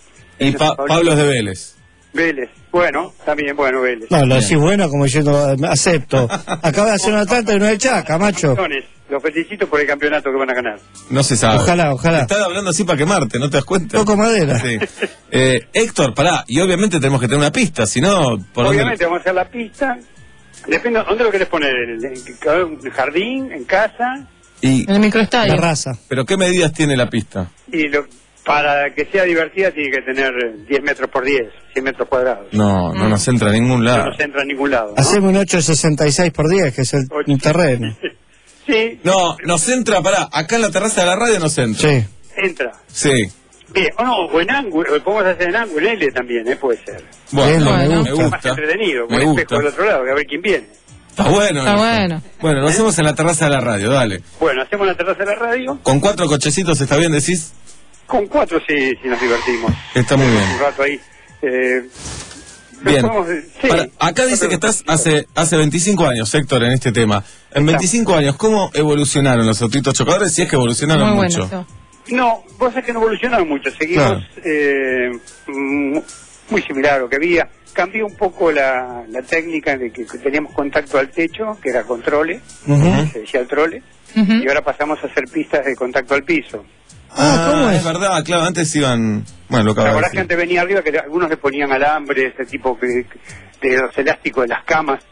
Y Pa- Pablo es de Vélez. Vélez. Bueno, también, bueno, Vélez. No, lo decís bueno como diciendo, eh, acepto. Acaba de hacer una Atlanta y no de Chaca, macho. Los felicito por el campeonato que van a ganar. No se sabe. Ojalá, ojalá. Estás hablando así para quemarte, ¿no te das cuenta? Toco madera. Sí. Eh, Héctor, pará, y obviamente tenemos que tener una pista, si no, ¿por dónde- Obviamente vamos a hacer la pista. Depende, ¿dónde lo querés poner? ¿En el jardín? ¿En casa? Y, En el microestadio. ¿Pero qué medidas tiene la pista? Y lo, para que sea divertida tiene que tener diez metros por diez, cien metros cuadrados. No, no nos entra a ningún lado. No se entra a ningún lado. ¿no? Hacemos un ocho sesenta y seis por diez, que es el, el terreno. Sí, No, nos entra, pará, acá en la terraza de la radio nos entra. Sí. entra. Sí. Bien, o no, o en ángulo, lo podemos hacer en ángulo, en L también, ¿eh? Puede ser. Bueno, Bueno, me es gusta. más entretenido, con Me el gusta. espejo del otro lado, que a ver quién viene. Está bueno. Está eso. bueno. Bueno, lo hacemos en la terraza de la radio, dale. Bueno, hacemos la terraza de la radio. Con cuatro cochecitos, ¿está bien, decís? Con cuatro sí, sí nos divertimos. Está muy bien. Un rato ahí. Eh, Bien. podemos- sí. Para- acá dice que estás hace hace veinticinco años, Héctor, en este tema. En veinticinco años, ¿cómo evolucionaron los autitos chocadores? Si es que evolucionaron Muy mucho. bueno, No, vos sabés que no evolucionaron mucho, seguimos Claro. eh, mm, muy similar a lo que había. Cambió un poco la, la técnica de que, que teníamos contacto al techo, que era controle, Ujú. se decía el trole, y ahora pasamos a hacer pistas de contacto al piso. Ah, ¿cómo es? Es verdad, claro, antes iban... Bueno, lo que La acabas de verdad que decir. antes venía arriba que algunos le ponían alambre, ese tipo que, de los elásticos de las camas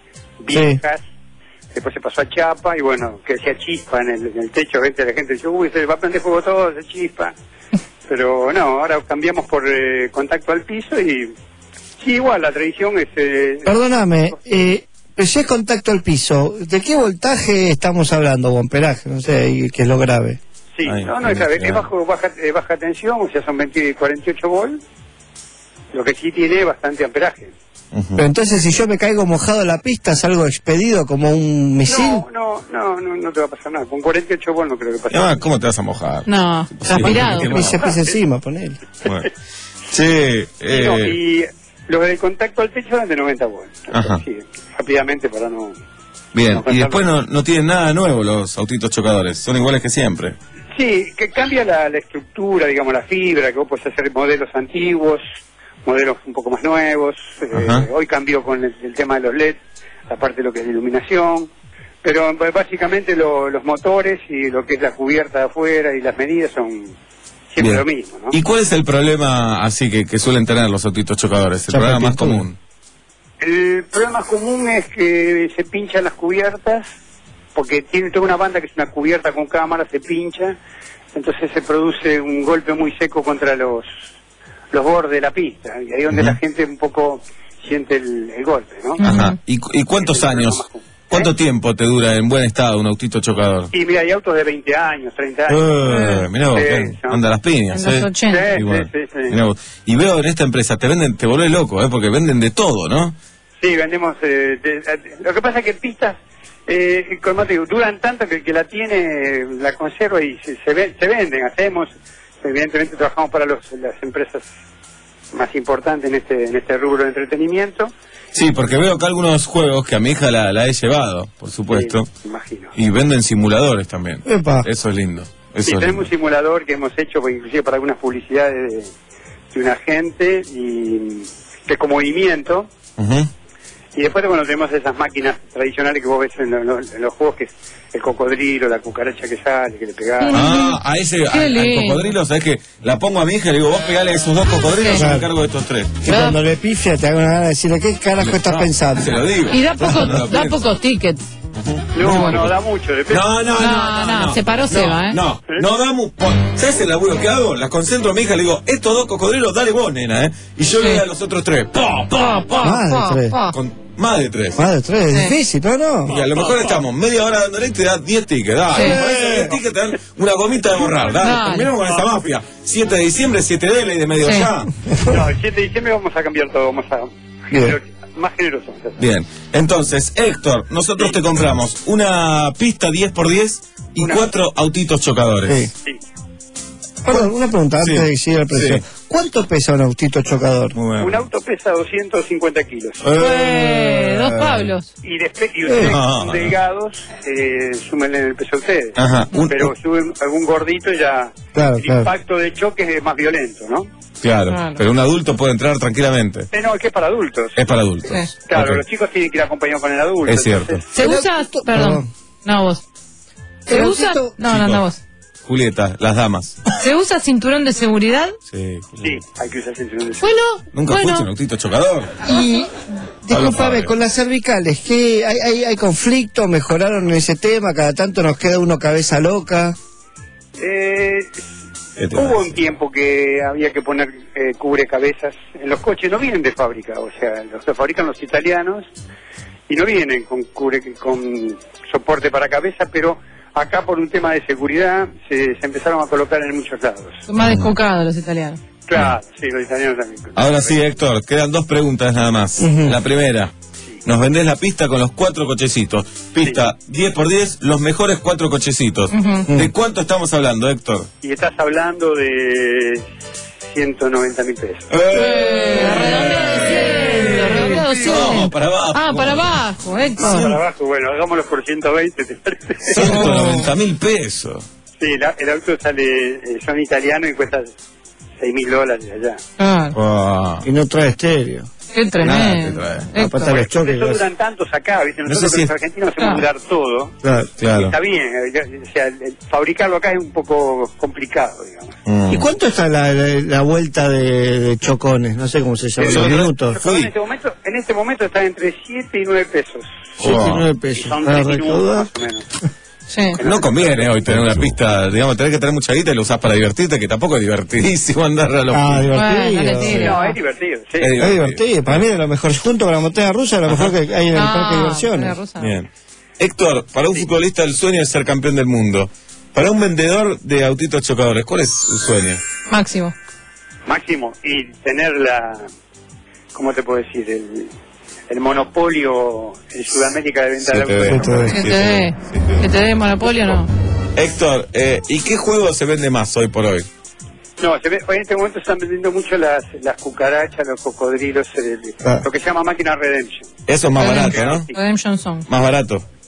viejas. Después se pasó a chapa y bueno, que decía chispa en el, en el techo. ¿Viste? La gente dice, uy, se va a prender fuego todo, se chispa. Pero no, ahora cambiamos por eh, contacto al piso y sí, igual, la tradición es... Eh, Perdóname, eh, si es contacto al piso, ¿de qué voltaje estamos hablando? O amperaje, no sé, y qué es lo grave. sí, no, no, es, grave, es bajo, baja, eh, baja tensión, o sea, son veinte, cuarenta y ocho volts. Lo que sí tiene bastante amperaje. Pero entonces si yo me caigo mojado en la pista, ¿salgo expedido como un misil? No, no, no, no, no te va a pasar nada. Con cuarenta y ocho volts no creo que pase Ah, nada. ¿cómo te vas a mojar? No, transpirado. Que me se pise encima, ponele. Bueno. Che, Y no, eh, y los de contacto al techo eran de noventa volts. Ajá. Sí, rápidamente para no... bien. no Y después no, no tienen nada nuevo los autitos chocadores. Son iguales que siempre. Sí, que cambia la, la estructura, digamos, la fibra, que vos podés hacer modelos antiguos, modelos un poco más nuevos. Eh, hoy cambió con el, el tema de los L E D, aparte de lo que es la iluminación. Pero básicamente lo, los motores y lo que es la cubierta de afuera y las medidas son siempre Bien. lo mismo, ¿no? ¿Y cuál es el problema así que, que suelen tener los autitos chocadores? El problema más común. El problema común es que se pinchan las cubiertas, porque tiene toda una banda que es una cubierta con cámara, se pincha, entonces se produce un golpe muy seco contra los los bordes de la pista, y ahí es donde uh-huh. la gente un poco siente el, el golpe, ¿no? Ajá. ¿Y, y cuántos años, cuánto ¿Eh? tiempo te dura en buen estado un autito chocador? Y mira, hay autos de veinte años, treinta años. Eh, mirá vos, sí, son... anda las piñas, en ¿eh? los ochenta. Sí, Igual. sí, sí, sí. Mirá vos. Y veo en esta empresa, te venden, te volvés loco, ¿eh? Porque venden de todo, ¿no? Sí, vendemos, eh, de, de, lo que pasa es que pistas, eh, como te digo, duran tanto que el que la tiene la conserva y se, se, ve, se venden. Hacemos, evidentemente trabajamos para los, las empresas más importantes en este en este rubro de entretenimiento. Sí, porque veo que algunos juegos que a mi hija la, la he llevado, por supuesto. Sí, imagino. Y venden simuladores también. Epa. Eso es lindo. Eso Sí, es tenemos lindo. un simulador que hemos hecho inclusive para algunas publicidades de, de un agente y que es con movimiento. Uh-huh. Y después, bueno, tenemos esas máquinas tradicionales que vos ves en, lo, en los juegos, que es el cocodrilo, la cucaracha que sale, que le pegás. Ah, a ese, a- al cocodrilo, ¿sabes qué? La pongo a mi hija y le digo, vos pegale a esos dos cocodrilos, Sí. yo me encargo de estos tres. Que cuando le pifia te hago una gana de decirle, ¿qué carajo estás No, pensando? se lo digo. Y da, poco, No, no lo da pienso. pocos tickets. No, no, da mucho. Depende. No, no, no, No, no, no, se paró Seba, ¿eh? No, no damos. ¿Sabes el laburo que hago? La concentro a mi hija y le digo, estos dos cocodrilos, dale vos, nena, ¿eh? Y yo le doy a los otros tres. ¡Pa, pa, pa! Más de tres. Con más de tres. Más de tres, es difícil, ¿no? no. Y a lo mejor estamos media hora dándole y te da diez tickets. Dale, Sí. por esos diez tickets te dan una gomita de borrar. Dale, Dale. terminamos con esa mafia. siete de diciembre, siete de L y de medio Sí. ya. No, el siete de diciembre vamos a cambiar todo, vamos a Bien. más generosos. Bien, entonces, Héctor, nosotros te compramos una pista diez por diez y Una. cuatro autitos chocadores. Sí. Perdón, una pregunta antes Sí. de que siga el precio. Sí. ¿Cuánto pesa un autito chocador? Muy bien. Un auto pesa doscientos cincuenta kilos. Eh, dos Pablos. Y, después, y ustedes No, son no. delgados, eh, súmenle el peso a ustedes. Ajá, un- Pero suben algún gordito ya. Claro, el claro. impacto de choque es más violento, ¿no? Claro, Claro. pero un adulto puede entrar tranquilamente. Eh, no, es que es para adultos. Es para adultos. Sí. Claro, Ok. los chicos tienen que ir acompañados con el adulto. Es cierto. entonces- ¿Se El usa? autito- Perdón. perdón. No, vos. ¿Se El usa? autito- No, no, no, vos. Julieta, las damas. ¿Se usa cinturón de seguridad? Sí, Sí, Julieta. hay que usar cinturón de Bueno, Nunca bueno. fuiste un autito chocador. Y, disculpame, Fabio. con las cervicales, ¿qué, hay, hay, ¿hay conflicto? ¿Mejoraron ese tema? ¿Cada tanto nos queda uno cabeza loca? Eh, ¿Qué te hubo parece? un tiempo que había que poner eh, cubrecabezas en los coches, no vienen de fábrica, o sea, los lo fabrican los italianos y no vienen con cubre con soporte para cabeza, pero acá por un tema de seguridad se, se empezaron a colocar en muchos lados. Son más descocados los italianos. Claro, sí, los italianos también. Ahora sí, Héctor, quedan dos preguntas nada más. Ujú. La primera, nos vendés la pista con los cuatro cochecitos. Pista diez por diez, los mejores cuatro cochecitos. Ujú. ¿De cuánto estamos hablando, Héctor? Y estás hablando de ciento noventa mil pesos. Eh, redondea de cien, redondea de cien. No, para abajo. Ah, para abajo, Héctor. Para abajo, bueno, hagámoslo por ciento veinte, ¿te parece? ciento noventa mil pesos. Sí, la- el auto sale, eh, son italianos y cuesta seis mil dólares allá. Ah, Ah. Y no trae estéreo. qué Nada, tremendo. te trae. Héctor. Aparte los choques. Por eso duran tantos acá, ¿viste? No Nosotros sé si los es- argentinos hacemos Ah. durar todo. Claro. Claro. Está bien, eh, o sea, el- el fabricarlo acá es un poco complicado, digamos. Mm. ¿Y cuánto está la, la, la vuelta de, de chocones? No sé cómo se llama, Eh, los yo- minutos. Pero en este momento, en este momento está entre siete y nueve pesos. siete y nueve Y pesos. son Para seis minutos recaudar. más o menos. Sí. No conviene hoy tener una pista, digamos, tenés que tener mucha guita y lo usás para divertirte, que tampoco es divertidísimo andar a los... Ah, Bueno, no le divertido. tire. No, es divertido, sí. Es Es divertido. Para mí es lo mejor. Junto con la montaña rusa, es lo mejor que hay en el No, parque de la diversiones. rusa. Bien. Héctor, para un futbolista el sueño es ser campeón del mundo. Para un vendedor de autitos chocadores, ¿cuál es su sueño? Máximo. Máximo. Y tener la, ¿cómo te puedo decir? El, el monopolio en Sudamérica de venta de siete D. autos. Que te dé, que te dé monopolio, no. Héctor, eh, ¿y qué juego se vende más hoy por hoy? No, se ve, hoy en este momento están vendiendo mucho las, las cucarachas, los cocodrilos, el- Ah. lo que se llama máquina Redemption. Eso es más barato, ¿no? Redemption Song. Más barato.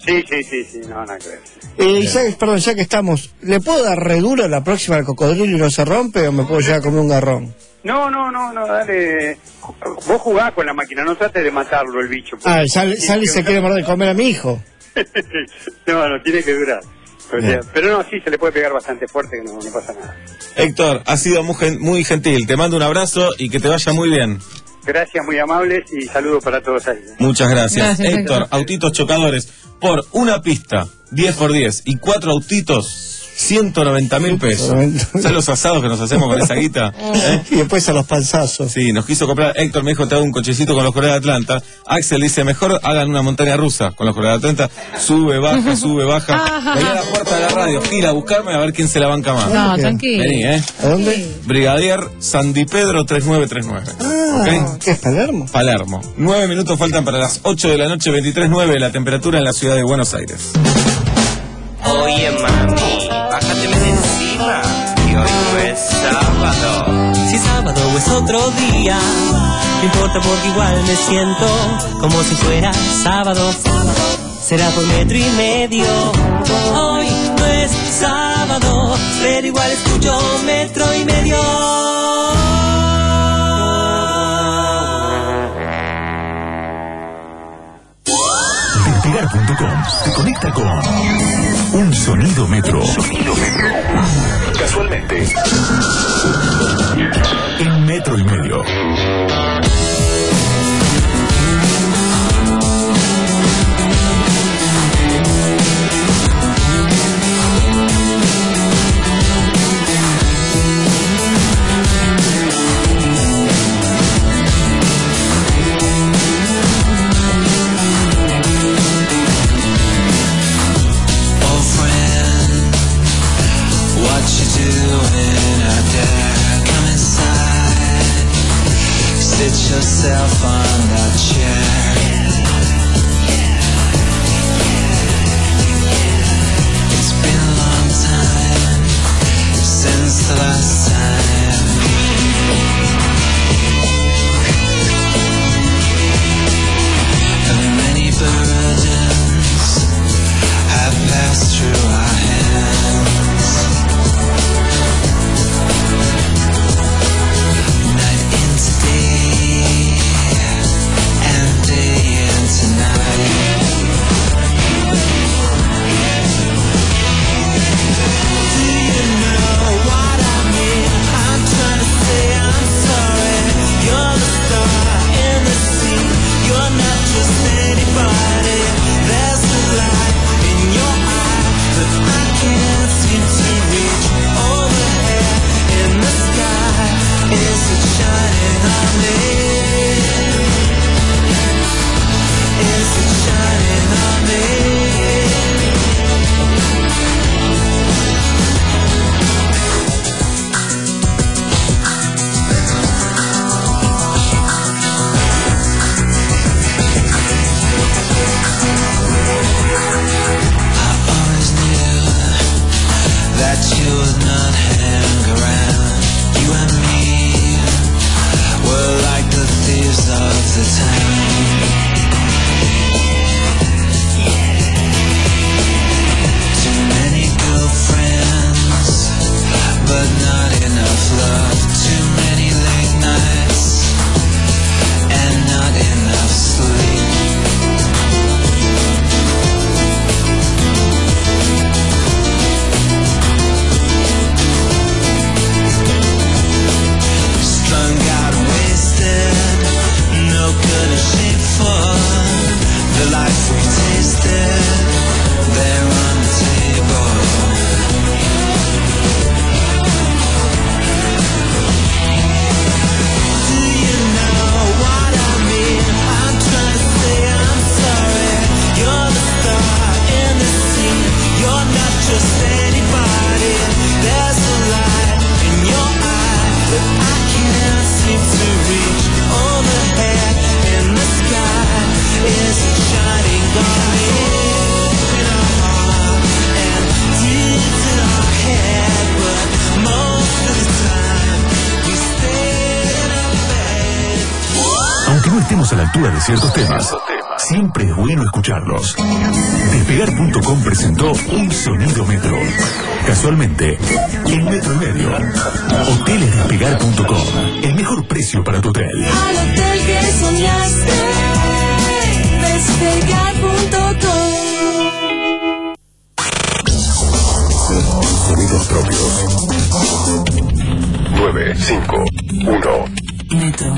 Sí, sí, sí, sí, no, nada que ver. Eh, y ya, perdón, ya que estamos, ¿le puedo dar re duro la próxima al cocodrilo y no se rompe o me puedo llegar a comer un garrón? No, no, no, no, dale. Vos jugás con la máquina, no trates de matarlo el bicho. Ah, sale, sale y se quiere morder comer a mi hijo. No, no, tiene que durar. O sea, pero no, sí, se le puede pegar bastante fuerte, que no, no pasa nada. Héctor, has sido muy, gen- muy gentil. Te mando un abrazo y que te vaya muy bien. Gracias, muy amables y saludos para todos ahí. Muchas gracias. Gracias, Héctor, Héctor. autitos chocadores por una pista, diez por diez y cuatro autitos, ciento noventa mil pesos. ¿Sabes los asados que nos hacemos con esa guita? ¿Eh? Y después a los panzazos. Sí, nos quiso comprar. Héctor me dijo, te hago un cochecito con los Coreas de Atlanta. Axel dice, mejor hagan una montaña rusa con los Coreas de Atlanta. Sube, baja, sube, baja. Vení a la puerta de la radio, gira a buscarme a ver quién se la banca más. No, tranquilo. Vení, ¿eh? ¿A dónde? Brigadier Sandy Pedro tres nueve tres nueve. Ah, ¿Ok? ¿qué es Palermo? Palermo. Nueve minutos faltan para las ocho de la noche, veintitrés nueve la temperatura en la ciudad de Buenos Aires. Oye mami, bájateme de encima, que hoy no es sábado. Si sábado es otro día, no importa porque igual me siento como si fuera sábado. Será por metro y medio. Hoy no es sábado, pero igual escucho metro y medio. Despegar punto com te conecta con un sonido metro. Sonido metro. Casualmente. En metro y medio. Sit yourself on that chair. It's been a long time since the last time. And many burdens have passed through our hands. Night into day, and day into night. Do you know what I mean? I'm trying to say I'm sorry. You're the star in the scene. You're not just anybody. There's a light in your eye that I can't seem to reach. Overhead in the sky, is it shining on me? Is it shining on me? I always knew that you would not hang around. You and me were like the thieves of the town. Too many girlfriends, but not enough love. Too many late nights, and not enough sleep. Strung out, wasted, no good or shape for the life we tasted there on the table. Do you know what I mean? I'm trying to say I'm sorry. You're the star in the scene. You're not just anybody. There's a light in your eye that I can't seem to reach. Overhead in the sky, is it shining on me? In our heart and deep in our head, but most of the time we stay in our bed. Aunque no estemos a la altura de ciertos temas, siempre es bueno escucharlos. Despegar punto com presentó Un Sonido Metro. Casualmente, en Metro y Medio. Hoteles Despegar punto com. El mejor precio para tu hotel. Al hotel que soñaste, Despegar punto com. Sonidos propios. nueve cinco uno. Metro.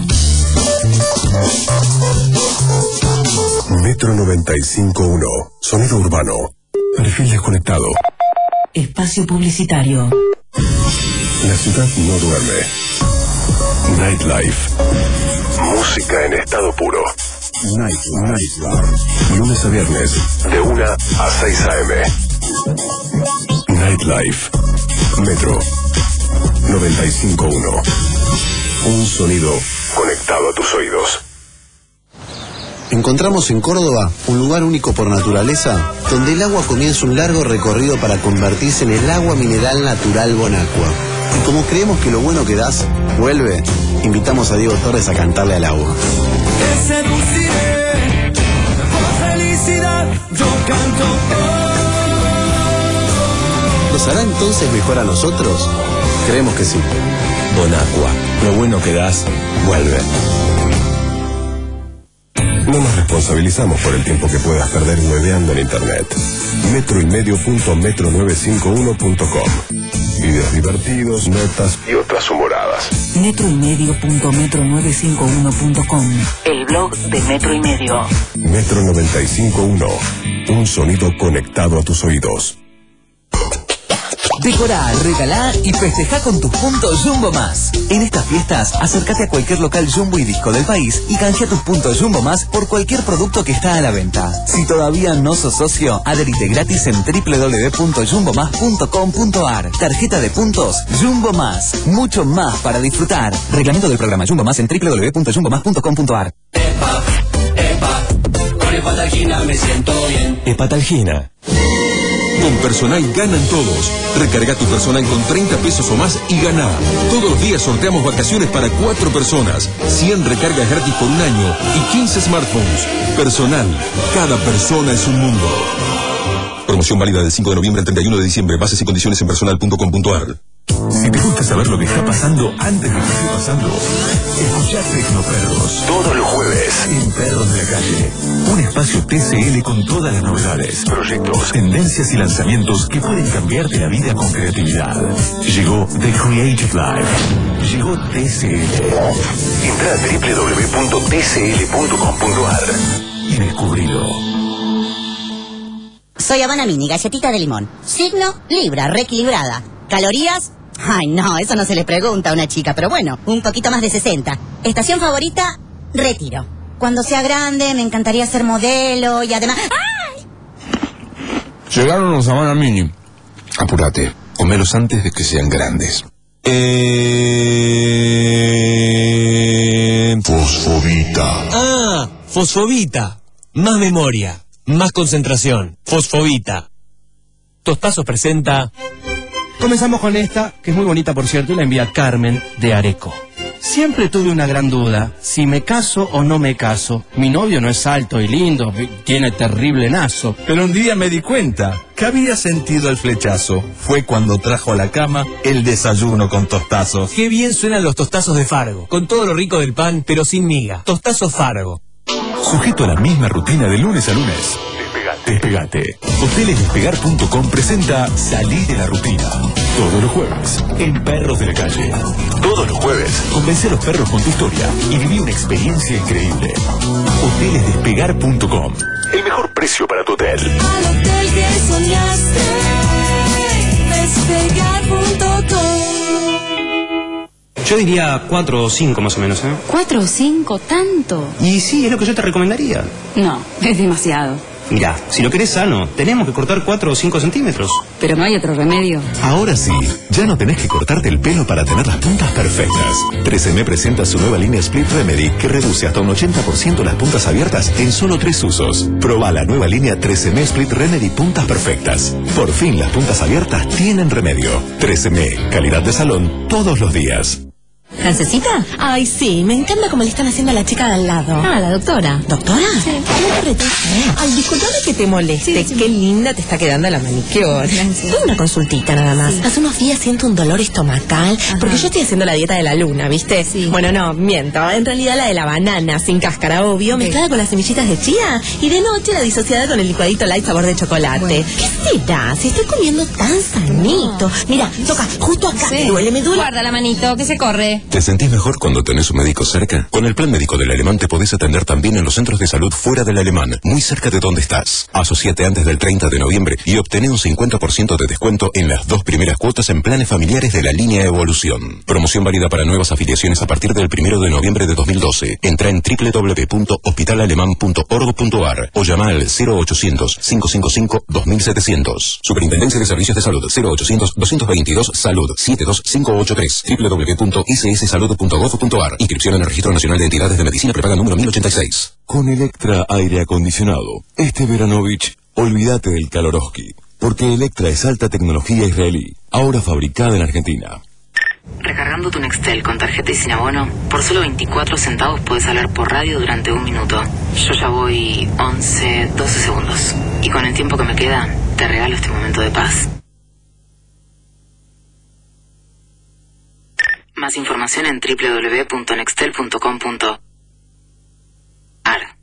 Metro noventa y cinco punto uno. Sonido urbano. Perfil desconectado. Espacio publicitario. La ciudad no duerme. Nightlife. Música en estado puro. Nightlife. Lunes a viernes, de una a seis a eme. Nightlife. Metro noventa y cinco punto uno. Un sonido conectado a tus oídos. Encontramos en Córdoba un lugar único por naturaleza, donde el agua comienza un largo recorrido para convertirse en el agua mineral natural Bonacqua. Y como creemos que lo bueno que das vuelve, invitamos a Diego Torres a cantarle al agua. Te seduciré, por felicidad yo canto. ¿Nos hará entonces mejor a nosotros? Creemos que sí. Bonacqua, lo bueno que das vuelve. No nos responsabilizamos por el tiempo que puedas perder hueveando en internet. Metro y medio punto metro novecientos cincuenta y uno punto com. Videos divertidos, notas y otras humoradas. Metro y medio punto metro novecientos cincuenta y uno punto com. El blog de Metro y Medio. Metro noventa y cinco punto uno. Un sonido conectado a tus oídos. Decorá, regalá y festejá con tus puntos Jumbo Más. En estas fiestas, acércate a cualquier local Jumbo y Disco del país y canjea tus puntos Jumbo Más por cualquier producto que está a la venta. Si todavía no sos socio, adherite gratis en doble u doble u doble u punto jumbo más punto com punto a r. Tarjeta de puntos Jumbo Más. Mucho más para disfrutar. Reglamento del programa Jumbo Más en doble u doble u doble u punto jumbo más punto com punto a r. Epa, epa, con Hepatalgina me siento bien. Hepatalgina. Con Personal ganan todos. Recarga tu Personal con treinta pesos o más y gana. Todos los días sorteamos vacaciones para cuatro personas, cien recargas gratis por un año y quince smartphones. Personal, cada persona es un mundo. Promoción válida del cinco de noviembre al treinta y uno de diciembre. Bases y condiciones en personal punto com punto a r. Si te gusta saber lo que está pasando antes de que esté pasando, escuchá Tecnoperros todos los jueves en Perros de la Calle. Un espacio T C L con todas las novedades, proyectos, tendencias y lanzamientos que pueden cambiarte la vida con creatividad. Llegó The Creative Life. Llegó T C L. Entra a doble u doble u doble u punto t c l punto com punto a r y descubrilo. Soy Habana Mini, galletita de limón. Signo, Libra, reequilibrada. ¿Calorías? Ay, no, eso no se le pregunta a una chica, pero bueno, un poquito más de sesenta. Estación favorita, Retiro. Cuando sea grande me encantaría ser modelo y además... ¡Ay! Llegaron los Habana Mini. Apúrate, comelos antes de que sean grandes. Eh... Fosfovita. Ah, Fosfovita. Más memoria, más concentración. Fosfovita. Tostazos presenta... Comenzamos con esta, que es muy bonita por cierto, y la envía Carmen de Areco. Siempre tuve una gran duda, si me caso o no me caso. Mi novio no es alto y lindo, tiene terrible nazo. Pero un día me di cuenta que había sentido el flechazo. Fue cuando trajo a la cama el desayuno con tostazos. Qué bien suenan los tostazos de Fargo, con todo lo rico del pan, pero sin miga. Tostazos Fargo. Sujeto a la misma rutina de lunes a lunes. Despegate. Hoteles Despegar punto com presenta Salir de la Rutina. Todos los jueves, en Perros de la Calle. Todos los jueves, convence a los perros con tu historia y viví una experiencia increíble. Hoteles Despegar punto com. El mejor precio para tu hotel. Al hotel que soñaste, Despegar punto com. Yo diría cuatro o cinco más o menos, ¿eh? ¿Cuatro o cinco? ¿Tanto? Y sí, es lo que yo te recomendaría. No, es demasiado. Mirá, si lo querés sano, tenemos que cortar cuatro o cinco centímetros. Pero no hay otro remedio. Ahora sí, ya no tenés que cortarte el pelo para tener las puntas perfectas. tres eme presenta su nueva línea Split Remedy que reduce hasta un ochenta por ciento las puntas abiertas en solo tres usos. Proba la nueva línea tres eme Split Remedy Puntas Perfectas. Por fin las puntas abiertas tienen remedio. tres eme, calidad de salón todos los días. ¿Francesita? Ay, sí, me encanta cómo le están haciendo a la chica de al lado. Ah, la doctora. ¿Doctora? Sí. Ay, disculpame que te moleste. Sí, sí. Qué linda te está quedando la manicure. Tengo una consultita nada más. Sí. Hace unos días siento un dolor estomacal. Ajá. Porque yo estoy haciendo la dieta de la luna, ¿viste? Sí. Bueno, no, miento. En realidad la de la banana, sin cáscara, obvio, sí. Mezclada con las semillitas de chía. Y de noche la disociada con el licuadito light sabor de chocolate. Bueno. ¿Qué será? Si estoy comiendo tan sanito. Mira, toca justo acá. Sí. Me duele, me duele. Guarda la manito, que se corre. ¿Te sentís mejor cuando tenés un médico cerca? Con el plan médico del Alemán te podés atender también en los centros de salud fuera del Alemán, muy cerca de donde estás. Asociate antes del treinta de noviembre y obtené un cincuenta por ciento de descuento en las dos primeras cuotas en planes familiares de la línea Evolución. Promoción válida para nuevas afiliaciones a partir del primero de noviembre de dos mil doce. Entra en doble u doble u doble u punto hospital alemán punto org punto a r o llama al cero ochocientos, cinco cinco cinco, dos mil setecientos. Superintendencia de Servicios de Salud cero ochocientos, doscientos veintidós Salud siete dos cinco ocho tres. doble u doble u doble u punto i c s salud punto gov punto a r. Inscripción en el Registro Nacional de Entidades de Medicina Prepaga número mil ochenta y seis. Con Electra Aire Acondicionado, este Veranovich, olvídate del Kaloroski, porque Electra es alta tecnología israelí, ahora fabricada en Argentina. Recargando tu Nextel con tarjeta y sin abono, por solo veinticuatro centavos puedes hablar por radio durante un minuto. Yo ya voy once, doce segundos. Y con el tiempo que me queda, te regalo este momento de paz. Más información en doble u doble u doble u punto nextel punto com punto a r.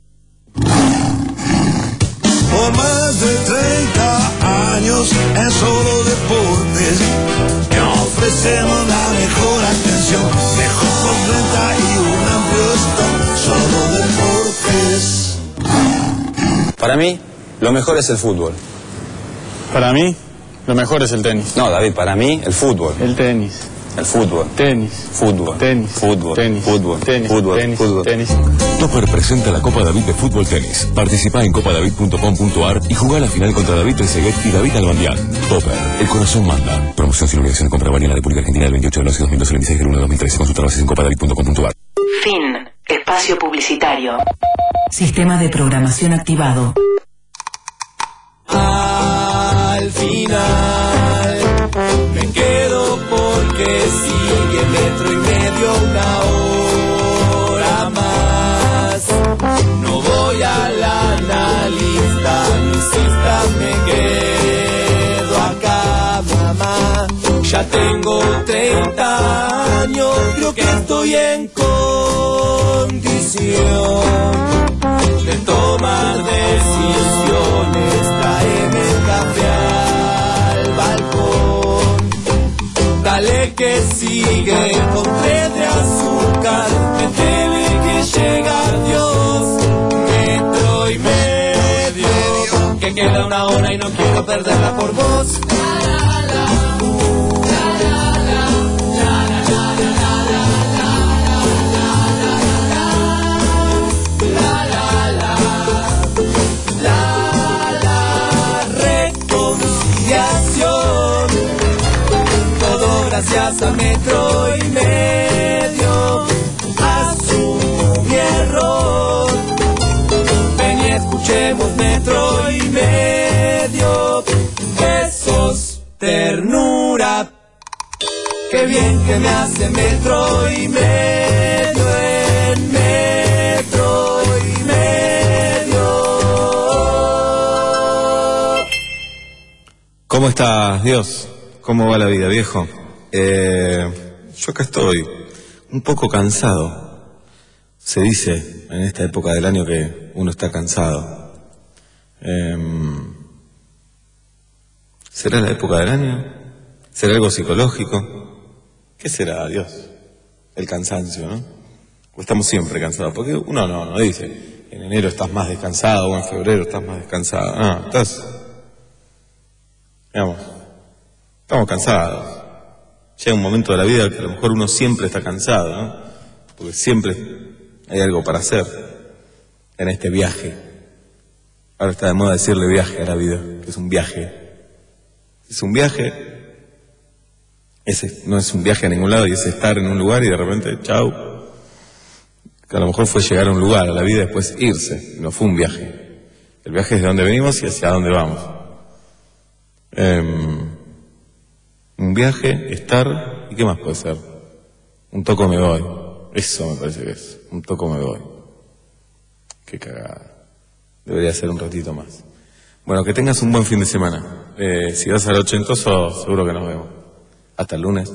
Por más de treinta años en Solo Deportes te ofrecemos la mejor atención, mejor completa y un amplio stock. Solo Deportes. Para mí, lo mejor es el fútbol. Para mí, lo mejor es el tenis. No, David, para mí, el fútbol. El tenis. El fútbol. Tenis. Fútbol. Tenis. Fútbol. Tenis. Fútbol. Tenis. Fútbol. Tenis. Fútbol. Tenis. Topper presenta la Copa David de Fútbol Tenis. Participa en copa david punto com punto a r y juega la final contra David Trezeguet y David Albandián. Topper, el corazón manda. Promoción sin obligación de compra válida en la República Argentina del veintiocho de enero de dos mil doce al veintiséis de junio de dos mil trece. Consulta bases en copa david punto com punto a r. Fin. Espacio publicitario. Sistema de programación activado. Al final me quedo porque sigue metro y medio una hora más. No voy a la analista, no insistas, me quedo acá, mamá. Ya tengo treinta años, creo que estoy en condición de tomar decisiones. Tráeme café al balcón, dale que sigue con tres de azúcar, métele que llega Dios, metro y medio, que queda una hora y no quiero perderla por vos. Gracias a metro y medio, asumo mi error. Ven y escuchemos metro y medio, que sos ternura. Qué bien que me hace metro y medio en metro y medio. ¿Cómo estás, Dios? ¿Cómo va la vida, viejo? Eh, yo acá estoy, un poco cansado. Se dice en esta época del año que uno está cansado. Eh, ¿Será la época del año? ¿Será algo psicológico? ¿Qué será, Dios? El cansancio, ¿no? O estamos siempre cansados, porque uno no, no dice, en enero estás más descansado o en febrero estás más descansado. No, estás, digamos, estamos cansados. Llega un momento de la vida que a lo mejor uno siempre está cansado, ¿no? Porque siempre hay algo para hacer en este viaje. Ahora está de moda decirle viaje a la vida, que es un viaje. Es un viaje, ese no es un viaje a ningún lado y es estar en un lugar y de repente, chau. Que a lo mejor fue llegar a un lugar, a la vida, y después irse. No fue un viaje. El viaje es de dónde venimos y hacia dónde vamos. Eh, Un viaje, estar, ¿y qué más puede ser? Un toco me voy. Eso me parece que es. Un toco me voy. Qué cagada. Debería ser un ratito más. Bueno, que tengas un buen fin de semana. Eh, si vas al ochentoso, seguro que nos vemos. Hasta el lunes.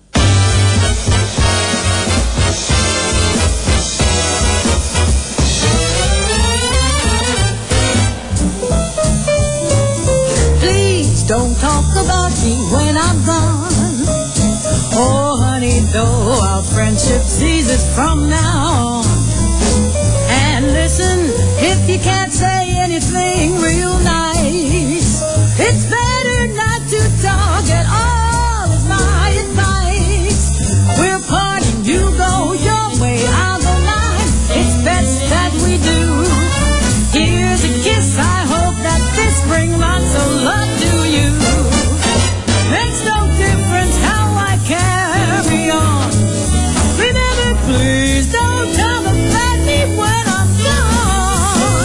Please don't talk about me when I'm gone. Oh, honey, though our friendship ceases from now on. And listen, if you can't say anything real nice, it's better not to talk at all, is my advice. We're parting, you go your way, I'll go mine. It's best that we do. Here's a kiss, I hope that this brings lots of love to you. Makes no difference how I carry on. Remember, please don't talk about me when I'm gone.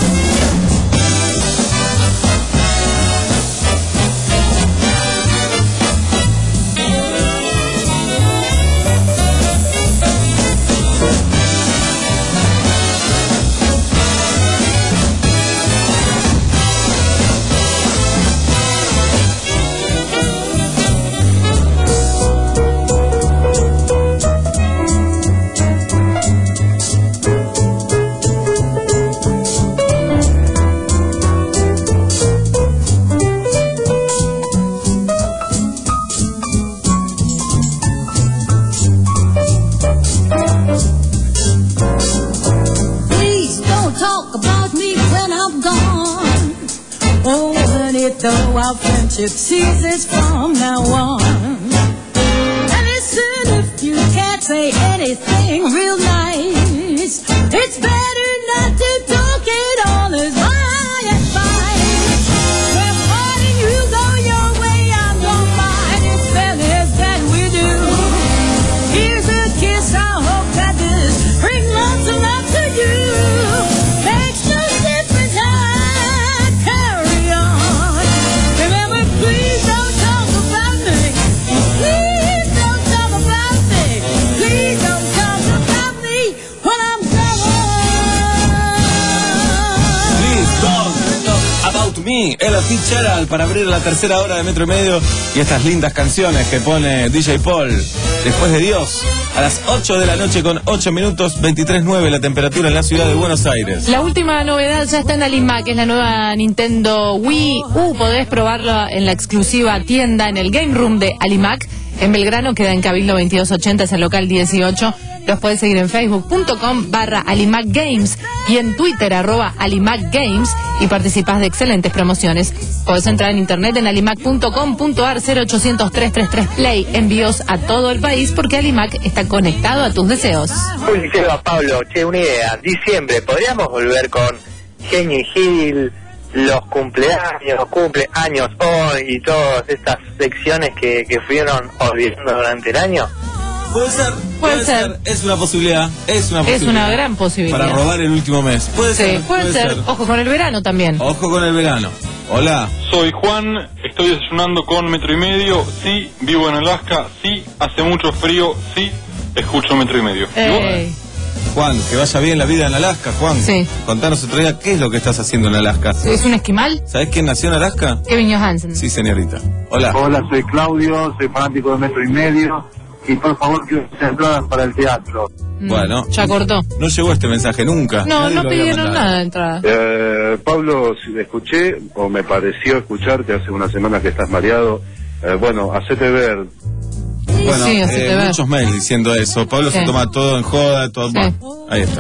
Please don't talk about me when I'm gone. Oh, honey, though our friendship ceases from now on. And listen, if you can't say anything real nice, it's better not to talk at all, is my advice. We're parting, you go your way, I'll go mine. It's better that we do. Here's a kiss, I hope that this brings lots of love to you. Makes no difference how I carry on. Remember, please don't talk about me. Please don't talk about me. Please don't talk about me when I'm gone. Please don't talk about me. Ella Fitzgerald para abrir la tercera hora de Metro y Medio y estas lindas canciones que pone D J Paul. Después de Dios, a las ocho de la noche con ocho minutos, veintitrés nueve la temperatura en la ciudad de Buenos Aires. La última novedad ya está en Alimac, que es la nueva Nintendo Wii U. Podés probarla en la exclusiva tienda en el Game Room de Alimac. En Belgrano, queda en Cabildo veintidós ochenta, es el local dieciocho. Los podés seguir en facebook.com barra Alimac Games y en Twitter arroba Alimac Games y participás de excelentes promociones. Podés entrar en internet en alimac punto com punto ar cero ochocientos tres treinta y tres Play. Envíos a todo el país porque Alimac está conectado a tus deseos. Uy, Seba, Pablo, che, una idea. Diciembre, ¿podríamos volver con Genio y Gil, los cumpleaños, cumpleaños hoy y todas estas secciones que, que fueron olvidando durante el año? Puede ser, puede, puede ser. ser. Es una posibilidad, es una posibilidad. Es una gran posibilidad. Para robar el último mes. Puede sí, ser. Puede, puede ser. ser. Ojo con el verano también. Ojo con el verano. Hola. Soy Juan, estoy desayunando con Metro y Medio. Sí, vivo en Alaska. Sí, hace mucho frío. Sí, escucho Metro y Medio. Ey. Juan, que vaya bien la vida en Alaska, Juan. Sí. Contanos otro día qué es lo que estás haciendo en Alaska. ¿Es un esquimal? ¿Sabés quién nació en Alaska? Kevin Johansen. Sí, señorita. Hola. Hola, soy Claudio, soy fanático de Metro y Medio. Y por favor, quiero hacer entradas para el teatro. Mm, bueno. Ya cortó. No llegó este mensaje nunca. No, Nadie no pidieron nada de entrada. Eh, Pablo, si escuché, o me pareció escucharte hace una semana que estás mareado. Eh, bueno, hacete ver. Bueno, sí, eh, ver. muchos mails diciendo eso. Pablo sí. se toma todo en joda, todo. Sí. Ahí está.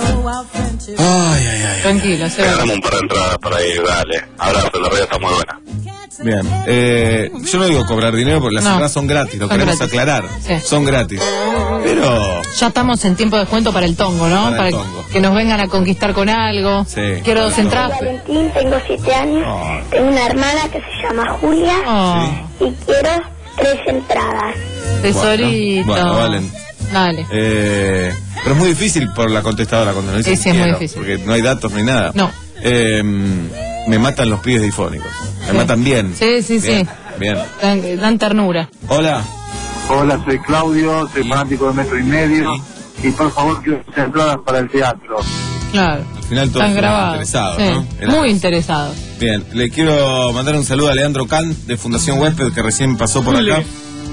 Ay, ay, ay. Tranquilo, se va. Agarramos un par de entradas para ir, dale. Abrazo, la radio está muy buena. Bien, eh, yo no digo cobrar dinero porque las no. entradas son gratis, lo son queremos gratis. aclarar. Sí. Son gratis. Pero. Ya estamos en tiempo de descuento para el tongo, ¿no? Para, para el tongo. que nos vengan a conquistar con algo. Sí. Quiero dos entradas. Soy Valentín, tengo siete años. Oh. Tengo una hermana que se llama Julia. Oh. Sí. Y quiero tres entradas. Tesorito. Bueno, bueno, Valen. Dale. Eh, pero es muy difícil por la contestadora cuando no dice sí, sí, es muy difícil. Porque no hay datos ni nada. No. Eh, me matan los pibes difónicos. Me sí. matan bien. Sí, sí, bien, sí. Bien. Dan, dan ternura. Hola. Hola, soy Claudio, soy fanático de Metro y Medio. Y por favor, quiero hacer entradas para el teatro. Claro. Al final todos Están grabados. interesados, Sí. ¿no? Era- Muy interesados. Bien, le quiero mandar un saludo a Leandro Can de Fundación Huésped, que recién pasó por acá.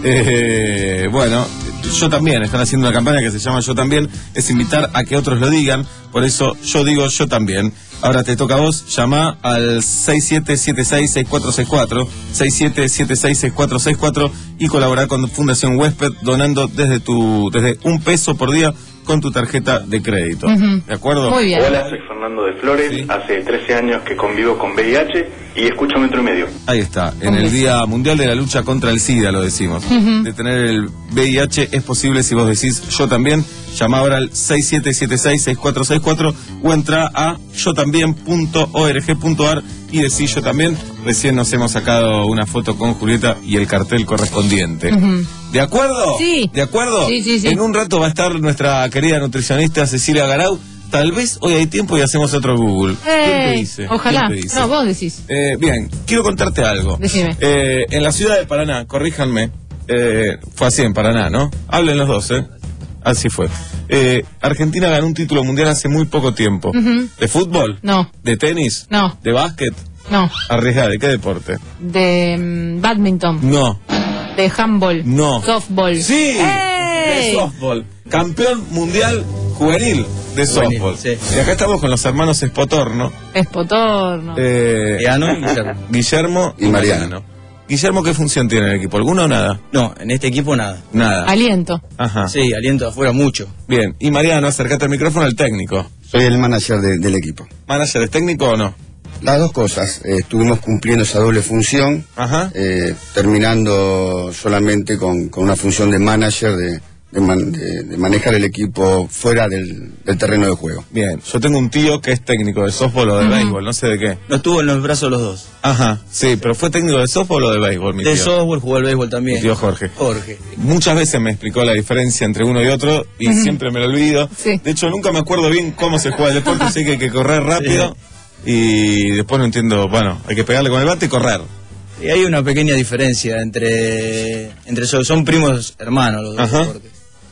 Eh, bueno, yo también, están haciendo una campaña que se llama Yo También, es invitar a que otros lo digan, por eso yo digo yo también. Ahora te toca a vos, llama al seis siete siete seis, seis cuatro seis cuatro, seis siete siete seis, seis cuatro seis cuatro y colaborar con Fundación Huésped donando desde tu desde un peso por día con tu tarjeta de crédito. Ujú. ¿De acuerdo? Muy bien. Hola, soy Fernando de Flores, hace trece años que convivo con V I H y escucho Metro y Medio. Ahí está, en el Día Mundial de la Lucha contra el SIDA lo decimos. Ujú. De tener el V I H es posible si vos decís yo también. Llama ahora al seis siete siete seis, seis cuatro seis cuatro o entra a yo también punto org punto ar y decís yo también. Recién nos hemos sacado una foto con Julieta y el cartel correspondiente. Ujú. ¿De acuerdo? Sí. ¿De acuerdo? Sí, sí, sí. En un rato va a estar nuestra querida nutricionista Cecilia Garau. Tal vez hoy hay tiempo y hacemos otro Google. ¿Quién te Ey, dice? Ojalá. ¿Quién te dice? No, vos decís. Eh, bien, quiero contarte algo. Decime. Eh, en la ciudad de Paraná, corríjanme, eh, fue así en Paraná, ¿no? Hablen los dos, ¿eh? Así fue. Eh, Argentina ganó un título mundial hace muy poco tiempo. Ujú. ¿De fútbol? No, ¿De tenis? no, ¿De básquet? no. Arriesgá, ¿de qué deporte? De mm, badminton. No, De handball. no. Softball. ¡Sí! ¡Ey! De softball. Campeón mundial juvenil de Juvenil, softball. sí. Y acá estamos con los hermanos Espotorno. Espotorno. Eh, Mariano y Guillermo. Guillermo y, Y Mariano. Mariano. Guillermo, ¿qué función tiene en el equipo? ¿Alguna o nada? No, en este equipo nada. Nada. Aliento. Ajá. Sí, aliento de afuera mucho. Bien. Y Mariano, acércate al micrófono, el técnico. Soy el manager de- del equipo. ¿Manager es técnico o no? Las dos cosas. Eh, estuvimos cumpliendo esa doble función, Ajá. eh, terminando solamente con, con una función de manager, de, de, man- de- de manejar el equipo fuera del, del terreno de juego. Bien. Yo tengo un tío que es técnico de softball o de Ujú. béisbol, no sé de qué. No estuvo en los brazos los dos. Ajá. Sí, pero fue técnico de softball o de béisbol, mi De tío. softball jugó al béisbol también. Mi tío Jorge. Jorge. Muchas veces me explicó la diferencia entre uno y otro y Ujú. siempre me lo olvido. Sí. De hecho, nunca me acuerdo bien cómo se juega el deporte, sé que hay que correr rápido y después no entiendo, bueno, hay que pegarle con el bate y correr. Y hay una pequeña diferencia entre entre son, son primos hermanos los dos Ajá. deportes.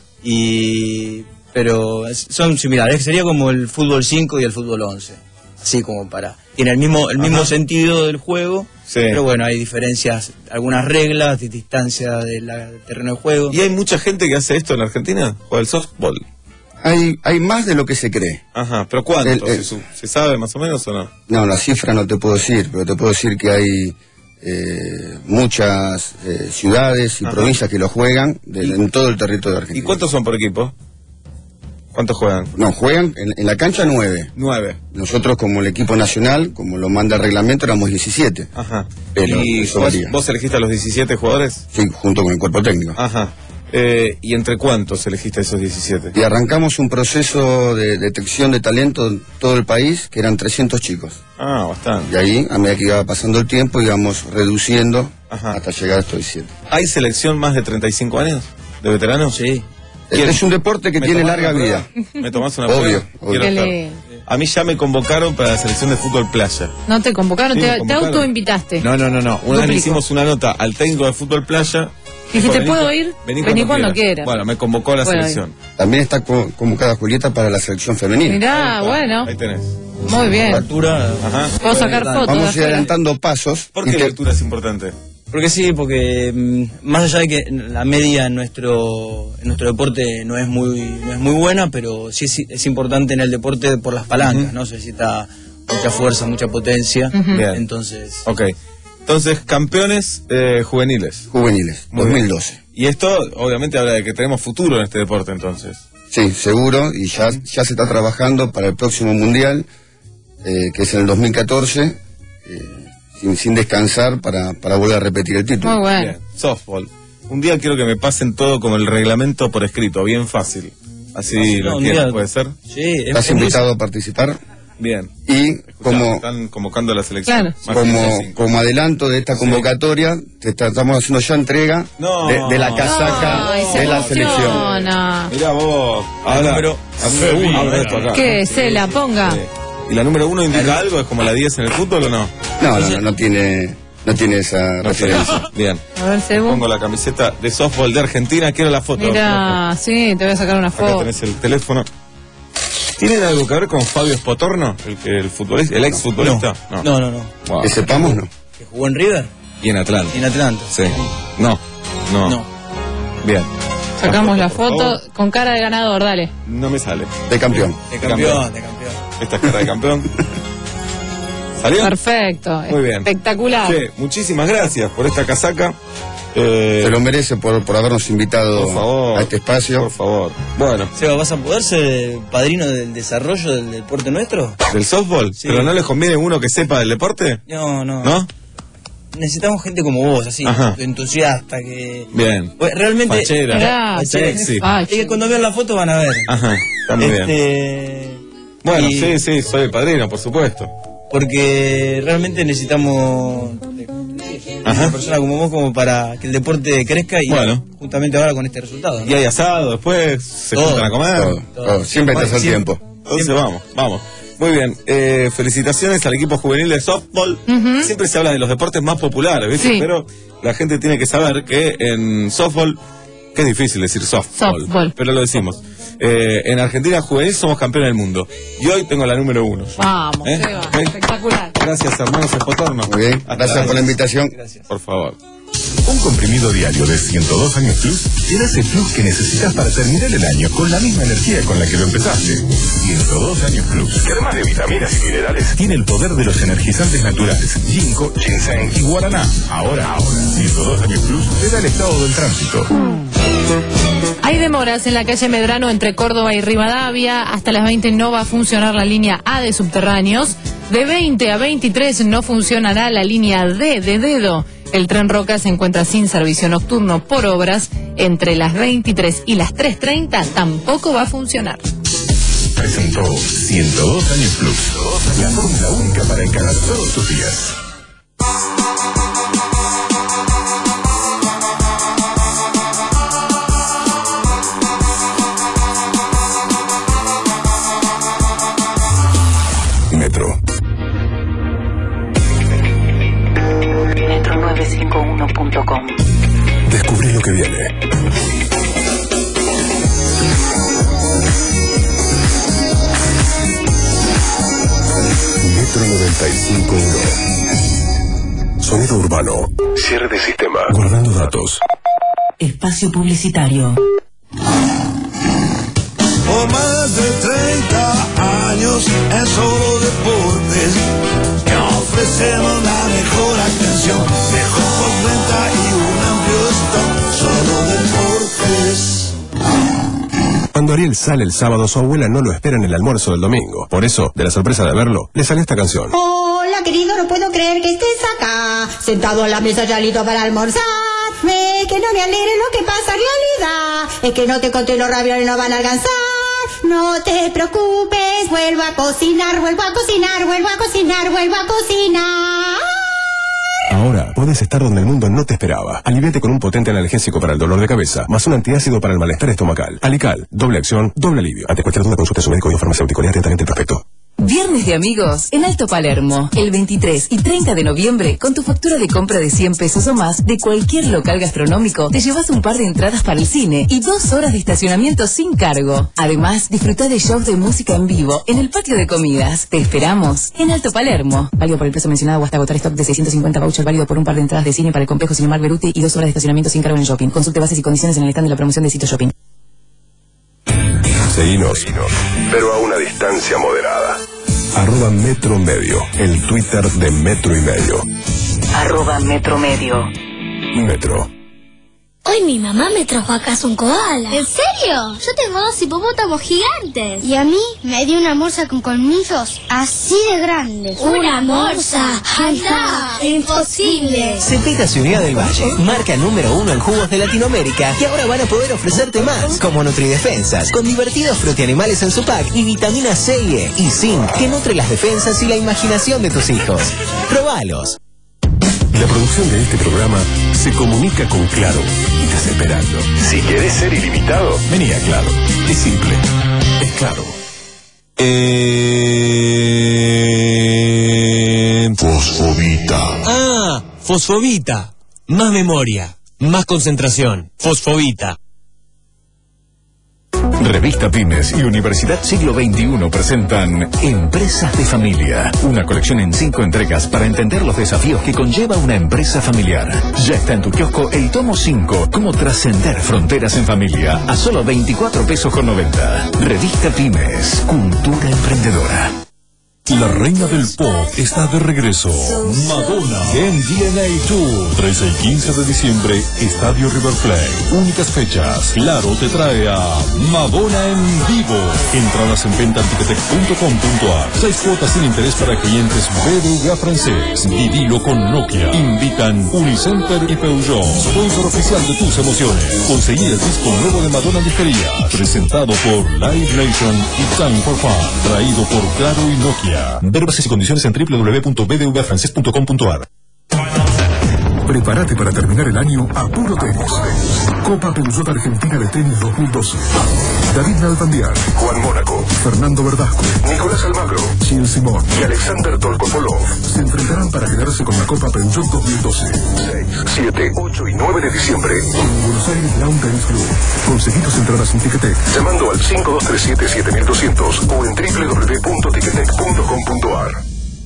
Y pero es- son similares, sería como el fútbol cinco y el fútbol once. Así como para tiene el mismo el mismo Ajá. sentido del juego, Sí. pero bueno, hay diferencias, algunas reglas, de distancia del terreno de juego. ¿Y hay mucha gente que hace esto en Argentina? ¿O el softball? Hay, hay más de lo que se cree. Ajá, pero ¿cuánto? El- el- ¿Se, su- se sabe más o menos o no? No, la cifra no te puedo decir, pero te puedo decir que hay eh, muchas eh, ciudades y Ajá. provincias que lo juegan de- en todo el territorio de ¿Y Argentina. cuántos son por equipo? ¿Cuántos juegan? No, juegan en, en la cancha nueve. Nueve. Nosotros como el equipo nacional, como lo manda el reglamento, éramos diecisiete. Ajá. Pero ¿Y eso vos, varía. vos elegiste a los diecisiete jugadores? Sí, junto con el cuerpo técnico. Ajá. Eh, ¿Y entre cuántos elegiste a esos diecisiete? Y arrancamos un proceso de detección de talento en todo el país, que eran trescientos chicos. Ah, bastante. Y ahí, a medida que iba pasando el tiempo, íbamos reduciendo Ajá. hasta llegar a estos diecisiete. ¿Hay selección más de treinta y cinco años? ¿De veteranos? Sí. Este es un deporte que ¿Me tiene tomás larga una vida. prueba? ¿Me tomás una Obvio, prueba? obvio. Quiero Qué estar. lindo. A mí ya me convocaron para la selección de fútbol playa. No te convocaron, Sí, te, me te convocaron. autoinvitaste. No, no, no, no. Una vez Duplico. le hicimos una nota al técnico de fútbol playa. Dijiste, Dijo, ¿puedo vení- ir? Vení, Vení cuando, cuando quieras. quieras. Bueno, me convocó a la Bueno, selección. También está co- convocada Julieta para la selección femenina. Mirá, bueno. Ahí tenés. Muy bien. Altura. Ajá. Puedo sacar fotos. Vamos a ir afuera. adelantando pasos. ¿Por y qué te- la altura es importante? Porque sí, porque mm, más allá de que la media en nuestro en nuestro deporte no es muy no es muy buena, pero sí es, es importante en el deporte por las palancas, Ujú. ¿no? Se necesita mucha fuerza, mucha potencia. Ujú. Bien. Entonces, Ok. Entonces, campeones eh, juveniles. Juveniles, Muy dos bien. mil doce. Y esto, obviamente, habla de que tenemos futuro en este deporte, entonces. Sí, seguro, y ya, ya se está trabajando para el próximo Mundial, eh, que es en el dos mil catorce, eh, sin, sin descansar para, para volver a repetir el título. Muy bueno. Bien. Softball. Un día quiero que me pasen todo como el reglamento por escrito, bien fácil. Así Fácil, lo no, un quiero, día- ¿puede ser? sí, es, Estás es muy- invitado a participar Bien. y Escuchá, como, están convocando a la selección. Claro. Más como, quince cinco. como adelanto de esta Sí. convocatoria, te está- estamos haciendo ya entrega No. de, de la casaca Ay, se de la selección. emociona. Mirá vos. Ahora, número- la número uno, abro esto acá. ¿Qué? Se la ponga. Sí. ¿Y la número uno indica algo? ¿Es como la diez en el fútbol o no? No, no, no, no tiene, no tiene esa No tiene referencia. eso. Bien. A ver, Sebu. Pongo la camiseta de softball de Argentina. Quiero la foto. Mira, sí, te voy a sacar una Acá foto. tenés el teléfono. ¿Tienen algo que ver con Fabio Spotorno? El, que- el futbolista, el ex futbolista. No, no, no. no. Wow. Que sepamos, no. ¿Que jugó en River? Y en Atlanta. Y en Atlanta. Sí. No. No. No. Bien. Sacamos la Por foto favor. con cara de ganador, dale. No me sale. De campeón. De campeón, de campeón. Esta es cara de campeón. ¿Salió? Perfecto. Muy bien. Espectacular. Che, muchísimas gracias por esta casaca. Eh, Se lo merece por, por habernos invitado por favor, a este espacio. Por favor. Bueno, Seba, ¿vas a poder ser padrino del desarrollo del deporte nuestro? ¿del softball? Sí. ¿Pero no les conviene uno que sepa del deporte? No, no. ¿No? Necesitamos gente como vos, así, Ajá. entusiasta, que... Bien. Pues, realmente... Fachera. Gracias. Sexy. Ay, Es que cuando vean la foto van a ver. Ajá, está muy bien. Este... Bueno, y- sí, sí, soy el padrino, por supuesto. Porque realmente necesitamos Ajá. una persona como vos como para que el deporte crezca y Bueno. justamente ahora con este resultado, ¿no? Y hay asado después, se Todo, juntan a comer. Todo, todo. Siempre estás al Siempre. tiempo. Entonces vamos, vamos. Muy bien, eh, felicitaciones al equipo juvenil de softball. Ujú. Siempre se habla de los deportes más populares, ¿viste? Sí. Pero la gente tiene que saber que en softball, que es difícil decir softball, Softball. pero lo decimos. Eh, en Argentina juvenil somos campeones del mundo. Y hoy tengo la número uno. Vamos, ¿Eh? Seba. ¿Ok? Espectacular. Gracias, hermanos Espotorno. Muy bien. Hasta Gracias por la invitación. Por favor. Un comprimido diario de ciento dos años plus te da ese plus que necesitas para terminar el año con la misma energía con la que lo empezaste. ciento dos años plus, que además de vitaminas y minerales, tiene el poder de los energizantes naturales, ginkgo, ginseng y guaraná. Ahora, ahora, ciento dos años plus te da el estado del tránsito. Hay demoras en la calle Medrano entre Córdoba y Rivadavia. Hasta las veinte no va a funcionar la línea A de subterráneos. De veinte a veintitrés no funcionará la línea D de Dedo. El tren Roca se encuentra sin servicio nocturno por obras. Entre las veintitrés y las tres treinta tampoco va a funcionar. Presentó ciento dos años plus, la fórmula única para encarar todos tus días. Metro. metro novecientos cincuenta y uno punto com. Descubrí lo que viene. Metro noventa y cinco punto uno. Sonido urbano. Cierre de sistema. Guardando datos. Espacio publicitario. Por más de treinta años en Solo Deportes te ofrecemos la mejor atención, mejor postventa y un amplio stock. Solo Deportes. Cuando Ariel sale el sábado, su abuela no lo espera en el almuerzo del domingo. Por eso, de la sorpresa de verlo, le salió esta canción. Hola, querido, no puedo creer que estés acá, sentado a la mesa ya listo para almorzar. Ve que no me alegre lo que pasa en realidad, es que no te conté los ravioles no van a alcanzar. No te preocupes, vuelvo a cocinar, vuelvo a cocinar, vuelvo a cocinar, vuelvo a cocinar. Ahora puedes estar donde el mundo no te esperaba. Aliviate con un potente analgésico para el dolor de cabeza, más un antiácido para el malestar estomacal. Alical, doble acción, doble alivio. Ante cualquier duda, consulte a su médico y farmacéutico. Lea atentamente el prospecto. Viernes de amigos en Alto Palermo. El veintitrés y treinta de noviembre, con tu factura de compra de cien pesos o más de cualquier local gastronómico, te llevas un par de entradas para el cine y dos horas de estacionamiento sin cargo. Además, disfruta de shows de música en vivo en el patio de comidas. Te esperamos en Alto Palermo. Válido por el precio mencionado o hasta agotar stock de seiscientos cincuenta vouchers, válido por un par de entradas de cine para el complejo Cinemark Beruti y dos horas de estacionamiento sin cargo en el shopping. Consulte bases y condiciones en el stand de la promoción de Sitio Shopping. Seguinos, pero a una distancia moderada. Arroba Metro Medio, el Twitter de Metro y Medio. Arroba Metro Medio. Metro. Hoy mi mamá me trajo a casa un koala. ¿En serio? Yo tengo dos hipopótamos gigantes. Y a mí me dio una morsa con colmillos así de grandes. ¿Una morsa? ¡Anda! ¡Imposible! Cepitas y Unidad del Valle, marca número uno en jugos de Latinoamérica, y ahora van a poder ofrecerte más, como Nutridefensas, con divertidos frutianimales en su pack y vitamina C y E, y zinc, que nutre las defensas y la imaginación de tus hijos. Probalos. La producción de este programa se comunica con Claro y te está esperando. Si querés ser ilimitado, vení a Claro. Es simple. Es Claro. Eh... Fosfobita. Ah, Fosfovita. Más memoria, más concentración. Fosfovita. Revista Pymes y Universidad Siglo veintiuno presentan Empresas de Familia, una colección en cinco entregas para entender los desafíos que conlleva una empresa familiar. Ya está en tu kiosco el tomo cinco, Cómo trascender fronteras en familia, a solo veinticuatro pesos con noventa. Revista Pymes, cultura emprendedora. La reina del pop está de regreso. Madonna en D N A Tour. trece y quince de diciembre, Estadio River Plate. Únicas fechas. Claro te trae a Madonna en vivo. Entradas en venta en ticketek punto com punto a r. Seis cuotas sin interés para clientes B B V A francés. Vivilo con Nokia. Invitan Unicenter y Peugeot. Sponsor oficial de tus emociones. Conseguí el disco nuevo de Madonna en disquería. Presentado por Live Nation y Time for Fun. Traído por Claro y Nokia. Ver bases y condiciones en doble u doble u doble u punto b d v francés punto com punto a r. Prepárate para terminar el año a puro tenis. Copa Peugeot Argentina de Tenis dos mil doce. David Nalbandian, Juan Mónaco, Fernando Verdasco, Nicolás Almagro, Gilles Simón y Alexander Tolkopolov se enfrentarán para quedarse con la Copa Peugeot dos mil doce. seis, siete, ocho y nueve de diciembre en Buenos Aires Lawn Tennis Club. Conseguí tus entradas en Ticketek llamando al cinco dos tres siete, siete mil doscientos o en doble u doble u doble u punto ticketek punto com punto a r.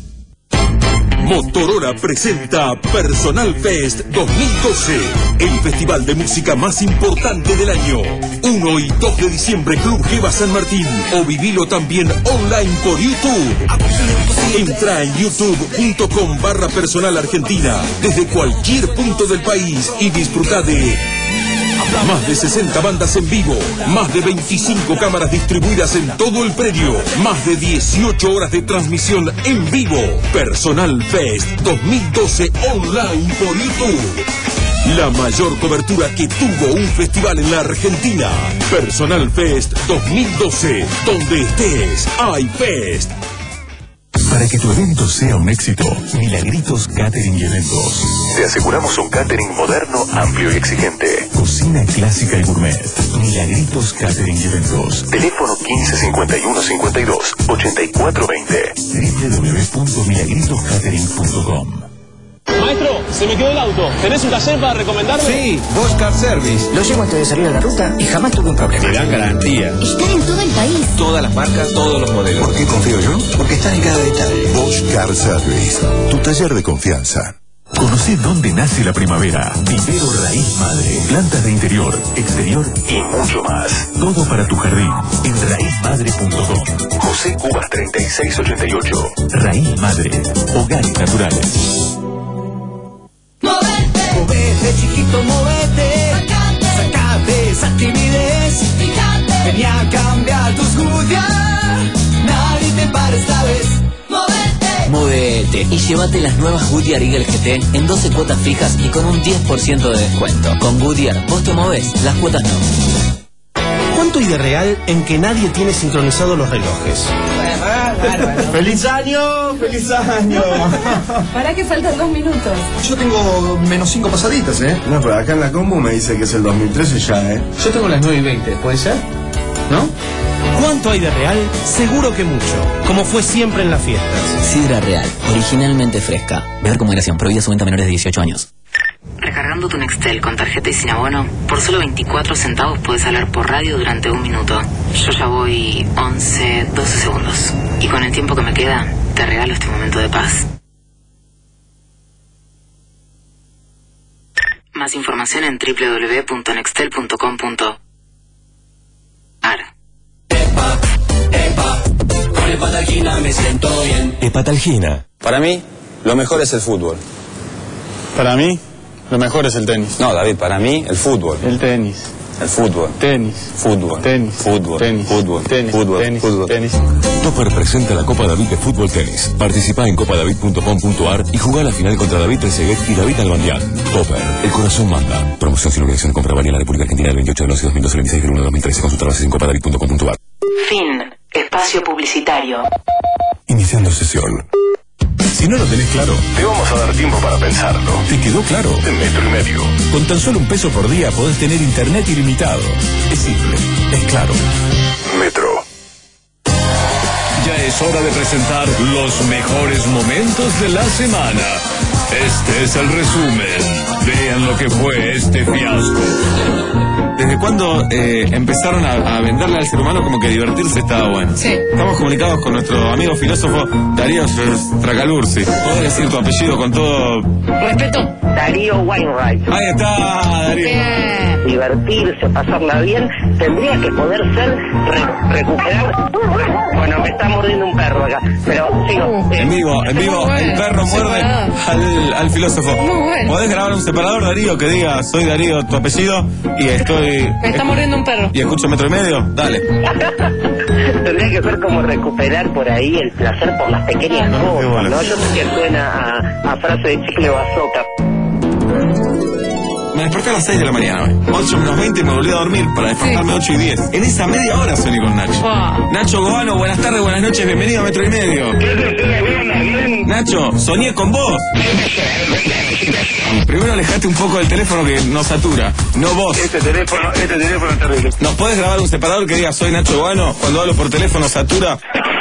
Motorola presenta Personal Fest dos mil doce, el festival de música más importante del año. uno y dos de diciembre, Club Geva San Martín, o vivilo también online por YouTube. Entra en youtube punto com barra personal argentina desde cualquier punto del país y disfruta de más de sesenta bandas en vivo, más de veinticinco cámaras distribuidas en todo el predio, más de dieciocho horas de transmisión en vivo. Personal Fest dos mil doce online por YouTube. La mayor cobertura que tuvo un festival en la Argentina. Personal Fest dos mil doce. Donde estés, hay Fest. Para que tu evento sea un éxito, Milagritos Catering y Eventos. Te aseguramos un catering moderno, amplio y exigente. Cocina clásica y gourmet. Milagritos Catering y Eventos. Teléfono quince cincuenta y uno cincuenta y dos ochenta y cuatro veinte. doble u doble u doble u punto milagritos catering punto com. Maestro, se me quedó el auto. ¿Tenés un taller para recomendarme? Sí, Bosch Car Service. Lo llevo antes de salir a la ruta y jamás tuve un problema. Te dan garantía. Están en todo el país. Todas las marcas, todos los modelos. ¿Por qué confío yo? Porque están en cada detalle. Bosch Car Service, tu taller de confianza. Conocí dónde nace la primavera. Vivero Raíz Madre. Plantas de interior, exterior y mucho más. Todo para tu jardín en raíz madre punto com. José Cubas treinta y seis ochenta y ocho. Raíz Madre. Hogares naturales. Movete, movete chiquito, movete. Sacate esa timidez. Vení a cambiar tus Goodyear. Nadie te para esta vez. Movete. Movete y llévate las nuevas Goodyear Eagle G T en doce cuotas fijas y con un diez por ciento de descuento. Con Goodyear, vos te movés, las cuotas no. ¿Cuánto hay de real en que nadie tiene sincronizados los relojes? ¡Feliz año! ¡Feliz año! ¿Para qué faltan dos minutos? Yo tengo menos cinco pasaditas, ¿eh? No, pero acá en la combo me dice que es el dos mil trece ya, ¿eh? Yo tengo las nueve y veinte, ¿puede ser? ¿No? ¿Cuánto hay de real? Seguro que mucho, como fue siempre en las fiestas. Sidra Real, originalmente fresca. Beber con moderación, prohibida su venta a menores de dieciocho años. Recargando tu Nextel con tarjeta y sin abono, por solo veinticuatro centavos puedes hablar por radio durante un minuto. Yo ya voy once, doce segundos. Y con el tiempo que me queda, te regalo este momento de paz. Más información en doble u doble u doble u punto nextel punto com punto a r. Epa, epa, con Hepatalgina me siento bien. Hepatalgina. Para mí, lo mejor es el fútbol. Para mí, lo mejor es el tenis. No, David, para mí, el fútbol. El tenis. El fútbol. Tenis. Fútbol. Tenis. Fútbol. Tenis. Fútbol. Tenis. Fútbol. Tenis. Fútbol. Tenis. Topper presenta la Copa David de Fútbol Tenis. Participa en copa david punto com punto a r y juega la final contra David Trezeguet y David Albandián. Topper, el corazón manda. Promoción sin obligación de compra válida en la República Argentina del veintiocho de once de dos mil doce al veintiséis del uno de dos mil trece. Consulta bases en copa david punto com punto a r. Fin. Espacio publicitario. Iniciando sesión. Si no lo tenés claro, te vamos a dar tiempo para pensarlo. ¿Te quedó claro? En Metro y Medio. Con tan solo un peso por día podés tener internet ilimitado. Es simple, es claro. Metro. Ya es hora de presentar los mejores momentos de la semana. Este es el resumen. Vean lo que fue este fiasco. ¿Desde cuándo eh, empezaron a, a venderle al ser humano como que divertirse estaba bueno? Sí. Estamos comunicados con nuestro amigo filósofo Darío Stracalursi. ¿Podés decir tu apellido con todo respeto? Darío Wainwright. Ahí está, Darío. Bien. Divertirse, pasarla bien, tendría que poder ser re- recuperar. Bueno, me está mordiendo un perro acá, pero sigo. En vivo, en vivo, bueno. el perro muerde al, al filósofo. Muy bueno. ¿Podés grabar un separador, Darío, que diga soy Darío, tu apellido, y estoy... Me está mordiendo un perro. ¿Y escucho metro y medio? Dale. Tendría que ser como recuperar por ahí el placer por las pequeñas No, qué cosas, bueno. ¿no? Yo sé que suena a, a frase de chicle bazooka. Me desperté a las seis de la mañana hoy. ocho menos veinte y me volví a dormir para despertarme ocho y diez. En esa media hora soní con Nacho. Wow. Nacho Goano, buenas tardes, buenas noches, bienvenido a Metro y Medio. Nacho, soñé con vos. Primero alejate un poco del teléfono que nos satura, no vos. Este teléfono, este teléfono es terrible. ¿Nos podés grabar un separador que diga soy Nacho Goano? Cuando hablo por teléfono satura.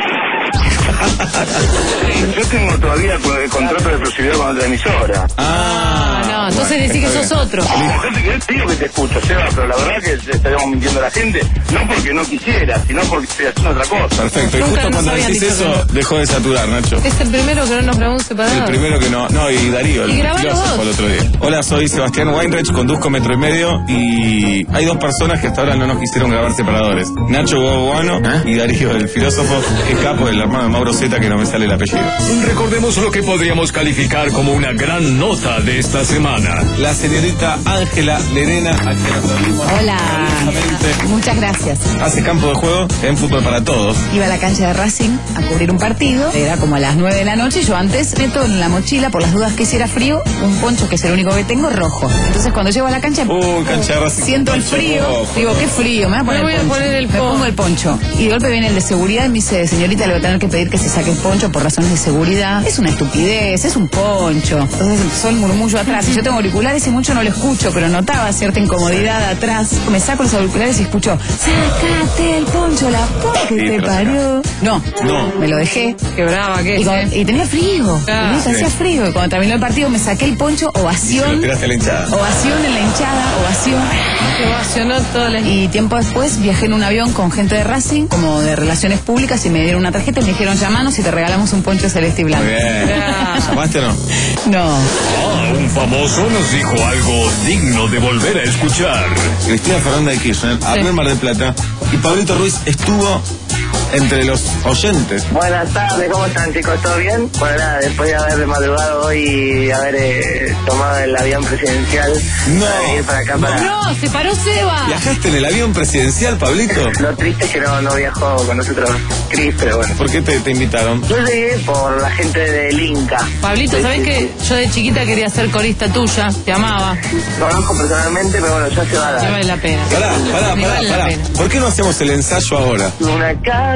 Yo tengo todavía el contrato de exclusividad con otra emisora. Ah, no, entonces bueno, decís que está sos bien. otro. La gente que te digo que te escucho, Seba, pero la verdad que le estaríamos mintiendo a la gente, no porque no quisiera, sino porque estoy haciendo otra cosa. Perfecto, y Nunca justo nos cuando habían decís dicho eso, que dejó de saturar, Nacho. Es el primero que no nos grabó un separador. El primero que no, no, y Darío, el Y grabalo filósofo vos. el otro día. Hola, soy Sebastián Weinreich, conduzco Metro y Medio y hay dos personas que hasta ahora no nos quisieron grabar separadores. Nacho Goano y Darío, el filósofo, que es capo, el hermano de Mauro Zeta, que no me sale el apellido. Recordemos lo que podríamos calificar como una gran nota de esta semana. La señorita Ángela Lerena, a quien aplaudimos Hola. cariñosamente. Muchas gracias. Hace campo de juego en Fútbol para Todos. Iba a la cancha de Racing a cubrir un partido. Era como a las nueve de la noche. Yo antes meto en la mochila, por las dudas que hiciera frío, un poncho que es el único que tengo, rojo. Entonces cuando llego a la cancha, Uy, cancha de Racing. siento el Poncho frío. rojo. Digo, qué frío, me voy a poner, Me voy el, a poncho. poner el Me poncho. pongo el poncho. Y de golpe viene el de seguridad y me dice, señorita, le voy a tener que pedir que se saque el poncho por razones de seguridad. Es una estupidez, es un poncho. Entonces empezó el murmullo atrás. Y yo tengo auriculares y mucho no lo escucho, pero notaba cierta incomodidad atrás. Me saco los auriculares y escucho, sácate el poncho, la puta que Sí, te pero parió. No, No. me lo dejé. Qué brava que Y, es. con- eh. y tenía frío. Ah, ¿Viste? Hacía sí. frío. Y cuando terminó el partido me saqué el poncho, Se lo ovación. tiraste a la hinchada. Ovación en la hinchada, ovación. Se ovacionó toda la... Y tiempo después viajé en un avión con gente de Racing, como de relaciones públicas, y me dieron una tarjeta y me dijeron, llamanos y te regalamos un poncho celeste y blanco. Muy bien. ¿Llamaste o no? No. Ah, un famoso nos dijo algo digno de volver a escuchar. Cristina Fernández de Kirchner habló en Mar del Plata y Pablito Ruiz estuvo entre los oyentes. Buenas tardes, ¿cómo están, chicos? ¿Todo bien? Bueno, nada, después de haber madrugado hoy y haber eh, tomado el avión presidencial No. para ir para acá, para... No, se paró Seba. ¿Viajaste en el avión presidencial, Pablito? Lo triste es que no, no viajó con nosotros Cris, pero bueno. ¿Por qué te, te invitaron? Yo llegué por la gente del Inca. Pablito, Sí, ¿sabés sí, que yo de chiquita quería ser corista tuya? Te amaba. Lo conozco personalmente, pero bueno, ya se va a Me dar. vale la pena. Pará, pará, Me pará, vale la pará. pena. ¿Por qué no hacemos el ensayo ahora? Una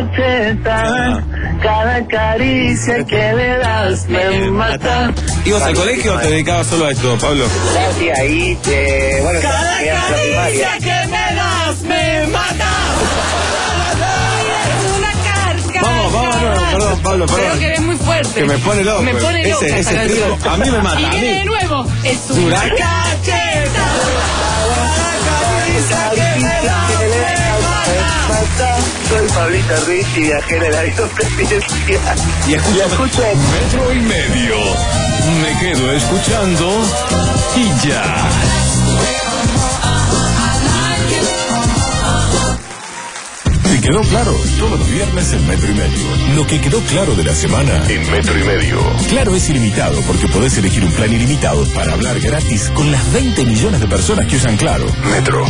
cacheta, cada caricia que le das me mata. ¿Ibas al colegio o te dedicabas solo a esto, Pablo? Sí, ahí, eh, bueno, llegué a la primaria. que me das me mata. Vamos, vamos, no, perdón, Pablo, Creo perdón. que eres muy fuerte. Que me pone loco. Me pone loca Ese- esa ese canción. trío, a mí me mata, Y a viene mí. de nuevo. Es una Dura. cacheta. Soy Pablito Ruiz y viajero del avión presidencial. Y escucha, Metro y Medio. Me quedo escuchando y ya. ¿Te quedó claro? Todos los viernes en Metro y Medio. Lo que quedó claro de la semana en Metro y Medio. Claro es ilimitado porque podés elegir un plan ilimitado para hablar gratis con las veinte millones de personas que usan Claro. Metro.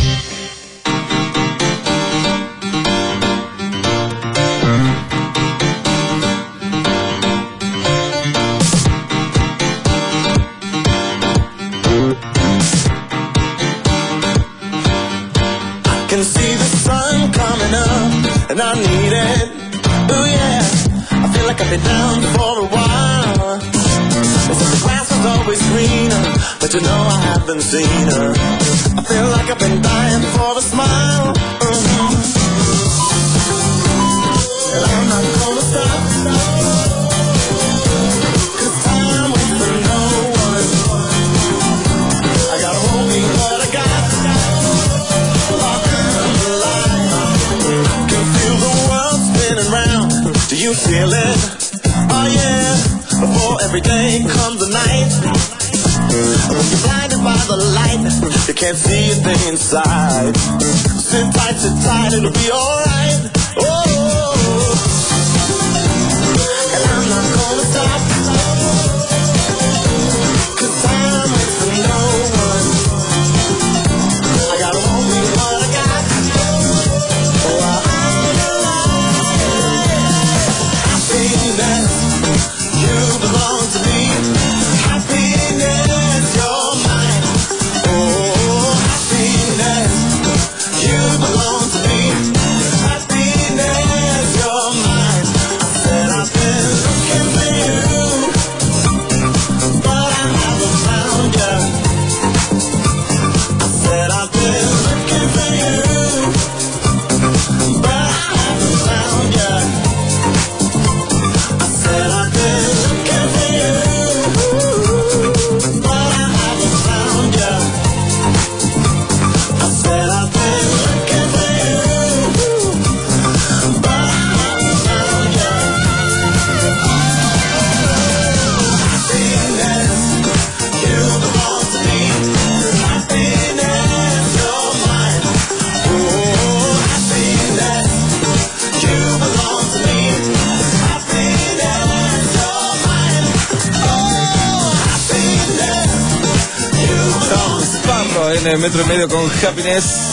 Can see the sun coming up, and I need it. Oh yeah, I feel like I've been down for a while. They said the grass was always greener, but you know I haven't seen her. I feel like I've been dying for a smile. Mm-hmm. And I'm not gonna stop. 'Cause time waits for no one. you feel it, oh yeah. Before every day comes a night, when you're blinded by the light, you can't see a thing inside. Sit tight, sit tight, it'll be alright. Oh, and I'm not gonna stop, 'cause time waits for no one. I gotta hold me what I got. Oh, I'm alive. Happiness, you belong to me. Happiness, you're mine. Oh, happiness, you belong to me. Happiness, you're mine. I said I've been looking for you, but I haven't found you. I said I've been looking for you, but I haven't found you. I said I've been looking for you, but I haven't found you. I said I've been looking for you, but I haven't found you. Happiness, you belong to me. Happiness, you're mine. Oh, happiness, you belong to me. Happiness, you're mine. Oh, happiness, you belong to me. Parro en el metro y medio con Happiness.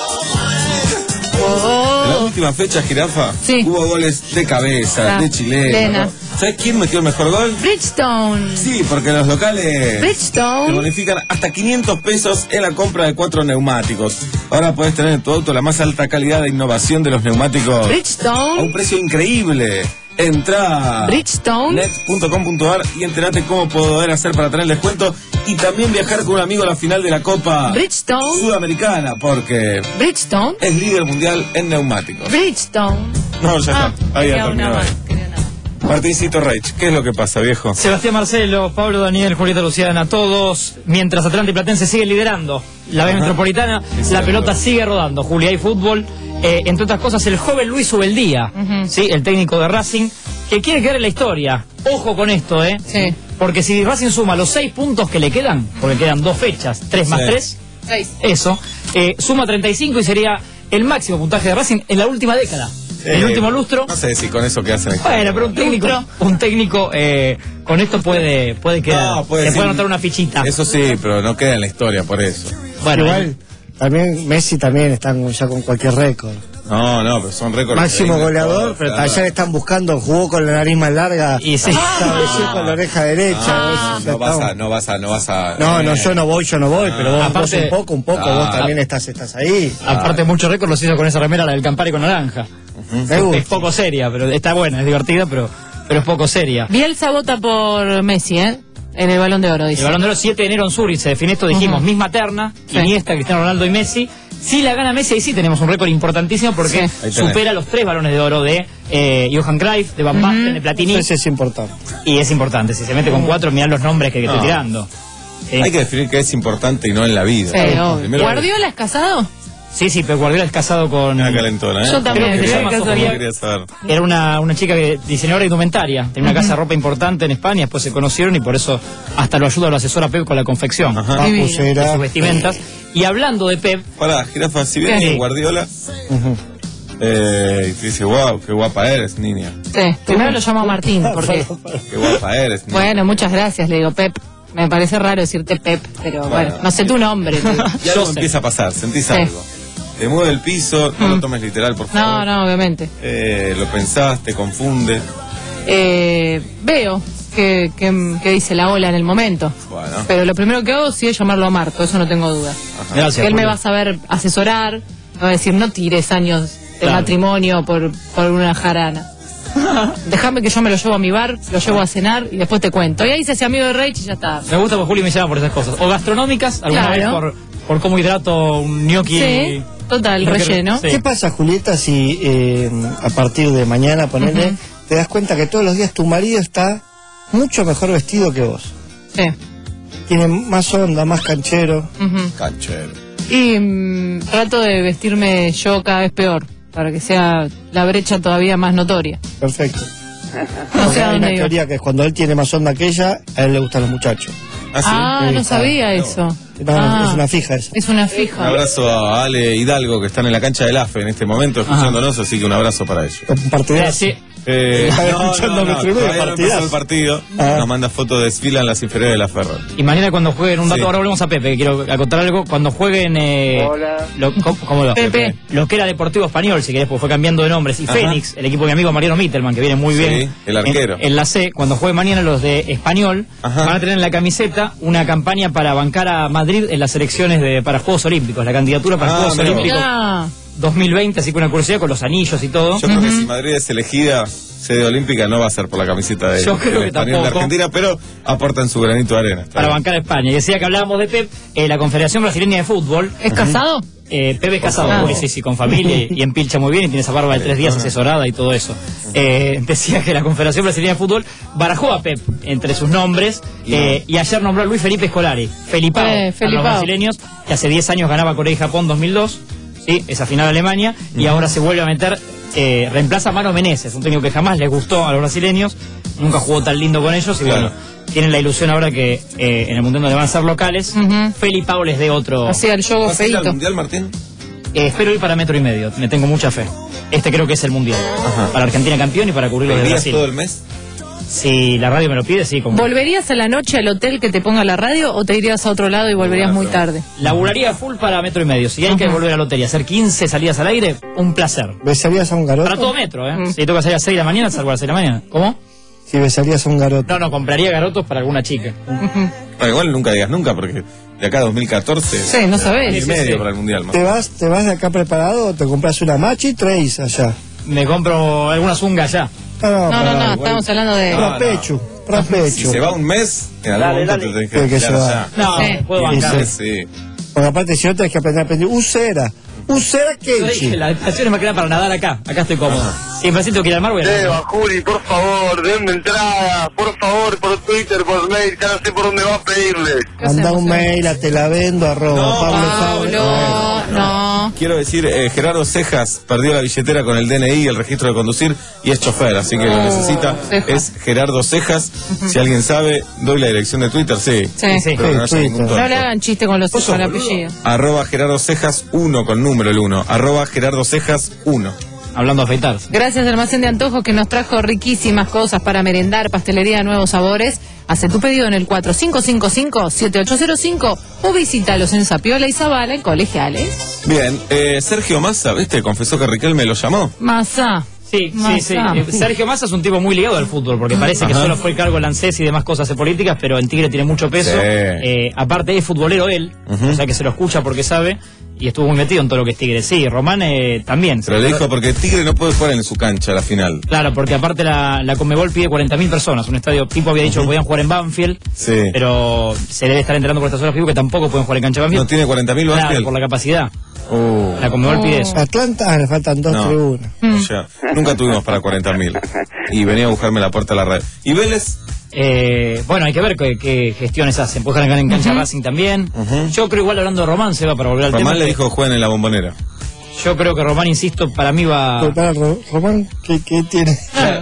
En la última fecha, Jirafa, Sí. hubo goles de cabeza, Ah, de chileno. Lena. ¿no? ¿Sabes quién metió el mejor gol? Bridgestone. Sí, porque los locales Bridgestone. te bonifican hasta quinientos pesos en la compra de cuatro neumáticos. Ahora puedes tener en tu auto la más alta calidad de innovación de los neumáticos Bridgestone. a un precio increíble. Entra a Bridgestone. net punto com punto ar y entérate cómo poder hacer para tener el descuento y también viajar con un amigo a la final de la Copa Bridgestone. Sudamericana, porque Bridgestone. es líder mundial en neumáticos. Bridgestone. No, ya Ah, está. Ahí ya quería una terminó. más, Martincito Reich, ¿qué es lo que pasa, viejo? Sebastián Marcelo, Pablo Daniel, Julieta Luciana, todos, mientras Atlanta y Platense sigue liderando la B Ajá. Metropolitana, Es la cierto. pelota sigue rodando. Julia y fútbol, eh, entre otras cosas, el joven Luis Ubeldía, Ujú. ¿sí? El técnico de Racing, que quiere quedar en la historia. Ojo con esto, ¿eh? Sí. Porque si Racing suma los seis puntos que le quedan, porque quedan dos fechas, tres más Sí. tres, Seis. eso, eh, suma treinta y cinco y sería el máximo puntaje de Racing en la última década. El Eh, último lustro. No sé si con eso que hacen. Bueno, pero un técnico, un técnico eh, con esto puede, puede quedar. No, puede se decir- puede anotar una fichita. Eso sí, pero no queda en la historia por eso. Bueno, Igual, también Messi también están ya con cualquier récord. No, no, pero son récords. Máximo increíbles goleador, todos, pero claro. allá le están buscando, jugó con la nariz más larga, Y sí. estableció con la oreja derecha. Ah, eso, ya no vas estamos. a, no vas a, no vas a. No, no, eh, yo no voy, yo no voy, pero vos, Aparte- vos un poco, un poco, Ah. vos también estás, estás ahí. aparte muchos récords los hizo con esa remera, la del Campari con naranja. Me gusta. Es poco seria, pero está buena, es divertida, pero, pero es poco seria. Bielsa vota por Messi, ¿eh? En el Balón de Oro, dice. El Balón de Oro siete de enero en Zurich se define esto, dijimos, Ujú. misma terna, Sí. Iniesta, Cristiano Ronaldo y Messi. Si la gana Messi, ahí sí tenemos un récord importantísimo porque Sí. Ahí tenés. supera los tres balones de oro de eh, Johan Cruyff, de Van Basten, de Platini. Eso es importante. Y es importante, si se mete con cuatro, mirá los nombres que, que No. estoy tirando. Sí. Hay que definir qué es importante y no en la vida. Sí, obvio. Primero- ¿Guardiola es casado? Sí, sí, pero Guardiola es casado con... Una calentona, ¿eh? Yo también, Creo que se quería llama que Sofía. sabía. Quería saber. Era una, una chica que diseñadora de indumentaria, tenía una casa de ropa importante en España, después se conocieron y por eso hasta lo ayuda, lo asesora Pep con la confección Ajá. Ah, Divino. de Papullera. sus vestimentas. Y hablando de Pep, Pará, Jirafa, si vienes ¿Qué? con Guardiola, Ujú. eh, y te dice, wow, qué guapa eres, niña. Sí. Primero lo llamo a Martín, porque... Qué guapa eres, niña. Bueno, muchas gracias, le digo, Pep. Me parece raro decirte Pep, pero bueno, no sé tu nombre. te digo. Y algo Yo sé. empieza a pasar, sentís Sí. algo. Te mueve el piso, no Mm. lo tomes literal, por favor. No, no, obviamente. Eh, lo pensás, te confunde. Eh, veo que, que, que dice la ola en el momento. Bueno. Pero lo primero que hago sí es llamarlo a Marto, eso no tengo duda. Ajá. Gracias, Que él me Julio. va a saber asesorar, me va a decir, no tires años de Claro. matrimonio por, por una jarana. Déjame que yo me lo llevo a mi bar, lo llevo a cenar y después te cuento. Y ahí se hace amigo de Reich y ya está. me gusta porque Julio me llama por esas cosas. O gastronómicas, alguna Claro. vez por, por cómo hidrato un gnocchi. Sí, total, Gnocchi- relleno. Sí. ¿Qué pasa, Julieta, si eh, a partir de mañana, ponele, Ujú. te das cuenta que todos los días tu marido está mucho mejor vestido que vos? Sí. Tiene más onda, más canchero. Ujú. Canchero. Y mm, trato de vestirme yo cada vez peor, para que sea la brecha todavía más notoria. Perfecto. No sé a Hay dónde una iba. teoría que es cuando él tiene más onda que ella, a él le gustan los muchachos. Ah, Sí, no está. sabía eso. No, Ah, es una fija esa. Es una Un fija. abrazo a Ale Hidalgo, que están en la cancha del A F E en este momento escuchándonos, así que un abrazo para ellos. Un partidazo. Eh, Estaba no, escuchando no, no, Metro y Medio, todavía no empezó partidazo. el partido. Ah. Nos manda fotos de desfila en las inferiores de la Ferro. Y mañana cuando jueguen, un dato, Sí. ahora volvemos a Pepe, que quiero acotar algo, cuando jueguen... Eh, Hola. Lo, ¿cómo, cómo lo? Pepe. Lo que era Deportivo Español, si querés, pues fue cambiando de nombres. Y Ajá. Fénix, el equipo de mi amigo Mariano Mittelman, que viene muy Sí, bien. el arquero. En, en la C, cuando jueguen mañana los de Español, Ajá. van a tener en la camiseta una campaña para bancar a Madrid en las elecciones de, para Juegos Olímpicos, la candidatura para Ah, Juegos mirá vos. Olímpicos Ah, dos mil veinte, así que una curiosidad con los anillos y todo. Yo creo que si Madrid es elegida sede olímpica, no va a ser por la camiseta de, Yo creo del que Español de tampoco. Argentina, pero aportan su granito de arena. Está Para bien. bancar a España. Y decía que hablábamos de Pep, eh, la Confederación Brasileña de Fútbol. ¿es casado? Eh, Pepe es casado, Ah. sí, sí, con familia y, y empilcha muy bien y tiene esa barba de tres días asesorada y todo eso. Eh, decía que la Confederación Brasileña de Fútbol barajó a Pep entre sus nombres eh, y ayer nombró a Luis Felipe Scolari, Felipao, Eh, para Felipao. los brasileños, que hace diez años ganaba Corea y Japón dos mil dos, sí, esa final de Alemania, y ahora se vuelve a meter, eh, reemplaza a Mano Menezes, un técnico que jamás les gustó a los brasileños, nunca jugó tan lindo con ellos y Claro. bueno, tienen la ilusión ahora que eh, en el Mundial donde van a ser locales, Ujú. Felipao les dé otro... Hacía el yogo ¿Vas a ir al feito. Mundial, Martín? Eh, espero ir para metro y medio, me tengo mucha fe. Este creo que es el mundial. Ajá. Para Argentina campeón y para cubrirlo de ¿Irías Brasil. todo el mes? Si la radio me lo pide, sí. Como... ¿Volverías a la noche al hotel que te ponga la radio o te irías a otro lado y volverías muy tarde? Laburaría full para metro y medio. Si hay que volver a la lotería, hacer quince salidas al aire, un placer. ¿Besarías a un garoto? Para todo metro, ¿eh? Mm. Si toca salir a las seis de la mañana, salgo a las seis de la mañana. ¿Cómo? Si besarías a un garoto. No, no, compraría garotos para alguna chica. Bueno, igual nunca digas nunca, porque de acá a dos mil catorce... Sí, no sabés. año y Sí, medio sí. para el Mundial. más. ¿Te vas, ¿Te vas de acá preparado o te compras una machi y traes allá? Me compro alguna zunga allá. No, no, No, no, pará, no, igual. estamos hablando de... No, no. Rapechu, rapechu. Si se va un mes, en algún Dale, momento dale. te tenés Tiene que que quedar llevar. allá. No, Sí. puedo Sí, bancar. sí. Sí. Porque aparte si no tenés que aprender a pedir usera. Usera Yo dije, Kenchi. la estación es más que nada para nadar acá. Acá estoy cómodo. Si en Brasil tengo que ir al mar, voy a nadar. Juli, por favor, denme entrada, por favor, por Twitter, por mail, que no sé por dónde va a pedirle. ¿Qué Manda hacemos, un eh? mail a te la vendo arroba No, Pablo Sabe. Pablo, no. Quiero decir, eh, Gerardo Cejas perdió la billetera con el D N I y el registro de conducir y es chofer, así que lo Oh, necesita. Cejas. Es Gerardo Cejas. Si alguien sabe, doy la dirección de Twitter, sí. Sí. Sí. Pero que no haya Sí, ningún Twitter. No tonto. le hagan chiste con los ¿Vos con sos el boludo? apellido. Arroba Gerardo Cejas uno con número el uno. Arroba Gerardo Cejas uno. Hablando de afeitarse. Gracias Almacén de Antojos que nos trajo riquísimas cosas para merendar, pastelería de nuevos sabores. Hace tu pedido en el cuatro cinco cinco cinco siete ocho cero cinco o visítalos en Zapiola y Zabala en Colegiales. Bien, eh, Sergio Massa, ¿viste? Confesó que Riquelme lo llamó. Masa. Sí, sí, sí. Massa. Eh, Sergio Massa es un tipo muy ligado al fútbol, porque parece que Ajá. solo fue el cargo Lancés y demás cosas de políticas, pero en Tigre tiene mucho peso. Sí. Eh, aparte es futbolero él, Ujú. o sea que se lo escucha porque sabe, y estuvo muy metido en todo lo que es Tigre. Sí, Román eh, también. Pero le dijo porque Tigre no puede jugar en su cancha la final. Claro, porque aparte la, la Conmebol pide cuarenta mil personas, un estadio, tipo había dicho que podían jugar en Banfield, Sí. pero se debe estar enterando por estas horas que tampoco pueden jugar en cancha de Banfield. No tiene cuarenta mil Claro, Banfield. por la capacidad. Uh. La Conmebol pide eso. Atlanta ah, le faltan dos No. tribunas. Mm. O sea, nunca tuvimos para cuarenta mil. Y venía a buscarme la puerta a la red. ¿Y Vélez? Eh, bueno, hay que ver qué, qué gestiones hacen. Puede jugar en cancha Racing también. Ujú. Yo creo igual hablando de Román se va para volver al Román tema. le dijo jueguen en la bombonera. Yo creo que Román, insisto, para mí va... Pero para, Ro- Román, ¿qué, qué tiene?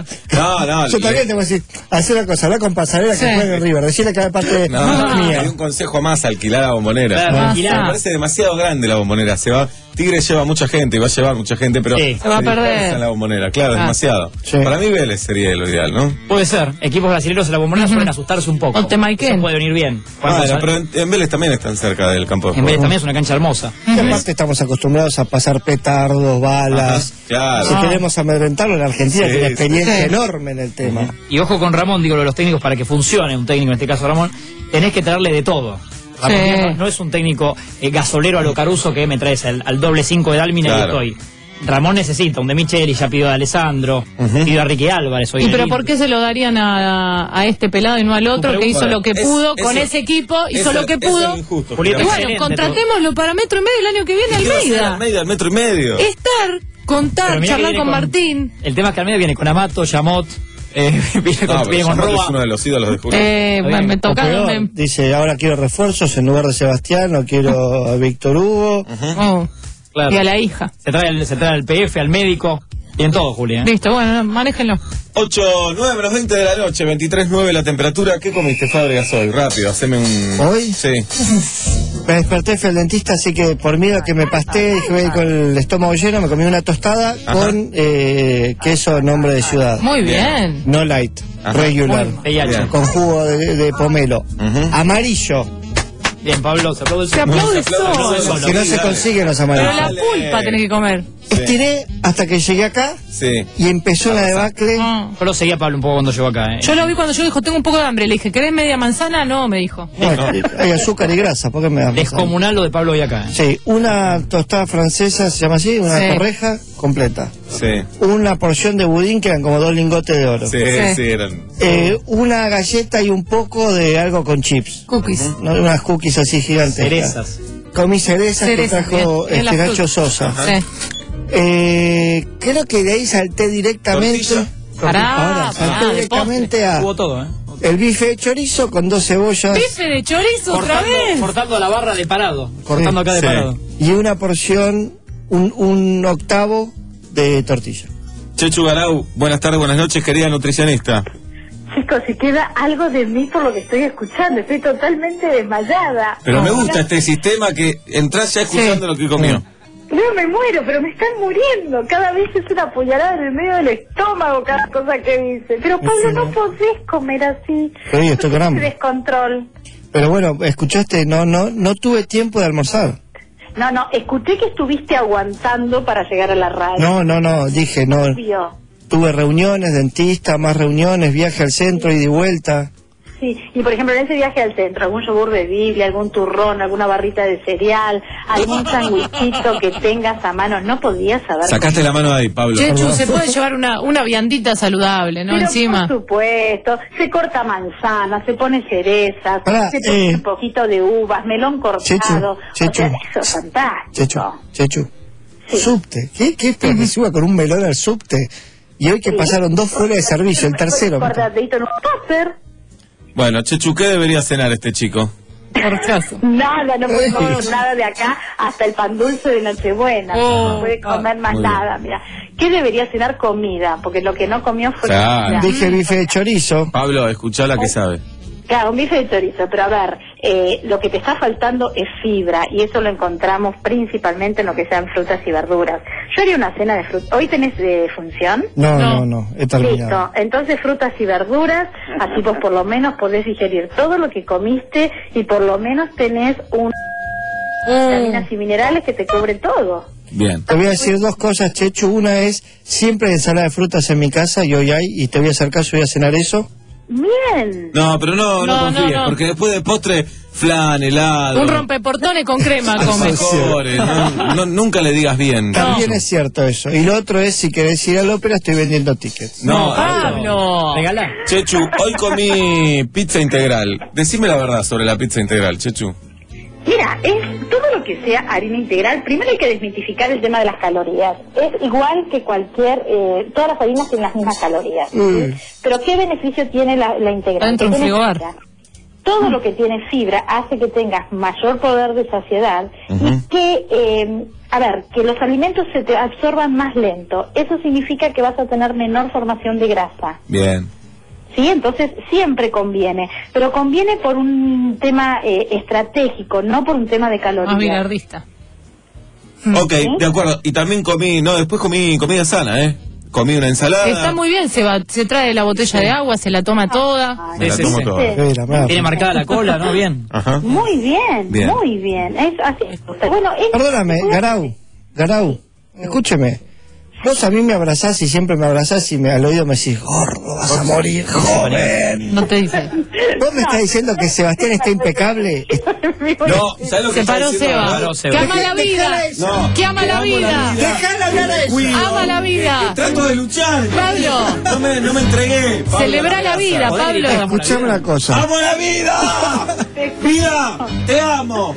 No, no. Yo le- también te voy a decir, hacer una cosa, hablar con Pasarela Sí. que juegue en River, decirle que de parte No, no, mía. hay un consejo más, alquilar la bombonera. Claro, Ah, alquilar. Me parece demasiado grande la bombonera. Se va, Tigre lleva mucha gente y va a llevar mucha gente, pero Sí. Se va a dispersa perder. en la bombonera, claro, Ah. demasiado. Sí. Para mí Vélez sería lo ideal, ¿no? Puede ser. Equipos brasileños en la bombonera suelen asustarse un poco. O Temaiken. Eso puede venir bien. Bueno, Cuando- pero en, en Vélez también están cerca del campo de en vez juego. también es una cancha hermosa. Y aparte estamos acostumbrados a pasar petardos, balas. Ajá, claro. Si queremos amedrentarlo, en Argentina Sí, tiene una experiencia sí. enorme en el tema. Y ojo con Ramón, digo, lo de los técnicos, para que funcione un técnico, en este caso Ramón, tenés que traerle de todo. Ramón Sí. no, no es un técnico eh, gasolero a lo Caruso que me traes al, al doble cinco de Dalmina Claro. y estoy. Ramón necesita un de Micheli, ya pidió a Alessandro, pidió a Ricky Álvarez. hoy ¿Y en pero el por Inter. qué se lo darían a, a este pelado y no al otro que hizo Bueno, lo que es- pudo eso- con ese equipo, hizo eso- lo que eso pudo? es injusto, Julieta, Y Julieta. bueno, excelente, contratémoslo para metro y medio el año que viene, ¿Y qué va a hacer Almeida. Almeida, al metro y medio? Estar, contar, Pero mirá que charlar viene con Martín. El tema es que Almeida viene con Amato, Yamot, eh, viene con, No, pero viene con Yamot Roa. es uno de los ídolos de Julián. Eh, Está me, bien. me O tocaron. peor, me- dice, ahora quiero refuerzos en lugar de Sebastián, o quiero a Víctor Hugo. oh, Claro. Y a la hija. Se trae, el- se trae al P F, al médico, tienen todo, Julián. Listo, bueno, manéjenlo. ocho, nueve menos veinte de la noche, veintitrés nueve la temperatura. ¿Qué comiste, Fábregas, hoy? Rápido, haceme un... ¿Hoy? Sí. Me desperté, fui al dentista, así que por miedo a que me pasté, dije, voy a ir con el estómago lleno, me comí una tostada Ajá. con eh, queso nombre de ciudad. Muy bien. No light, Ajá. regular, Bien. con jugo de, de pomelo. Uh-huh. Amarillo. Bien, Pablo, se aplaude Se aplaude solo. Que no se consiguen los amarillos. Pero la pulpa tenés que comer. Estiré hasta que llegué acá Sí. y empezó la debacle. Yo lo seguía a Pablo un poco cuando llegó acá. ¿eh? Yo lo vi cuando yo dijo, tengo un poco de hambre. Le dije, ¿querés media manzana? No, me dijo. Bueno, hay azúcar y grasa, ¿por qué me das? Descomunal lo de Pablo hoy acá. ¿eh? Sí, una tostada francesa, se llama así, una Sí. torreja completa. Sí. Una porción de budín que eran como dos lingotes de oro. Sí, Sí. sí, eran. Eh, una galleta y un poco de algo con chips. Cookies. ¿No? Unas cookies así gigantes. Cerezas. Comí cerezas Cerezas, que trajo bien. En este la Nacho fruta. Sosa. Sí. Eh, creo que de ahí salté directamente. Tortilla. Pará, Ahora, salté pará, de directamente a Hubo todo, ¿eh? el bife de chorizo con dos cebollas. Bife de chorizo otra Cortando, vez. cortando la barra de parado. Cortando acá de Sí. parado. Y una porción, un, un octavo de tortilla. Chechu Garau, buenas tardes, buenas noches, querida nutricionista. Chicos, si queda algo de mí por lo que estoy escuchando, estoy totalmente desmayada. Pero me Ahora- gusta este sistema que entras ya escuchando lo que comió. No, me muero, pero me están muriendo. Cada vez es una puñalada en el medio del estómago cada cosa que dice. Pero Pablo, no podés comer así. Sí, estoy con hambre. Descontrol. Pero bueno, escuchaste, no, no, no tuve tiempo de almorzar. No, no, escuché que estuviste aguantando para llegar a la radio. No, no, no, dije, no. Obvio. Tuve reuniones, dentista, más reuniones, viaje al centro y de vuelta. Sí, y por ejemplo en ese viaje al centro, algún yogur de Biblia, algún turrón, alguna barrita de cereal, algún sandwichito que tengas a mano, no podías haber... Sacaste la mano de ahí, Pablo. Chechu, se puede llevar una, una viandita saludable, ¿no? Pero Encima. por supuesto, se corta manzana, se pone cerezas, Pará, se pone eh, un poquito de uvas, melón cortado, Chechu, o sea, Chechu. eso es fantástico. Chechu, Chechu. Subte. ¿Qué, qué espera que suba con un melón al subte? Y hoy que Sí. pasaron dos fuera de servicio, el tercero. Cortadito en un tupper. Bueno, Chechu, ¿qué debería cenar este chico? Por caso. Nada, no puede comer nada de acá hasta el pan dulce de Nochebuena. Oh, no puede comer más muy bien. nada, mira. ¿Qué debería cenar? Comida, porque lo que no comió fue Claro. comida. Dije bife de chorizo. Pablo, escuchá la que sabe. Claro, un bife de chorizo, pero a ver, eh, lo que te está faltando es fibra y eso lo encontramos principalmente en lo que sean frutas y verduras. Yo haría una cena de frutas. ¿Hoy tenés de función? No, no, no, he terminado. Listo, entonces frutas y verduras, así vos por lo menos podés digerir todo lo que comiste y por lo menos tenés un vitaminas y minerales que te cubren todo. Bien. Te voy a decir dos cosas, Chechu. Una es, siempre hay ensalada de frutas en mi casa y hoy hay, y te voy a hacer caso, voy a cenar eso. Bien. No, pero no, no, No, confíes, no, no. porque después del postre, flan, helado. Un rompeportones con crema come. alfajores, no, no, nunca le digas bien. También es cierto eso. Y lo otro es, si querés ir a la ópera, estoy vendiendo tickets. No, Pablo. Regala. Chechu, hoy comí pizza integral. Decime la verdad sobre la pizza integral, Chechu. Mira, es todo lo que sea harina integral. Primero hay que desmitificar el tema de las calorías. Es igual que cualquier, eh, todas las harinas tienen las mismas calorías. ¿sí? Mm. Pero ¿qué beneficio tiene la, la integral? Dentro Que de un tiene frigobar. fibra. Todo lo que tiene fibra hace que tengas mayor poder de saciedad y que, eh, a ver, que los alimentos se te absorban más lento. Eso significa que vas a tener menor formación de grasa. Bien. Sí, entonces siempre conviene, pero conviene por un tema eh, estratégico, no por un tema de Más calorías. bilardista. Ok, de acuerdo. Y también comí, no, después comí comida sana, ¿eh? Comí una ensalada. Está muy bien, se va, se trae la botella de agua, se la toma toda. Me la Sí, tomo sí, toda. Mira, mira. Tiene marcada la cola, ¿no? Bien. Ajá. Muy bien, Bien. muy bien. Es así. Bueno, es- Perdóname, Garau, Garau, escúcheme. Vos a mí me abrazás y siempre me abrazás y me, al oído me decís, gordo, vas a morir, joven. No te dice. ¿Vos me estás diciendo que Sebastián está impecable? No, ¿sabes lo que Se está paró diciendo? Seba. Paró Que ama la vida. No. Que ama la vida. Dejala hablar a eso. Ama la vida. Trato de luchar. Pablo. No me, no me entregué. Pablo, Celebra la vida, Pablo. Escuchame una cosa. ¡Amo la vida! ¡Vida! ¡Te amo!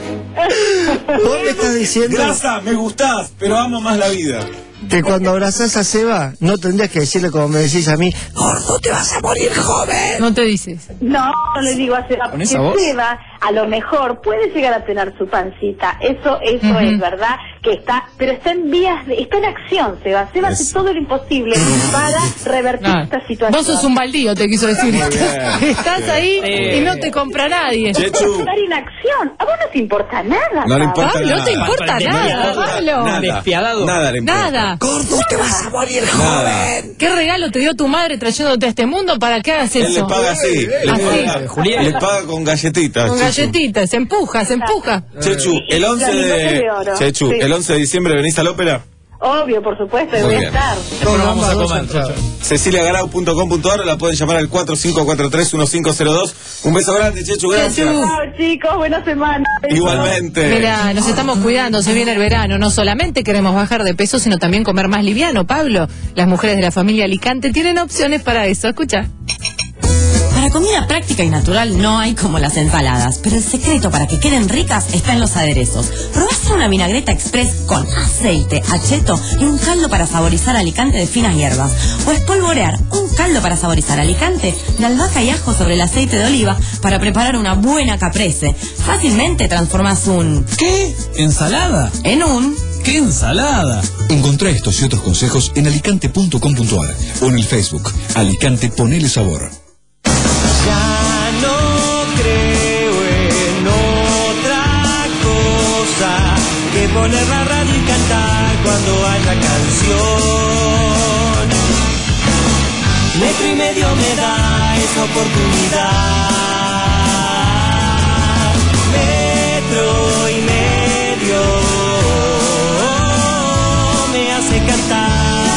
Vos me estás diciendo Grasa, me gustás, pero amo más la vida. que cuando abrazás a Seba, no tendrías que decirle como me decís a mí, gordo, te vas a morir, joven. No te dices. no, no le digo a Seba, ¿Con esa porque voz? Seba a lo mejor puede llegar a tener su pancita, eso eso uh-huh. es verdad, que está, pero está en vías, de, está en acción, Seba, Seba hace todo lo imposible para revertir no. esta situación. Vos sos un baldío, te quiso decir. Estás ahí eh. y no te compra nadie. Chechu. Estar en acción, a vos no te importa nada. No le importa Pablo, nada. No te importa nada, nada, Pablo. Nada, despiadado. Nada le importa. Nada. Gordo, te vas a morir, joven. ¿Qué regalo te dio tu madre trayéndote a este mundo para que hagas eso? Él le paga así. Le así. paga, Julián. Le paga con galletitas. Con Chechu. galletitas, se empuja, se empuja. Chechu, el once de Chechu, sí. el once de diciembre venís a la ópera. Obvio, por supuesto, Muy voy bien. a estar. Después nos vamos a comer, Chechu. Cecilia Garau punto com punto ar, la pueden llamar al cuatro cinco cuatro tres uno cinco cero dos. Un beso grande, Chechu, gracias. Chao, chicos, buena semana. Igualmente. Mira, nos estamos cuidando, se viene el verano. No solamente queremos bajar de peso, sino también comer más liviano, Pablo. Las mujeres de la familia Alicante tienen opciones para eso. Escucha. Para comida práctica y natural no hay como las ensaladas, pero el secreto para que queden ricas está en los aderezos. Probá hacer una vinagreta express con aceite, acheto y un caldo para saborizar Alicante de finas hierbas. O espolvorear un caldo para saborizar Alicante de albahaca y ajo sobre el aceite de oliva para preparar una buena caprese. Fácilmente transformas un... ¿Qué? ¿Ensalada? En un... ¡Qué ensalada! Encontrá estos y otros consejos en alicante punto com punto ar o en el Facebook Alicante Ponele Sabor. Ya no creo en otra cosa que poner la radio y cantar cuando haya canción. Metro y medio me da esa oportunidad. Metro y medio me hace cantar.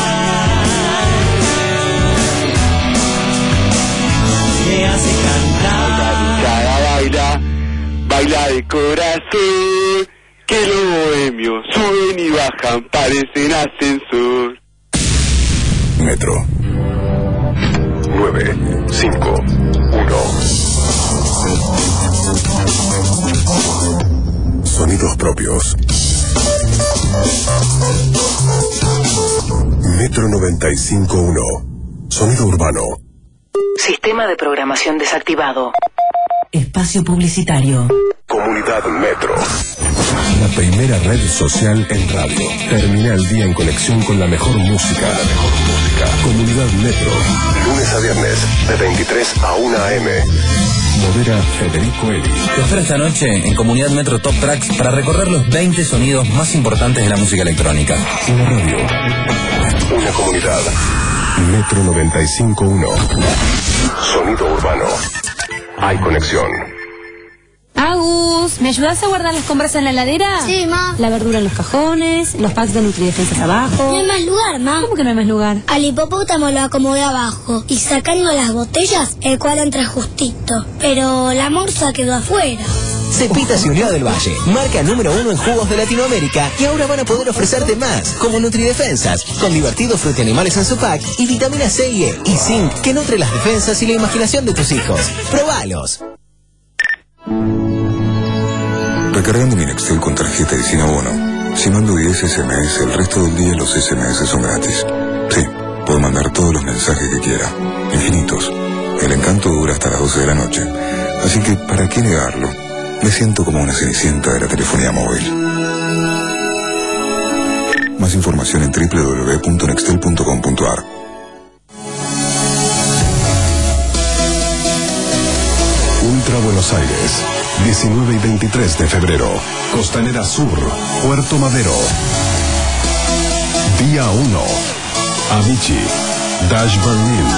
Me hace cantar. Baila, baila, baila de corazón, que los bohemios suben y bajan, parecen ascensor. Metro. nueve, cinco, uno. Sonidos propios. Metro noventa y cinco punto uno. Sonido urbano. Sistema de programación desactivado. Espacio publicitario. Comunidad Metro. La primera red social en radio. Termina el día en conexión con la mejor música. La mejor música. Comunidad Metro. Lunes a viernes, de veintitrés a una a eme. Modera Federico Eli. Te espero esta noche en Comunidad Metro Top Tracks para recorrer los veinte sonidos más importantes de la música electrónica. Una radio. Una comunidad. Metro noventa y cinco punto uno. Sonido urbano. Hay conexión. Agus, ¿me ayudas a guardar las compras en la heladera? Sí, ma. La verdura en los cajones, los packs de Nutridefensas abajo. No hay más lugar, ma. ¿Cómo que no hay más lugar? Al hipopótamo lo acomodé abajo y sacando las botellas, el cual entra justito. Pero la morsa quedó afuera. Cepita se unió a Del Valle, marca número uno en jugos de Latinoamérica, y ahora van a poder ofrecerte más, como Nutridefensas, con divertidos fruti-animales en su pack y vitamina C y E, y zinc, que nutre las defensas y la imaginación de tus hijos. ¡Probalos! Recargando mi Nextel con tarjeta y sin abono. Si mando diez ese eme ese, el resto del día los ese eme ese son gratis. Sí, puedo mandar todos los mensajes que quiera. Infinitos. El encanto dura hasta las doce de la noche. Así que, ¿para qué negarlo? Me siento como una cenicienta de la telefonía móvil. Más información en doble u doble u doble u punto nextel punto com punto ar. Ultra Buenos Aires, diecinueve y veintitrés de febrero. Costanera Sur, Puerto Madero. Día uno. Avicii, Dash Berlin.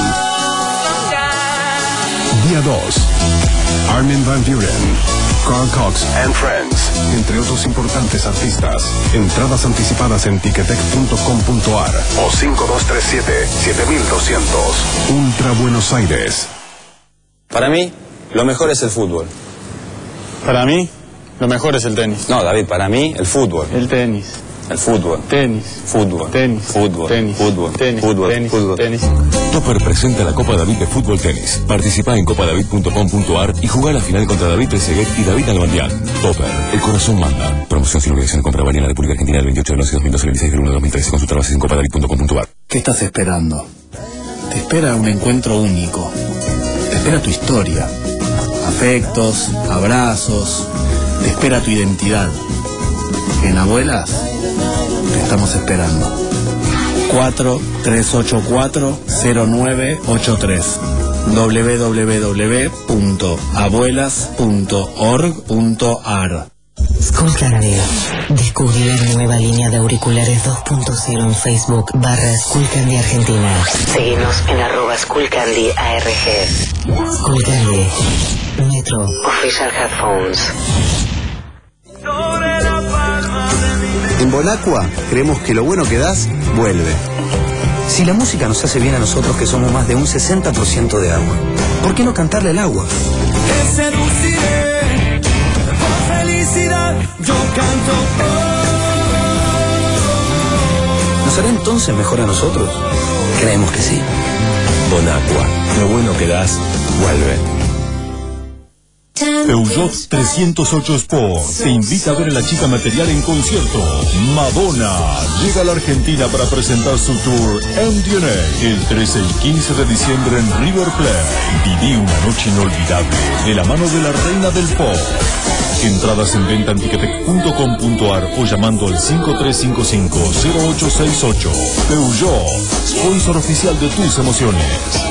Día dos. Armin van Buren, Carl Cox and Friends, entre otros importantes artistas. Entradas anticipadas en ticketek punto com punto ar o cinco dos tres siete, siete mil doscientos. Ultra Buenos Aires. Para mí, lo mejor es el fútbol. Para mí, lo mejor es el tenis. No, David, para mí, el fútbol. El tenis. El fútbol. Tenis. Fútbol. Tenis. Fútbol. Tenis. Fútbol. Tenis. Fútbol. Tenis. Fútbol. Tenis. Topper presenta la Copa David de Fútbol Tenis. Participa en copa david punto com punto ar y juega la final contra David Trezeguet y David Albandián. Topper, el corazón manda. Promoción sin obligación de compra válida en la República Argentina del veintiocho de once de dos mil doce al veintiséis de uno de dos mil trece. Consulta bases en copa david punto com punto ar. ¿Qué estás esperando? Te espera un encuentro único. Te espera tu historia. afectos, abrazos. Te espera tu identidad. En Abuelas te estamos esperando. cuatro tres ocho cuatro cero nueve ocho tres doble u doble u doble u punto abuelas punto org punto a r. Skullcandy. Descubrí la nueva línea de auriculares dos punto cero en Facebook barra Skullcandy Argentina. Seguinos en arroba Skullcandy A R G. Skullcandy. Metro. Official Headphones. En Bonacqua creemos que lo bueno que das, vuelve. Si la música nos hace bien a nosotros que somos más de un sesenta por ciento de agua, ¿por qué no cantarle al agua? Te seduciré, por felicidad yo canto. ¿Nos hará entonces mejor a nosotros? Creemos que sí. Bonacqua, lo bueno que das, vuelve. Peugeot trescientos ocho Sport te invita a ver a la chica material en concierto. Madonna llega a la Argentina para presentar su tour M D N A el trece y quince de diciembre en River Plate. Viví una noche inolvidable de la mano de la reina del pop. Entradas en venta en ticketek punto com punto a r o llamando al cinco tres cinco cinco cero ocho seis ocho. Peugeot, sponsor oficial de tus emociones.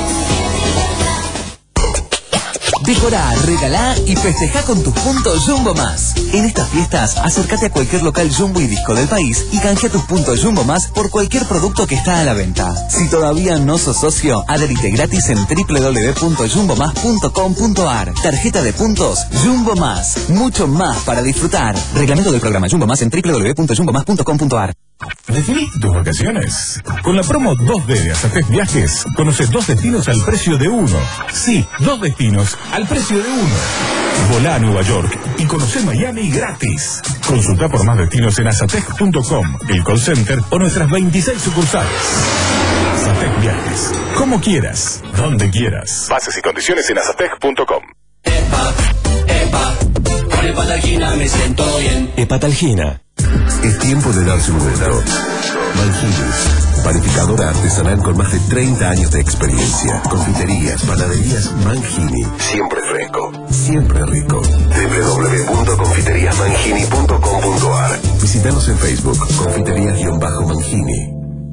Decorá, regalá y festejá con tus puntos Jumbo Más. En estas fiestas, acércate a cualquier local Jumbo y Disco del país y canjea tus puntos Jumbo Más por cualquier producto que está a la venta. Si todavía no sos socio, adherite gratis en doble u doble u doble u punto jumbo más punto com punto a r. Tarjeta de puntos Jumbo Más. Mucho más para disfrutar. Reglamento del programa Jumbo Más en doble u doble u doble u punto jumbo más punto com punto a r. Definiste tus vacaciones. Con la promo dos D de Azatec Viajes, conoce dos destinos al precio de uno. Sí, dos destinos al precio de uno. Volá a Nueva York y conoce Miami gratis. Consulta por más destinos en azatec punto com, el call center o nuestras veintiséis sucursales. Azatec Viajes. Como quieras, donde quieras. Bases y condiciones en azatec punto com. Epa, epa, con Hepatalgina me siento bien. Hepatalgina. Es tiempo de darse un gusto. Mangini, panificadora artesanal con más de treinta años de experiencia. Confiterías, panaderías Mangini. Siempre fresco, siempre rico. doble u doble u doble u punto confiterías mangini punto com punto a r. Visítanos en Facebook, confiterías-mangini.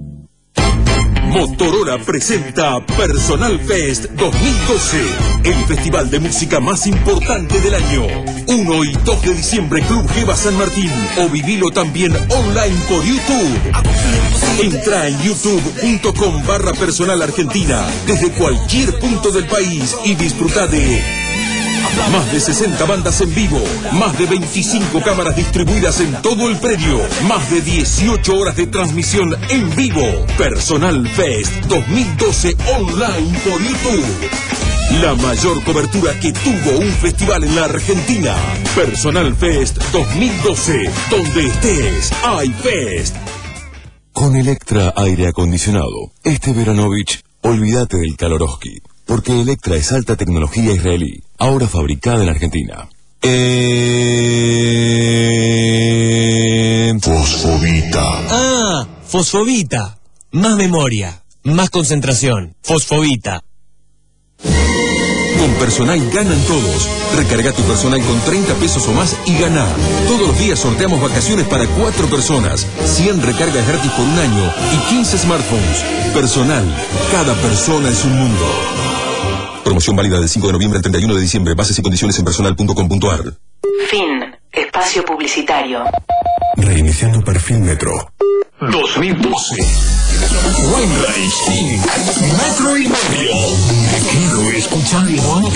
Motorola presenta Personal Fest dos mil doce, el festival de música más importante del año. uno y dos de diciembre, Club Geva San Martín, o vivilo también online por YouTube. Entra en youtube punto com barra personal argentina desde cualquier punto del país y disfruta de más de sesenta bandas en vivo, más de veinticinco cámaras distribuidas en todo el predio, más de dieciocho horas de transmisión en vivo. Personal Fest dos mil doce online por YouTube. La mayor cobertura que tuvo un festival en la Argentina. Personal Fest dos mil doce. Donde estés, hay Fest. Con Electra Aire Acondicionado, este Veranovich, olvídate del Kaloroski, porque Electra es alta tecnología israelí, ahora fabricada en Argentina. Eh... Fosfovita. Ah, Fosfovita. Más memoria, más concentración. Fosfovita. Con Personal ganan todos. Recarga tu Personal con treinta pesos o más y gana. Todos los días sorteamos vacaciones para cuatro personas, cien recargas gratis por un año y quince smartphones. Personal, cada persona es un mundo. Promoción válida del cinco de noviembre al treinta y uno de diciembre. Bases y condiciones en personal punto com punto a r. Fin. Espacio publicitario. Reiniciando perfil Metro. dos mil doce. Wayne sí. Metro y medio. Quiero escucharlo.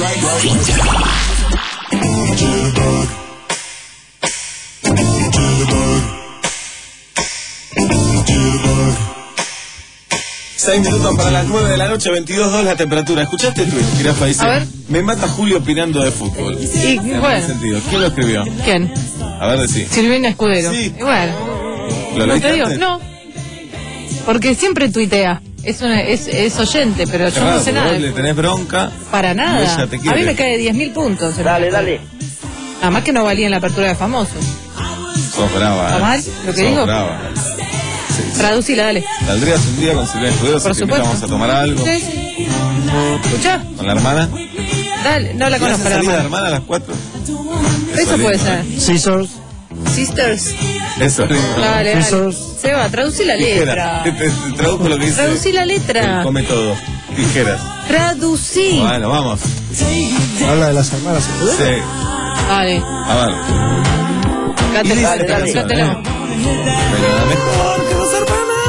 Seis minutos para las nueve de la noche, veintidós grados la temperatura. ¿Escuchaste el tweet? Jirafa dice, A ver. me mata Julio opinando de fútbol. Y En bueno. ese sentido. ¿Quién lo escribió? ¿Quién? A ver, decí. Silvina Escudero. Sí. Y bueno. ¿Lo No leíste te digo, antes? no. Porque siempre tuitea. Es, una, es, es oyente, pero yo Claro, no sé vos nada. le tenés bronca. Para y nada. ella te A quiere. mí me cae diez mil puntos. Dale, dale. Nada más que no valía en la apertura de famosos. Sos brava. ¿Está eh. mal lo que Sos digo? brava. Traducila, dale. ¿Saldrías un día con Silvina Escudero? Por Si te invitamos supuesto. a tomar algo. Sí. ¿Escuchá? ¿Con la hermana? Dale, no la ¿Y vas conozco a la salir de hermana. hermana a las cuatro? Eso puede ser. Scissors. Sisters. Eso. Dale, dale. Scissors. Seba, traducí la letra. Tijera. Te, te, te traduzco lo que dice. Traducí la letra. Come todo. Tijeras. Traducí. Bueno, vamos. Habla de las hermanas. Sí. Dale. A ver. Cátelo, Y dale, dice dale, esta cátelo. canción, ¿eh? Pero la mejor que dos hermanas.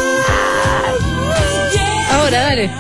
Ahora, dale.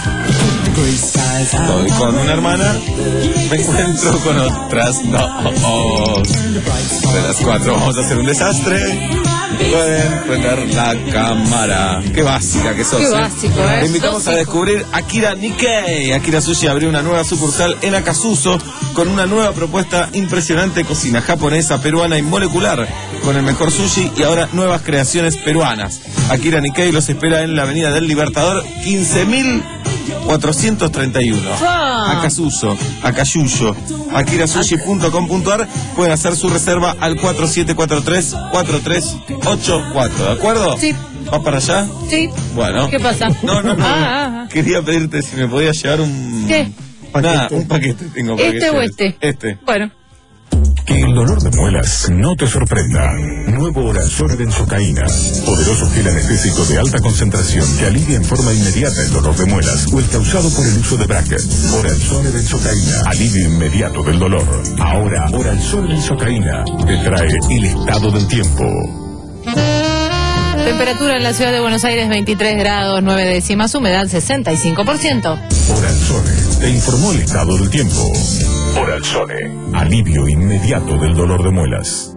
Estoy con una hermana, me encuentro con otras dos. De las cuatro vamos a hacer un desastre. Pueden prender la cámara. Qué básica que sos. Qué ¿eh? básico, ¿eh? Te invitamos a descubrir Akira Nikkei. Akira Sushi abrió una nueva sucursal en Akasuso con una nueva propuesta impresionante de cocina japonesa, peruana y molecular, con el mejor sushi y ahora nuevas creaciones peruanas. Akira Nikkei los espera en la Avenida del Libertador quince mil cuatrocientos treinta y uno. Ah. Akasuso, Akayuyo, akirasushi punto com punto ar. Pueden hacer su reserva al cuatro siete cuatro tres cuatro tres ocho cuatro, ¿de acuerdo? Sí. ¿Vas para allá? Sí. Bueno. ¿Qué pasa? No, no, no. Ah, ah, ah. Quería pedirte si me podías llevar un... ¿Qué? Nada, un paquete tengo para ¿Este que o lleves. este? Este. Bueno. Que el dolor de muelas no te sorprenda. Nuevo Oralzone Benzocaína. Poderoso gel anestésico de alta concentración que alivia en forma inmediata el dolor de muelas o el causado por el uso de bracket. Oralzone Benzocaína. Alivio inmediato del dolor. Ahora, Oralzone Benzocaína te trae el estado del tiempo. Temperatura en la ciudad de Buenos Aires veintitrés grados, nueve décimas, humedad sesenta y cinco por ciento. Oralzone te informó el estado del tiempo. Oralzone, alivio inmediato del dolor de muelas.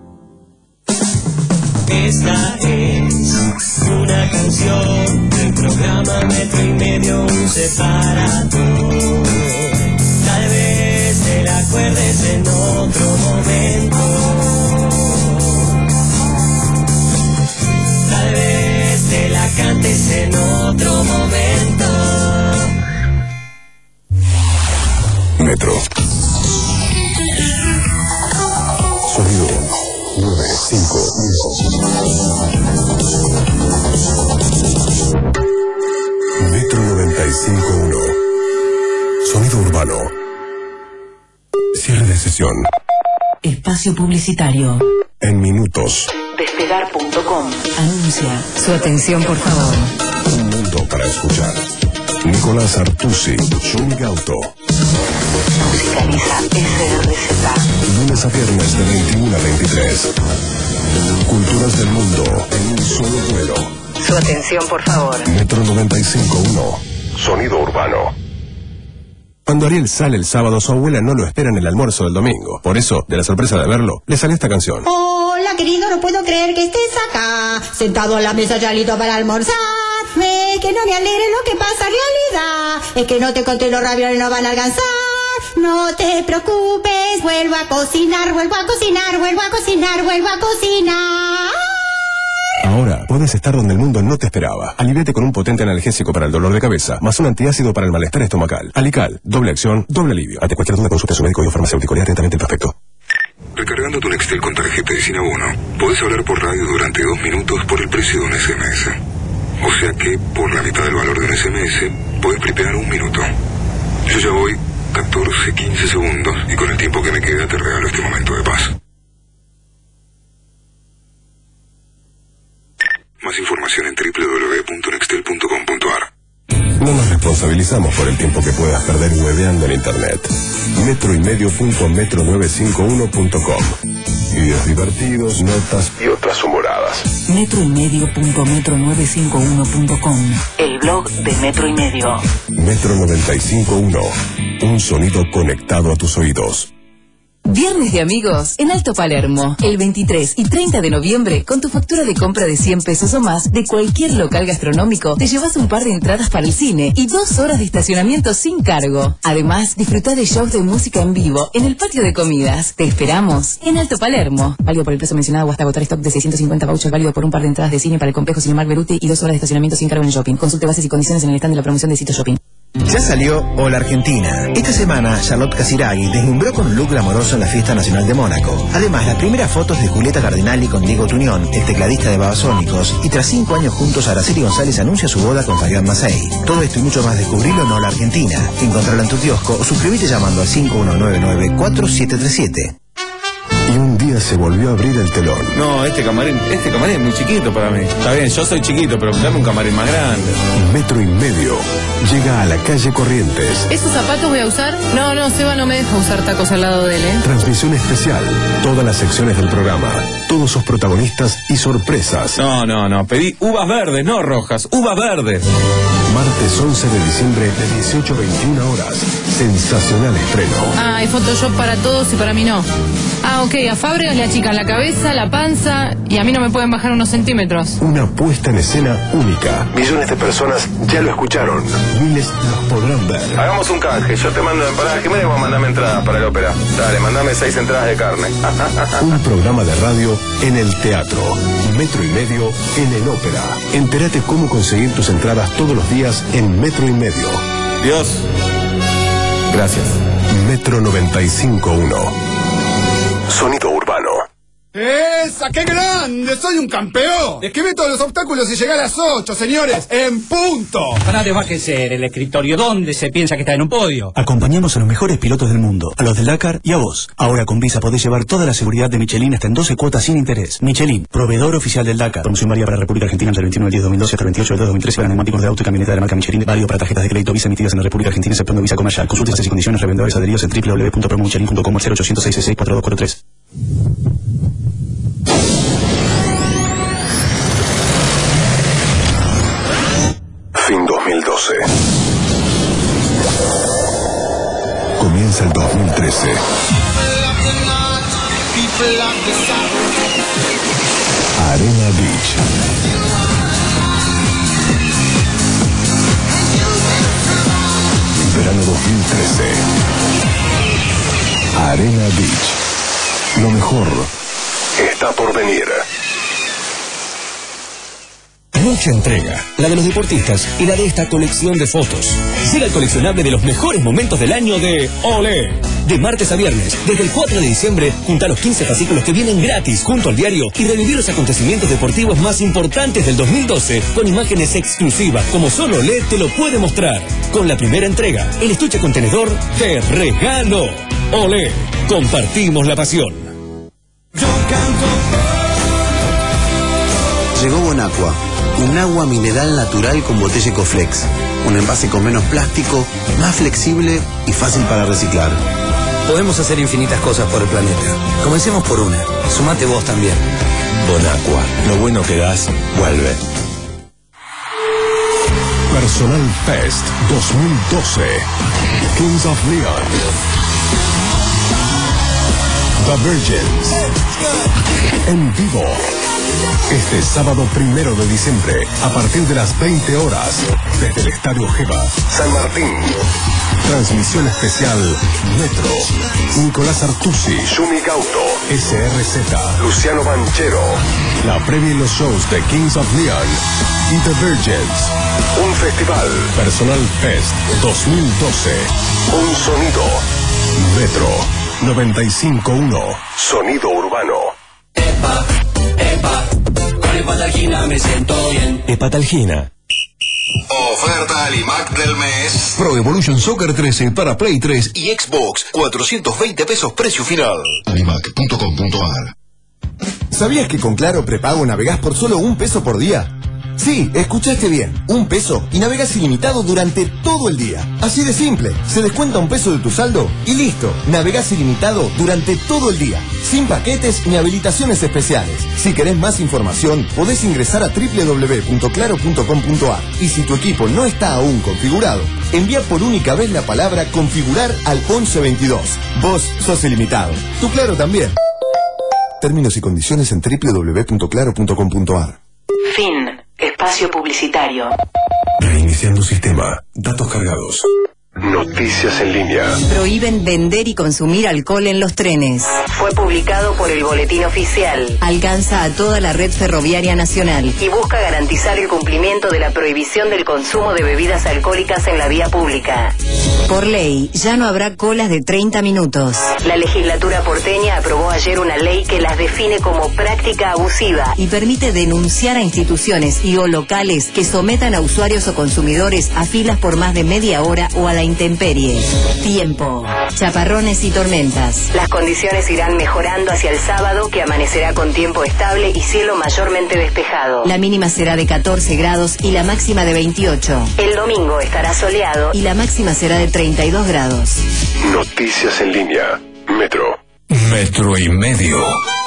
Esta es una canción del programa Metro y Medio, un separador. Tal vez te la acuerdes en otro momento. Tal vez te la cantes en otro momento. Metro. Sonido nueve cinco. Metro noventa y cinco punto uno. Sonido urbano. Cierre de sesión. Espacio publicitario. En minutos. Despegar punto com. Anuncia. Su atención, por favor. Un mundo para escuchar. Nicolás Artusi, Shumi Gauto. Musicaliza S R Z. Lunes a viernes de veintiuno a veintitrés. Culturas del mundo en un solo vuelo. Su atención, por favor. Metro noventa y cinco punto uno. Sonido urbano. Cuando Ariel sale el sábado, su abuela no lo espera en el almuerzo del domingo. Por eso, de la sorpresa de verlo, le salió esta canción. Hola, querido, no puedo creer que estés acá, sentado a la mesa ya listo para almorzar. Ve que no me alegre lo que pasa en realidad, es que no te conté los ravioles, no van a alcanzar. No te preocupes, vuelvo a cocinar, vuelvo a cocinar, vuelvo a cocinar, vuelvo a cocinar. Ahora puedes estar donde el mundo no te esperaba. Aliviate con un potente analgésico para el dolor de cabeza, más un antiácido para el malestar estomacal. Alical, doble acción, doble alivio. Ante cualquier duda, consulta a su médico y farmacéutico. Lea atentamente el prospecto. Recargando tu Nextel con tarjeta de Sin Abono, podés hablar por radio durante dos minutos por el precio de un S M S. O sea que, por la mitad del valor de un S M S, podés prepear un minuto. Yo ya voy catorce, quince segundos y con el tiempo que me queda te regalo este momento de paz. Más información en doble u doble u doble u punto nextel punto com punto ar. No nos responsabilizamos por el tiempo que puedas perder hueveando en internet. Metro y medio punto metro novecientos cincuenta y uno punto com. Videos divertidos, notas y otras humoradas. Metro y medio punto metro novecientos cincuenta y uno punto com. El blog de Metro y Medio. Metro noventa y cinco punto uno. Un sonido conectado a tus oídos. Viernes de amigos en Alto Palermo. El veintitrés y treinta de noviembre, con tu factura de compra de cien pesos o más de cualquier local gastronómico, te llevas un par de entradas para el cine y dos horas de estacionamiento sin cargo. Además, disfruta de shows de música en vivo en el patio de comidas. Te esperamos en Alto Palermo. Válido por el precio mencionado o hasta agotar stock de seiscientos cincuenta vouchers, válido por un par de entradas de cine para el complejo Cinemark Beruti y dos horas de estacionamiento sin cargo en el shopping. Consulte bases y condiciones en el stand de la promoción de Sitio Shopping. Ya salió Hola Argentina. Esta semana, Charlotte Casiraghi deslumbró con un look glamoroso en la Fiesta Nacional de Mónaco. Además, las primeras fotos de Julieta Cardinali con Diego Tunión, el tecladista de Babasónicos, y tras cinco años juntos, Araceli González anuncia su boda con Fabián Macei. Todo esto y mucho más descubrilo en Hola Argentina. Encontralo en tu kiosco o suscríbete llamando al cinco uno nueve nueve cuatro siete tres siete. Y un día se volvió a abrir el telón. No, este camarín, este camarín es muy chiquito para mí. Está bien, yo soy chiquito, pero dame un camarín más grande. Metro y Medio llega a la calle Corrientes. ¿Esos zapatos voy a usar? No, no, Seba no me deja usar tacos al lado de él, ¿eh? Transmisión especial. Todas las secciones del programa. Todos sus protagonistas y sorpresas. No, no, no. Pedí uvas verdes, no rojas. Uvas verdes. Martes once de diciembre de dieciocho a veintiuna horas. Sensacional estreno. Ah, hay Photoshop para todos y para mí no. Ah, ok, a Fábregas le achican la cabeza, la panza y a mí no me pueden bajar unos centímetros. Una puesta en escena única. Millones de personas ya lo escucharon. Miles los podrán ver. Hagamos un canje. Yo te mando empanadas Jiménez y vos mandame entradas para el ópera. Dale, mandame seis entradas de carne. Un programa de radio en el teatro. Metro y Medio en el ópera. Entérate cómo conseguir tus entradas todos los días en Metro y Medio. Dios. Gracias. Metro noventa y cinco punto uno. Sonido urbano. ¡Esa, qué grande! ¡Soy un campeón! Esquivé todos los obstáculos y llegué a las ocho, señores, en punto. Parate, bájese del escritorio. ¿Dónde se piensa que está en un podio? Acompañamos a los mejores pilotos del mundo, a los del Dakar y a vos. Ahora con Visa podés llevar toda la seguridad de Michelin hasta en doce cuotas sin interés. Michelin, proveedor oficial del Dakar. Promoción válida para la República Argentina entre el veintiuno del diez de dos mil doce hasta el veintiocho del dos de dos mil trece para neumáticos de auto y camioneta de la marca Michelin. Válido para tarjetas de crédito Visa emitidas en la República Argentina exceptuando Visa Comercial. Consulte bases y condiciones, revendedores adheridos en doble u doble u doble u punto promo michelin punto com o cero ochocientos seis seis seis cuatro dos cuatro tres. Fin dos mil doce. Comienza el dos mil trece. Arena Beach. Verano dos mil trece. Arena Beach. Lo mejor está por venir. Mucha entrega, la de los deportistas y la de esta colección de fotos. Siga el coleccionable de los mejores momentos del año de Olé. De martes a viernes, desde el cuatro de diciembre, junta los quince fascículos que vienen gratis junto al diario y revivir los acontecimientos deportivos más importantes del dos mil doce con imágenes exclusivas como solo Olé te lo puede mostrar. Con la primera entrega, el estuche contenedor te regalo. Olé, compartimos la pasión. Llegó Bonaqua, un agua mineral natural con botella Ecoflex. Un envase con menos plástico, más flexible y fácil para reciclar. Podemos hacer infinitas cosas por el planeta. Comencemos por una. Sumate vos también. Bonaqua, lo bueno que das, vuelve. Personal Fest dos mil doce. Kings of Leon. The Virgins. En vivo. Este sábado primero de diciembre, a partir de las veinte horas, desde el Estadio Geva, San Martín. Transmisión especial Metro. Nicolás Artusi, Yumi Gauto, S R Z, Luciano Banchero. La previa y los shows de Kings of Leon y The Virgins. Un festival. Personal Fest dos mil doce. Un sonido. Metro noventa y cinco punto uno. Sonido urbano. Epa, epa, con Hepatalgina me siento bien. Hepatalgina. Oferta Alimac del mes. Pro Evolution Soccer trece para Play tres y Xbox. cuatrocientos veinte pesos precio final. Alimac punto com punto ar. ¿Sabías que con Claro Prepago navegás por solo un peso por día? Sí, escuchaste bien, un peso y navegas ilimitado durante todo el día. Así de simple, se descuenta un peso de tu saldo y listo, navegás ilimitado durante todo el día, sin paquetes ni habilitaciones especiales. Si querés más información, podés ingresar a doble u doble u doble u punto claro punto com punto ar y si tu equipo no está aún configurado, envía por única vez la palabra configurar al once veintidós. Vos sos ilimitado, tu Claro también. Términos y condiciones en doble u doble u doble u punto claro punto com punto ar. Fin. Espacio publicitario. Reiniciando sistema. Datos cargados. Noticias en línea. Prohíben vender y consumir alcohol en los trenes. Fue publicado por el Boletín Oficial. Alcanza a toda la red ferroviaria nacional y busca garantizar el cumplimiento de la prohibición del consumo de bebidas alcohólicas en la vía pública. Por ley, ya no habrá colas de treinta minutos. La legislatura porteña aprobó ayer una ley que las define como práctica abusiva y permite denunciar a instituciones y o locales que sometan a usuarios o consumidores a filas por más de media hora o a la intemperie. Tiempo. Chaparrones y tormentas. Las condiciones irán mejorando hacia el sábado, que amanecerá con tiempo estable y cielo mayormente despejado. La mínima será de catorce grados y la máxima de veintiocho. El domingo estará soleado y la máxima será de treinta y dos grados. Noticias en línea. Metro. Metro y medio.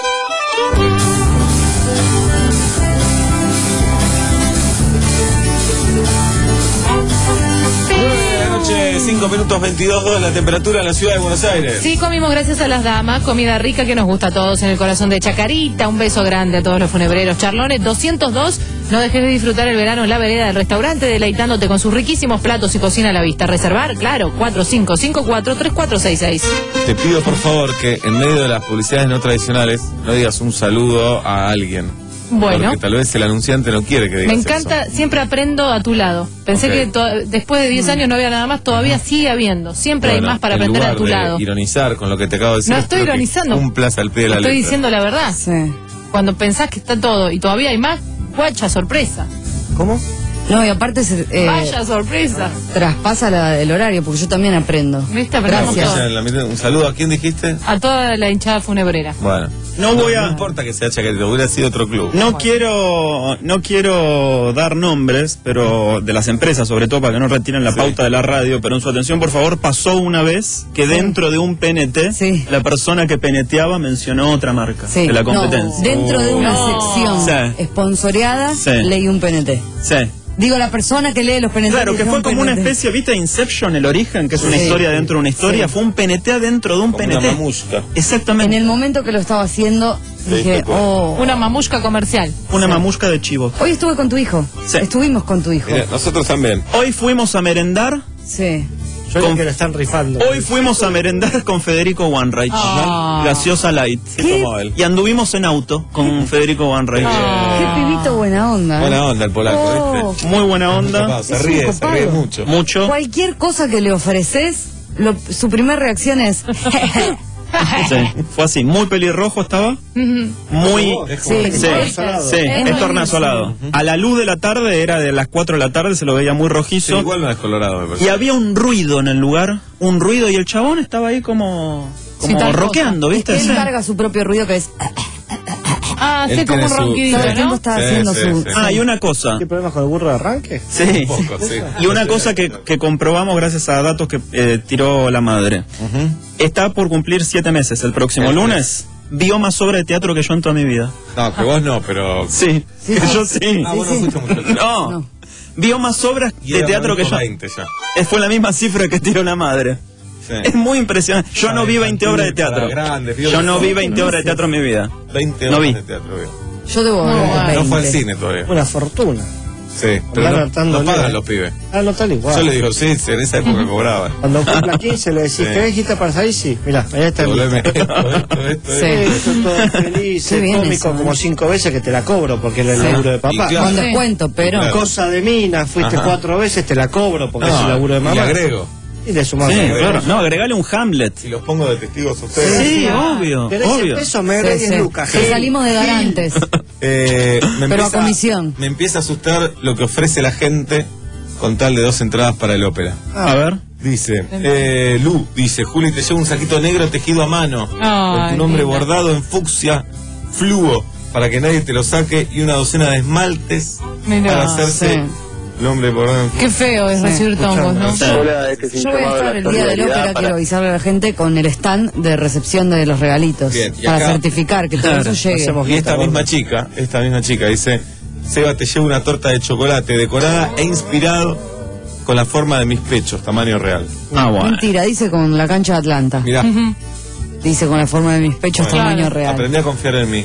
cinco minutos veintidós grados la temperatura en la ciudad de Buenos Aires. Sí, comimos gracias a las damas, comida rica que nos gusta a todos en el corazón de Chacarita. Un beso grande a todos los funebreros. Charlones doscientos dos, no dejes de disfrutar el verano en la vereda del restaurante, deleitándote con sus riquísimos platos y cocina a la vista. Reservar, claro, cuatro cinco cinco cuatro tres cuatro seis seis. Te pido por favor que en medio de las publicidades no tradicionales no digas un saludo a alguien. Bueno. Porque tal vez el anunciante no quiere que digas Me encanta, eso. siempre aprendo a tu lado. Pensé Okay. que to- después de diez años no había nada más, todavía sigue habiendo. Siempre Bueno, hay más para en aprender a lugar tu de lado. ironizar con lo que te acabo de decir. No estoy espero que ironizando. Cumplas al pie de la Estoy letra. diciendo la verdad. Cuando pensás que está todo y todavía hay más, guacha, sorpresa. ¿Cómo? No, y aparte se, eh, Vaya sorpresa. traspasa la- el horario, porque yo también aprendo. ¿Viste? Aprendemos Gracias. todo. En la mitad, un saludo a quién dijiste. A toda la hinchada funebrera. Bueno. No voy a- No importa que sea Chacarita, hubiera sido otro club. No quiero, no quiero dar nombres, pero de las empresas, sobre todo para que no retiren la pauta de la radio, pero en su atención, por favor, pasó una vez que dentro de un P N T, la persona que peneteaba mencionó otra marca Sí. de la No, competencia. dentro de una sección Sí. esponsoreada, Sí. leí un P N T. Sí. Digo, la persona que lee los P N T. Claro, que leyó fue un como una P N T. especie, ¿viste? Inception, el origen, que es una Sí. historia dentro de una historia, Sí. fue un P N T adentro de un P N T. Una mamusca. Exactamente. En el momento que lo estaba haciendo, dije, pues. oh. Una mamusca comercial. Una mamusca de chivo. Hoy estuve con tu hijo. Estuvimos con tu hijo. Mira, nosotros también. Hoy fuimos a merendar. Sí. Yo creo que lo están rifando. Hoy fuimos a merendar con Federico Wanreich. Ah. Gaseosa Light. ¿Qué tomó él? Y anduvimos en auto con Federico Wanreich. Qué pibito buena onda. Buena onda el polaco, Oh. ¿viste? Muy buena onda. Copado, se Es un ríe, se copado. ríe mucho. Mucho. Cualquier cosa que le ofreces, lo- su primera reacción es. Sí, fue así. Muy pelirrojo estaba. Muy. Es Sí, como- sí, tornasolado. sí, Es es tornasolado. A la luz de la tarde, era de las cuatro de la tarde, se lo veía muy Sí, rojizo. igual no es colorado, me parece. Y había un ruido en el lugar. Un ruido y el chabón estaba ahí como. Sí, Como tal roqueando, ¿viste? Él Sí. carga su propio ruido que es. Ah, Él sí, como tiene un su- ronquidito, Todo el tiempo ¿no? está Sí, haciendo sí, su. sí. Ah, y una cosa. ¿Qué problemas con el burro de arranque? Sí. Un poco, sí. Y una cosa que, que comprobamos gracias a datos que eh, tiró la madre. Ujú. Está por cumplir siete meses el próximo El lunes. Vio más obra de teatro que yo en toda mi vida. No, que vos no, pero. Sí, Sí, que sí. yo sí. Ah, vos no fuiste mucho. No. No. Vio más obras Y de era teatro que yo. veinte ya. Eh, Fue la misma cifra que tiró la madre. Sí. Es muy impresionante. Yo Para no vi veinte infantil, obras de teatro. para grandes, vio Yo de no todo. vi veinte obras de teatro en mi vida. veinte No horas vi. de teatro, vio. Yo debo No, ver bueno. No fue al veinte. cine todavía. Una fortuna. Sí, pero Andar no, hartándole. no pagan los pibes. Ah, no tal igual. Yo le digo, sí, en esa época cobraban. Cuando cumpla quince le decís, Sí. ¿qué dijiste para salir? Sí, mirá, allá está el Devolveme esto, esto, esto, Sí. esto. Eso todo feliz, Qué bien cómico, eso, ¿eh? como cinco veces que te la cobro porque era el Sí. laburo de Y papá. claro. Con Sí. descuento, pero. Claro. Cosa de mina, fuiste Ajá. cuatro veces, te la cobro porque es el laburo de y mamá. le agrego. Y le sumás. Sí, un claro. peso. No, agregale un Hamlet. Y los pongo de testigos a ustedes. Sí, Ah. obvio, Tenés cien obvio. pesos, me Sí, agregué sí. diez lucas. Que Gil. salimos de garantes. Eh, me Pero a empieza- comisión. Me empieza a asustar lo que ofrece la gente con tal de dos entradas para el ópera. A ver. Dice, eh, Lu, dice, Juli, te llevo un saquito negro tejido a mano, con Ay, tu nombre linda. bordado en fucsia, fluo, para que nadie te lo saque, y una docena de esmaltes Mirá, para hacerse sí. el hombre bordado en Qué feo es Sí. recibir tongos, ¿no? Hola, este es un Yo voy a llamado de estar la el día del solidaridad ópera, para- quiero avisarle a la gente con el stand de recepción de los regalitos. Bien, y para acá- certificar que todo Claro, eso llegue. hacemos Y esta misma chica, esta misma chica dice, Seba, te llevo una torta de chocolate decorada e inspirado con la forma de mis pechos, tamaño real. Ah, bueno. Mentira, dice con la cancha de Atlanta. Mirá, Dice con la forma de mis pechos, Bueno, tamaño real. aprendí a confiar en mí.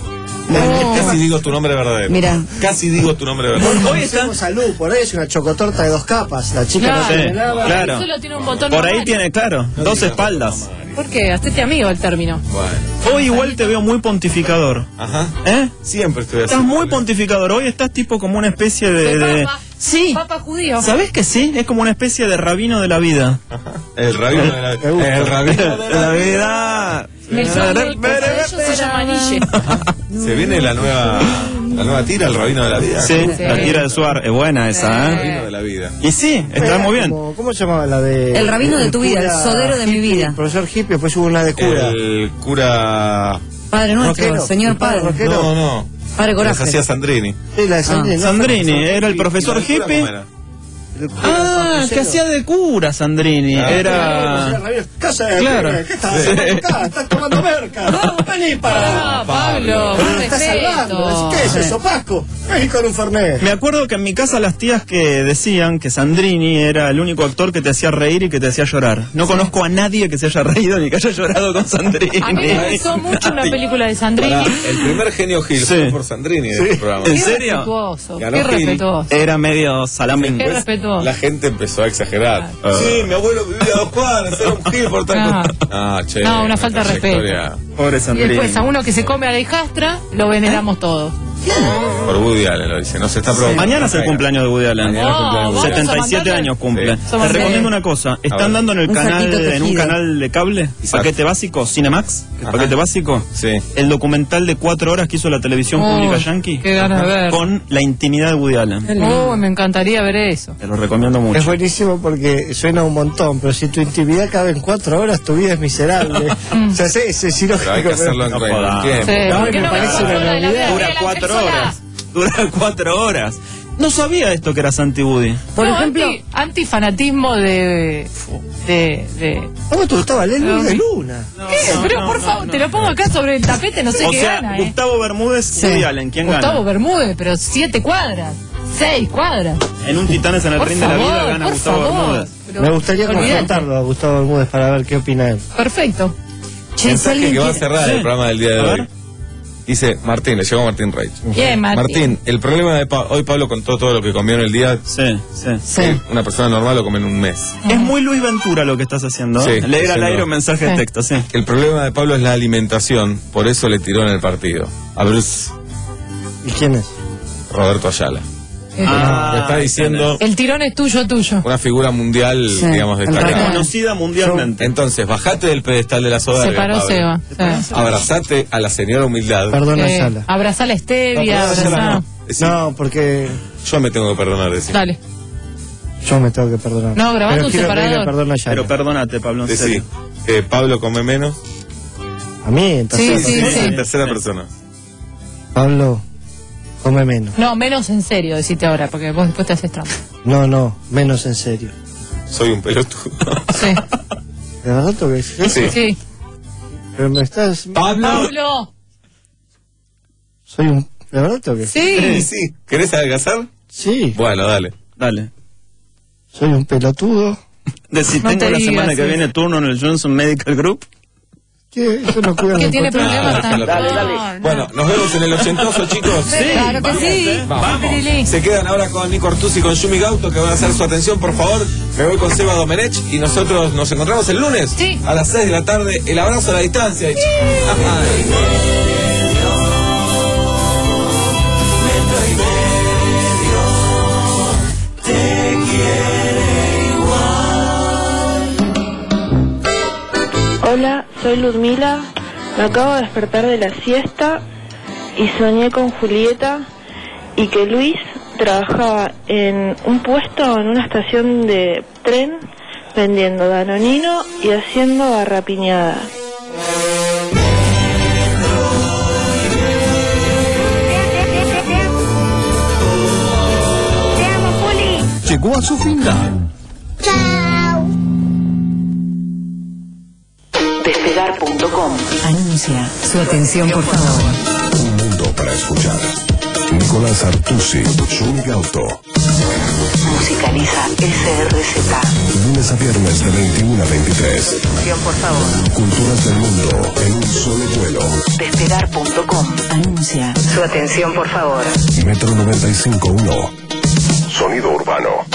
No. Casi digo tu nombre verdadero. Mira. Casi digo tu nombre verdadero. Hoy estamos salud, por ahí es una chocotorta de dos capas. La chica Claro. no tiene Sí, nada. claro. Solo tiene un botón Por ahí normal. tiene, claro, dos espaldas. ¿Por qué? Hacete amigo el término. Bueno. Hoy igual te veo muy pontificador. Ajá. ¿Eh? Siempre estoy así. Estás muy pontificador. Hoy estás tipo como una especie de... De de- papa. Sí. Papa judío. ¿Sabés que sí? Es como una especie de rabino de la vida. El rabino de la El rabino de La vida. El sol del ellos se llama Nietzsche. Se viene la nueva la nueva tira, el rabino de la vida. Sí, la tira de Suar. Es buena esa, El ¿eh? rabino de la vida. Y sí, está muy bien. ¿Cómo, ¿Cómo se llamaba la de...? El rabino de tu vida, el sodero de mi vida. El profesor hippie, después hubo una de cura. El cura... Padre nuestro, Rockero. señor El padre padre. rockero. No, no. Padre Les Coraje. hacía Sandrini. Sí, la de Sandrini. ¿no? Sandrini, era el profesor ¿Y la cura hippie. cómo era? El cura Ah, que Santicero. hacía de cura Sandrini. Ah. Era... ¿Qué haces? Claro. ¿Qué estás haciendo acá? ¿Estás tomando merca? No, vení para... Ah, Pablo, Pero más me estás salvando. respeto. ¿Qué es eso, Pasco? Vení con un Fernet. Me acuerdo que en mi casa las tías que decían que Sandrini era el único actor que te hacía reír y que te hacía llorar. No conozco a nadie que se haya reído ni que haya llorado con Sandrini. A mí me gustó mucho una película de Sandrini. Pará, el primer genio Gil Sí. fue por Sandrini de este programa. ¿En Qué serio? respetuoso, Ganó qué Gil. respetuoso. Era medio salamín. Qué respetuoso. La gente empezó a exagerar. Ah. Sí, mi abuelo vivía a dos cuadras, era un Gil por tal Ah. cosa. Ah, che. No, una falta de trayectoria Pobre Y Sandrini. después a uno que se come a la hijastra, lo veneramos todos. Por Woody Allen lo dice. No se está probando. Mañana es el cumpleaños de Woody Allen. Mañana es el cumpleaños de Woody Allen. setenta y siete Vamos a años cumple. Sí. Somos Te recomiendo seis. una cosa. A Están ver. dando en el Un canal, saquito en un tejido. canal de cable, Exacto. paquete básico, Cinemax, que es Ajá. paquete básico, Sí. el documental de cuatro horas que hizo la televisión Oh, pública yankee qué ganas de ver. con la intimidad de Woody Allen. Oh, me encantaría ver eso. Te lo recomiendo mucho. Es buenísimo porque suena un montón, pero si tu intimidad cabe en cuatro horas, tu vida es miserable. O sea, sí, sí, sí, Pero hay que hacerlo en No en jodas. tiempo. Sí, No, ¿por qué me no parece me una acuerdo de la novedad. vida Dura de la cuatro persona? horas. Dura cuatro horas. No sabía esto que era Santi Woody. Por No, ejemplo, anti, antifanatismo de. de. de. ¿Cómo te gustaba leer Luis de Luna? ¿Qué? Pero por favor, te lo pongo acá sobre el tapete, no sé O qué sea, gana, ¿eh? Gustavo Bermúdez, Woody Allen, ¿quién Gustavo gana? Bermúdez, pero siete cuadras, seis cuadras. En un Titanes en el Por ring de la vida favor, gana por Gustavo favor. Bermúdez. Pero Me gustaría olvídate. confrontarlo a Gustavo Bermúdez para ver qué opina él. Perfecto. che, si Mensaje alguien que va a quiere- cerrar el programa del día de A hoy. ver. Dice Martín, le llegó Martín Reich. Bien, Martín. Martín, el problema de Pa- hoy Pablo contó todo lo que comió en el día. Sí, sí. Sí. Una persona normal lo come en un mes. Es muy Luis Ventura lo que estás haciendo. Sí, Leer al diciendo- aire un mensaje de Sí. texto, sí. El problema de Pablo es la alimentación, por eso le tiró en el partido. A Bruce ¿Y quién es? Roberto Ayala. Ah, Le está diciendo El tirón es tuyo, tuyo. una figura mundial, Sí. digamos, destacada. Conocida mundialmente. Entonces, bajate del pedestal de la Se soberbia, paró Pablo. Seba. Sí. Abrazate a la señora humildad. Perdona, Eh, Sala. abrazá la stevia, No, perdón, Ayala abrazá. no. Decí, No, porque yo me tengo que perdonar, decir. Dale. yo me tengo que perdonar. No, grabando Pero un quiero pedirle separador. perdón a Yala. Pero perdónate, Pablo, en Decí serio. que Pablo come menos. A mí, entonces. Sí, sí, sí. En tercera persona. Pablo, come menos. No, menos en serio, decite ahora, porque vos después te haces trampa. No, no, menos en serio. Soy un pelotudo. Sí. ¿De verdad tengo que decir eso? Sí. Sí. Pero me estás... Pablo. Pablo. Soy un... ¿De verdad tengo que Sí, Sí. sí. ¿Querés adelgazar? Sí, Bueno, dale. Dale. soy un pelotudo. De si No tengo te la digas semana que eso. viene turno en el Johnson Medical Group. ¿Qué? Eso no cuida Que de tiene encontrar. problemas Dale, también. dale. No, no. Bueno, nos vemos en el ochentoso, chicos. Sí, claro que sí. Vamos. Pirili. Se quedan ahora con Nico Ortuz y con Yumi Gauto, que van a hacer su atención, por favor. Me voy con Seba Domenech y nosotros nos encontramos el lunes Sí. a las seis de la tarde. El abrazo a la distancia. Ay. Hola, soy Ludmila. Me acabo de despertar de la siesta y soñé con Julieta y que Luis trabajaba en un puesto en una estación de tren vendiendo danonino y haciendo garrapiñada. Llegó a su final. Despegar punto com anuncia su atención, por favor. Un mundo para escuchar. Nicolás Artusi, Yumi Gauto. Musicaliza S R Z. Lunes a viernes de veintiuno a veintitrés. Atención, por favor. Culturas del mundo en un solo vuelo. Despegar punto com anuncia. Su atención, por favor. Metro noventa y cinco punto uno. Sonido urbano.